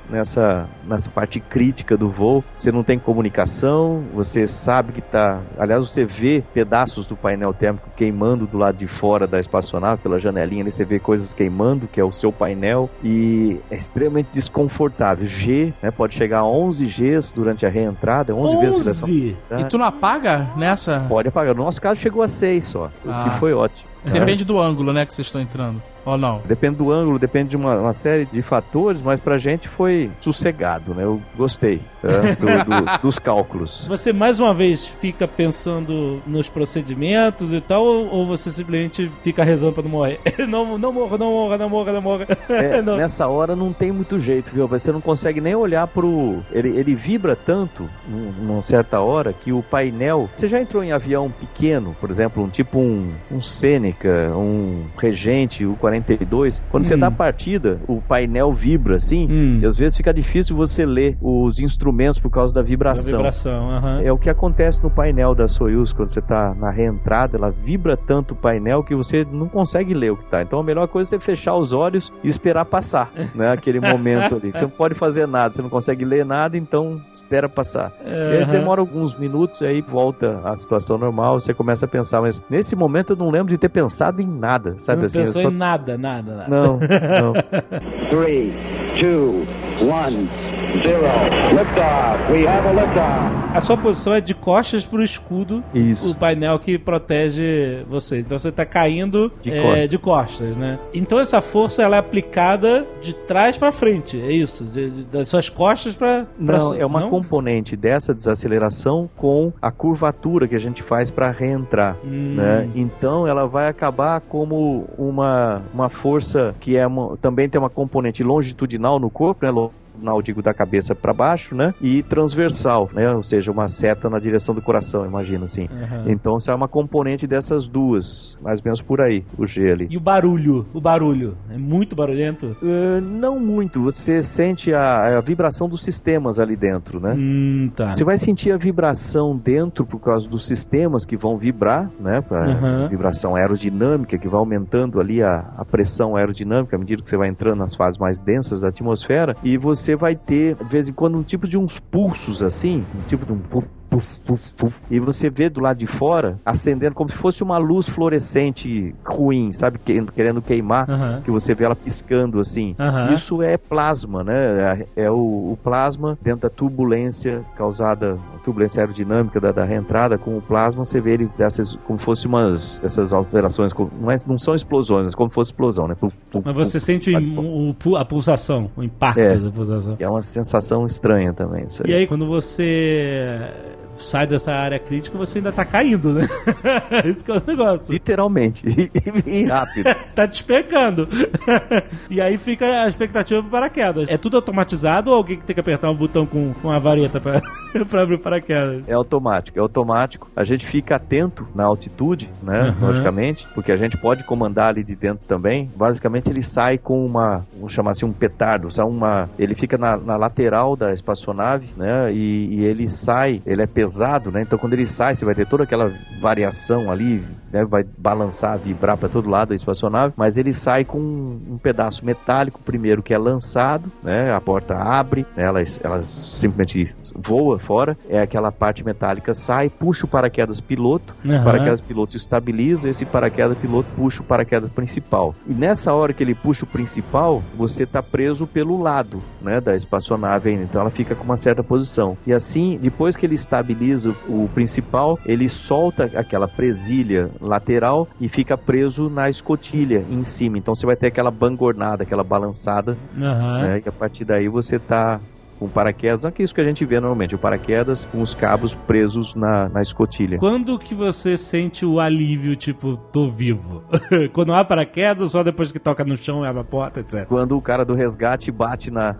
parte crítica do voo. Você não tem comunicação, você sabe que tá... Aliás, você vê pedaços do painel térmico queimando do lado de fora da espaçonave, pela janelinha ali você vê coisas queimando, que é o seu painel. E é extremamente desconfortável. G, né, pode chegar a 11 Gs durante a reentrada, 11 vezes a seleção. E tu não apaga nessa? Pode apagar. No nosso caso chegou a 6 só, o que foi ótimo. Depende do ângulo, né, que vocês estão entrando. Ou não? Depende do ângulo, depende de uma série de fatores, mas pra gente foi sossegado, né? Eu gostei dos cálculos. Você mais uma vez fica pensando nos procedimentos e tal, ou você simplesmente fica rezando pra não morrer? Não morra. Não. Nessa hora não tem muito jeito, viu? Você não consegue nem olhar ele vibra tanto numa certa hora que o painel... Você já entrou em avião pequeno, por exemplo, um Seneca, um Regente, o 42, quando você dá a partida, o painel vibra assim, e às vezes fica difícil você ler os instrumentos por causa da vibração. É o que acontece no painel da Soyuz, quando você tá na reentrada, ela vibra tanto o painel que você não consegue ler o que tá. Então a melhor coisa é você fechar os olhos e esperar passar, né? Aquele momento ali. Você não pode fazer nada, você não consegue ler nada, então espera passar. E aí demora alguns minutos, aí volta à situação normal, você começa a pensar, mas nesse momento eu não lembro de ter pensado em nada, sabe? Não assim, pensou em nada. Não. 3, 2, 1, 0. Liftoff. We have a liftoff. A sua posição é de costas pro escudo. Isso. O painel que protege vocês. Então você tá caindo de costas, né? Então essa força ela é aplicada de trás pra frente, é isso? Das suas costas pra Não, é uma componente dessa desaceleração com a curvatura que a gente faz pra reentrar, né? Então ela vai acabar como uma força que também tem uma componente longitudinal no corpo, né? Digo, da cabeça para baixo, né? E transversal, né? Ou seja, uma seta na direção do coração, imagina assim. Então, isso é uma componente dessas duas, mais ou menos por aí, o G ali. E o barulho? O barulho é muito barulhento? Não muito. Você sente a vibração dos sistemas ali dentro, né? Tá. Você vai sentir a vibração dentro por causa dos sistemas que vão vibrar, né? A vibração aerodinâmica que vai aumentando ali a pressão aerodinâmica à medida que você vai entrando nas fases mais densas da atmosfera, e você vai ter, de vez em quando, um tipo de uns pulsos assim, um tipo de um puf, puf, puf. E você vê do lado de fora acendendo como se fosse uma luz fluorescente ruim, sabe? Querendo queimar, que você vê ela piscando assim. Isso é plasma, né? É o plasma dentro da turbulência causada, a turbulência aerodinâmica da reentrada com o plasma, você vê ele dessas, como se fosse essas alterações, não são explosões, mas como se fosse explosão, né? Mas você sente a pulsação, o impacto da pulsação. É uma sensação estranha também, isso aí. E aí, quando você sai dessa área crítica, você ainda tá caindo, né? Esse que é o negócio. Literalmente. E rápido. Tá despecando. E aí fica a expectativa pro paraquedas. É tudo automatizado ou alguém que tem que apertar um botão com uma vareta pra abrir o paraquedas? É automático. A gente fica atento na altitude, né? Logicamente, porque a gente pode comandar ali de dentro também. Basicamente, ele sai com vamos chamar assim, um petardo. Ele fica na lateral da espaçonave, né? E ele sai, ele é pesado, né? Então quando ele sai, você vai ter toda aquela variação ali, né? Vai balançar, vibrar para todo lado a espaçonave, mas ele sai com um pedaço metálico primeiro que é lançado, né? A porta abre, né? ela simplesmente voa fora, aquela parte metálica sai, puxa o paraquedas piloto, o paraquedas piloto estabiliza, esse paraquedas piloto puxa o paraquedas principal. E nessa hora que ele puxa o principal, você tá preso pelo lado, né? Da espaçonave ainda, então ela fica com uma certa posição. E assim, depois que ele estabiliza o principal, ele solta aquela presilha lateral e fica preso na escotilha em cima. Então você vai ter aquela bangornada, aquela balançada, né? E a partir daí você tá com paraquedas, não é isso que a gente vê normalmente, o paraquedas com os cabos presos na escotilha. Quando que você sente o alívio, tipo, tô vivo? Quando há paraquedas, só depois que toca no chão e abre a porta, etc. Quando o cara do resgate bate na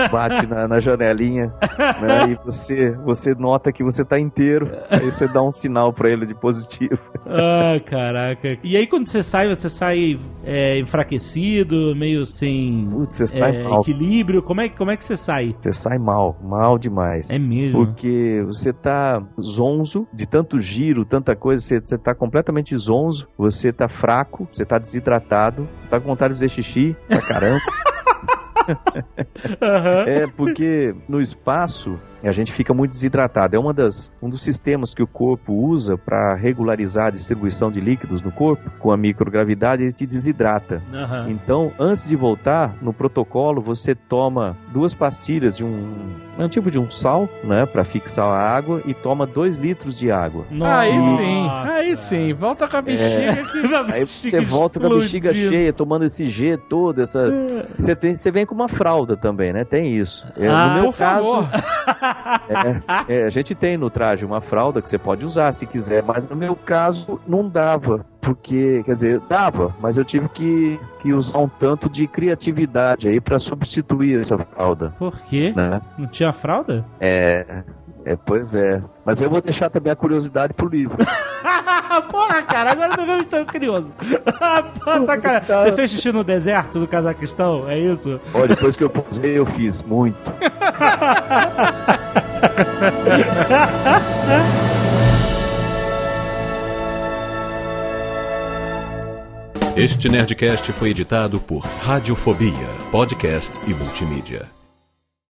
janelinha, né, e você nota que você tá inteiro, aí você dá um sinal pra ele de positivo. Ah, caraca. E aí quando você sai enfraquecido, meio sem você sai mal. Equilíbrio, como é que você sai? Você sai mal demais. É mesmo? Porque você tá zonzo, de tanto giro, tanta coisa, você tá completamente zonzo, você tá fraco, você tá desidratado, você tá com vontade de fazer xixi pra caramba. É porque no espaço a gente fica muito desidratado. É um dos sistemas que o corpo usa para regularizar a distribuição de líquidos no corpo. Com a microgravidade, ele te desidrata. Então, antes de voltar, no protocolo, você toma 2 pastilhas de um tipo de um sal, né, para fixar a água, e toma 2 litros de água. Aí sim. Volta com a bexiga que... Aí você volta com a bexiga cheia, tomando esse G todo, você vem com uma fralda também, né? Tem isso. No meu caso... a gente tem no traje uma fralda que você pode usar se quiser, mas no meu caso não dava, porque, quer dizer, dava, mas eu tive que usar um tanto de criatividade aí pra substituir essa fralda. Por quê? Né? Não tinha fralda? Pois é. Mas eu vou deixar também a curiosidade pro livro. Porra, cara, agora eu tô curioso. Porra, cara. Você fez xixi no deserto do Cazaquistão? É isso? Olha, depois que eu posei, eu fiz muito. Este Nerdcast foi editado por Radiofobia, podcast e multimídia.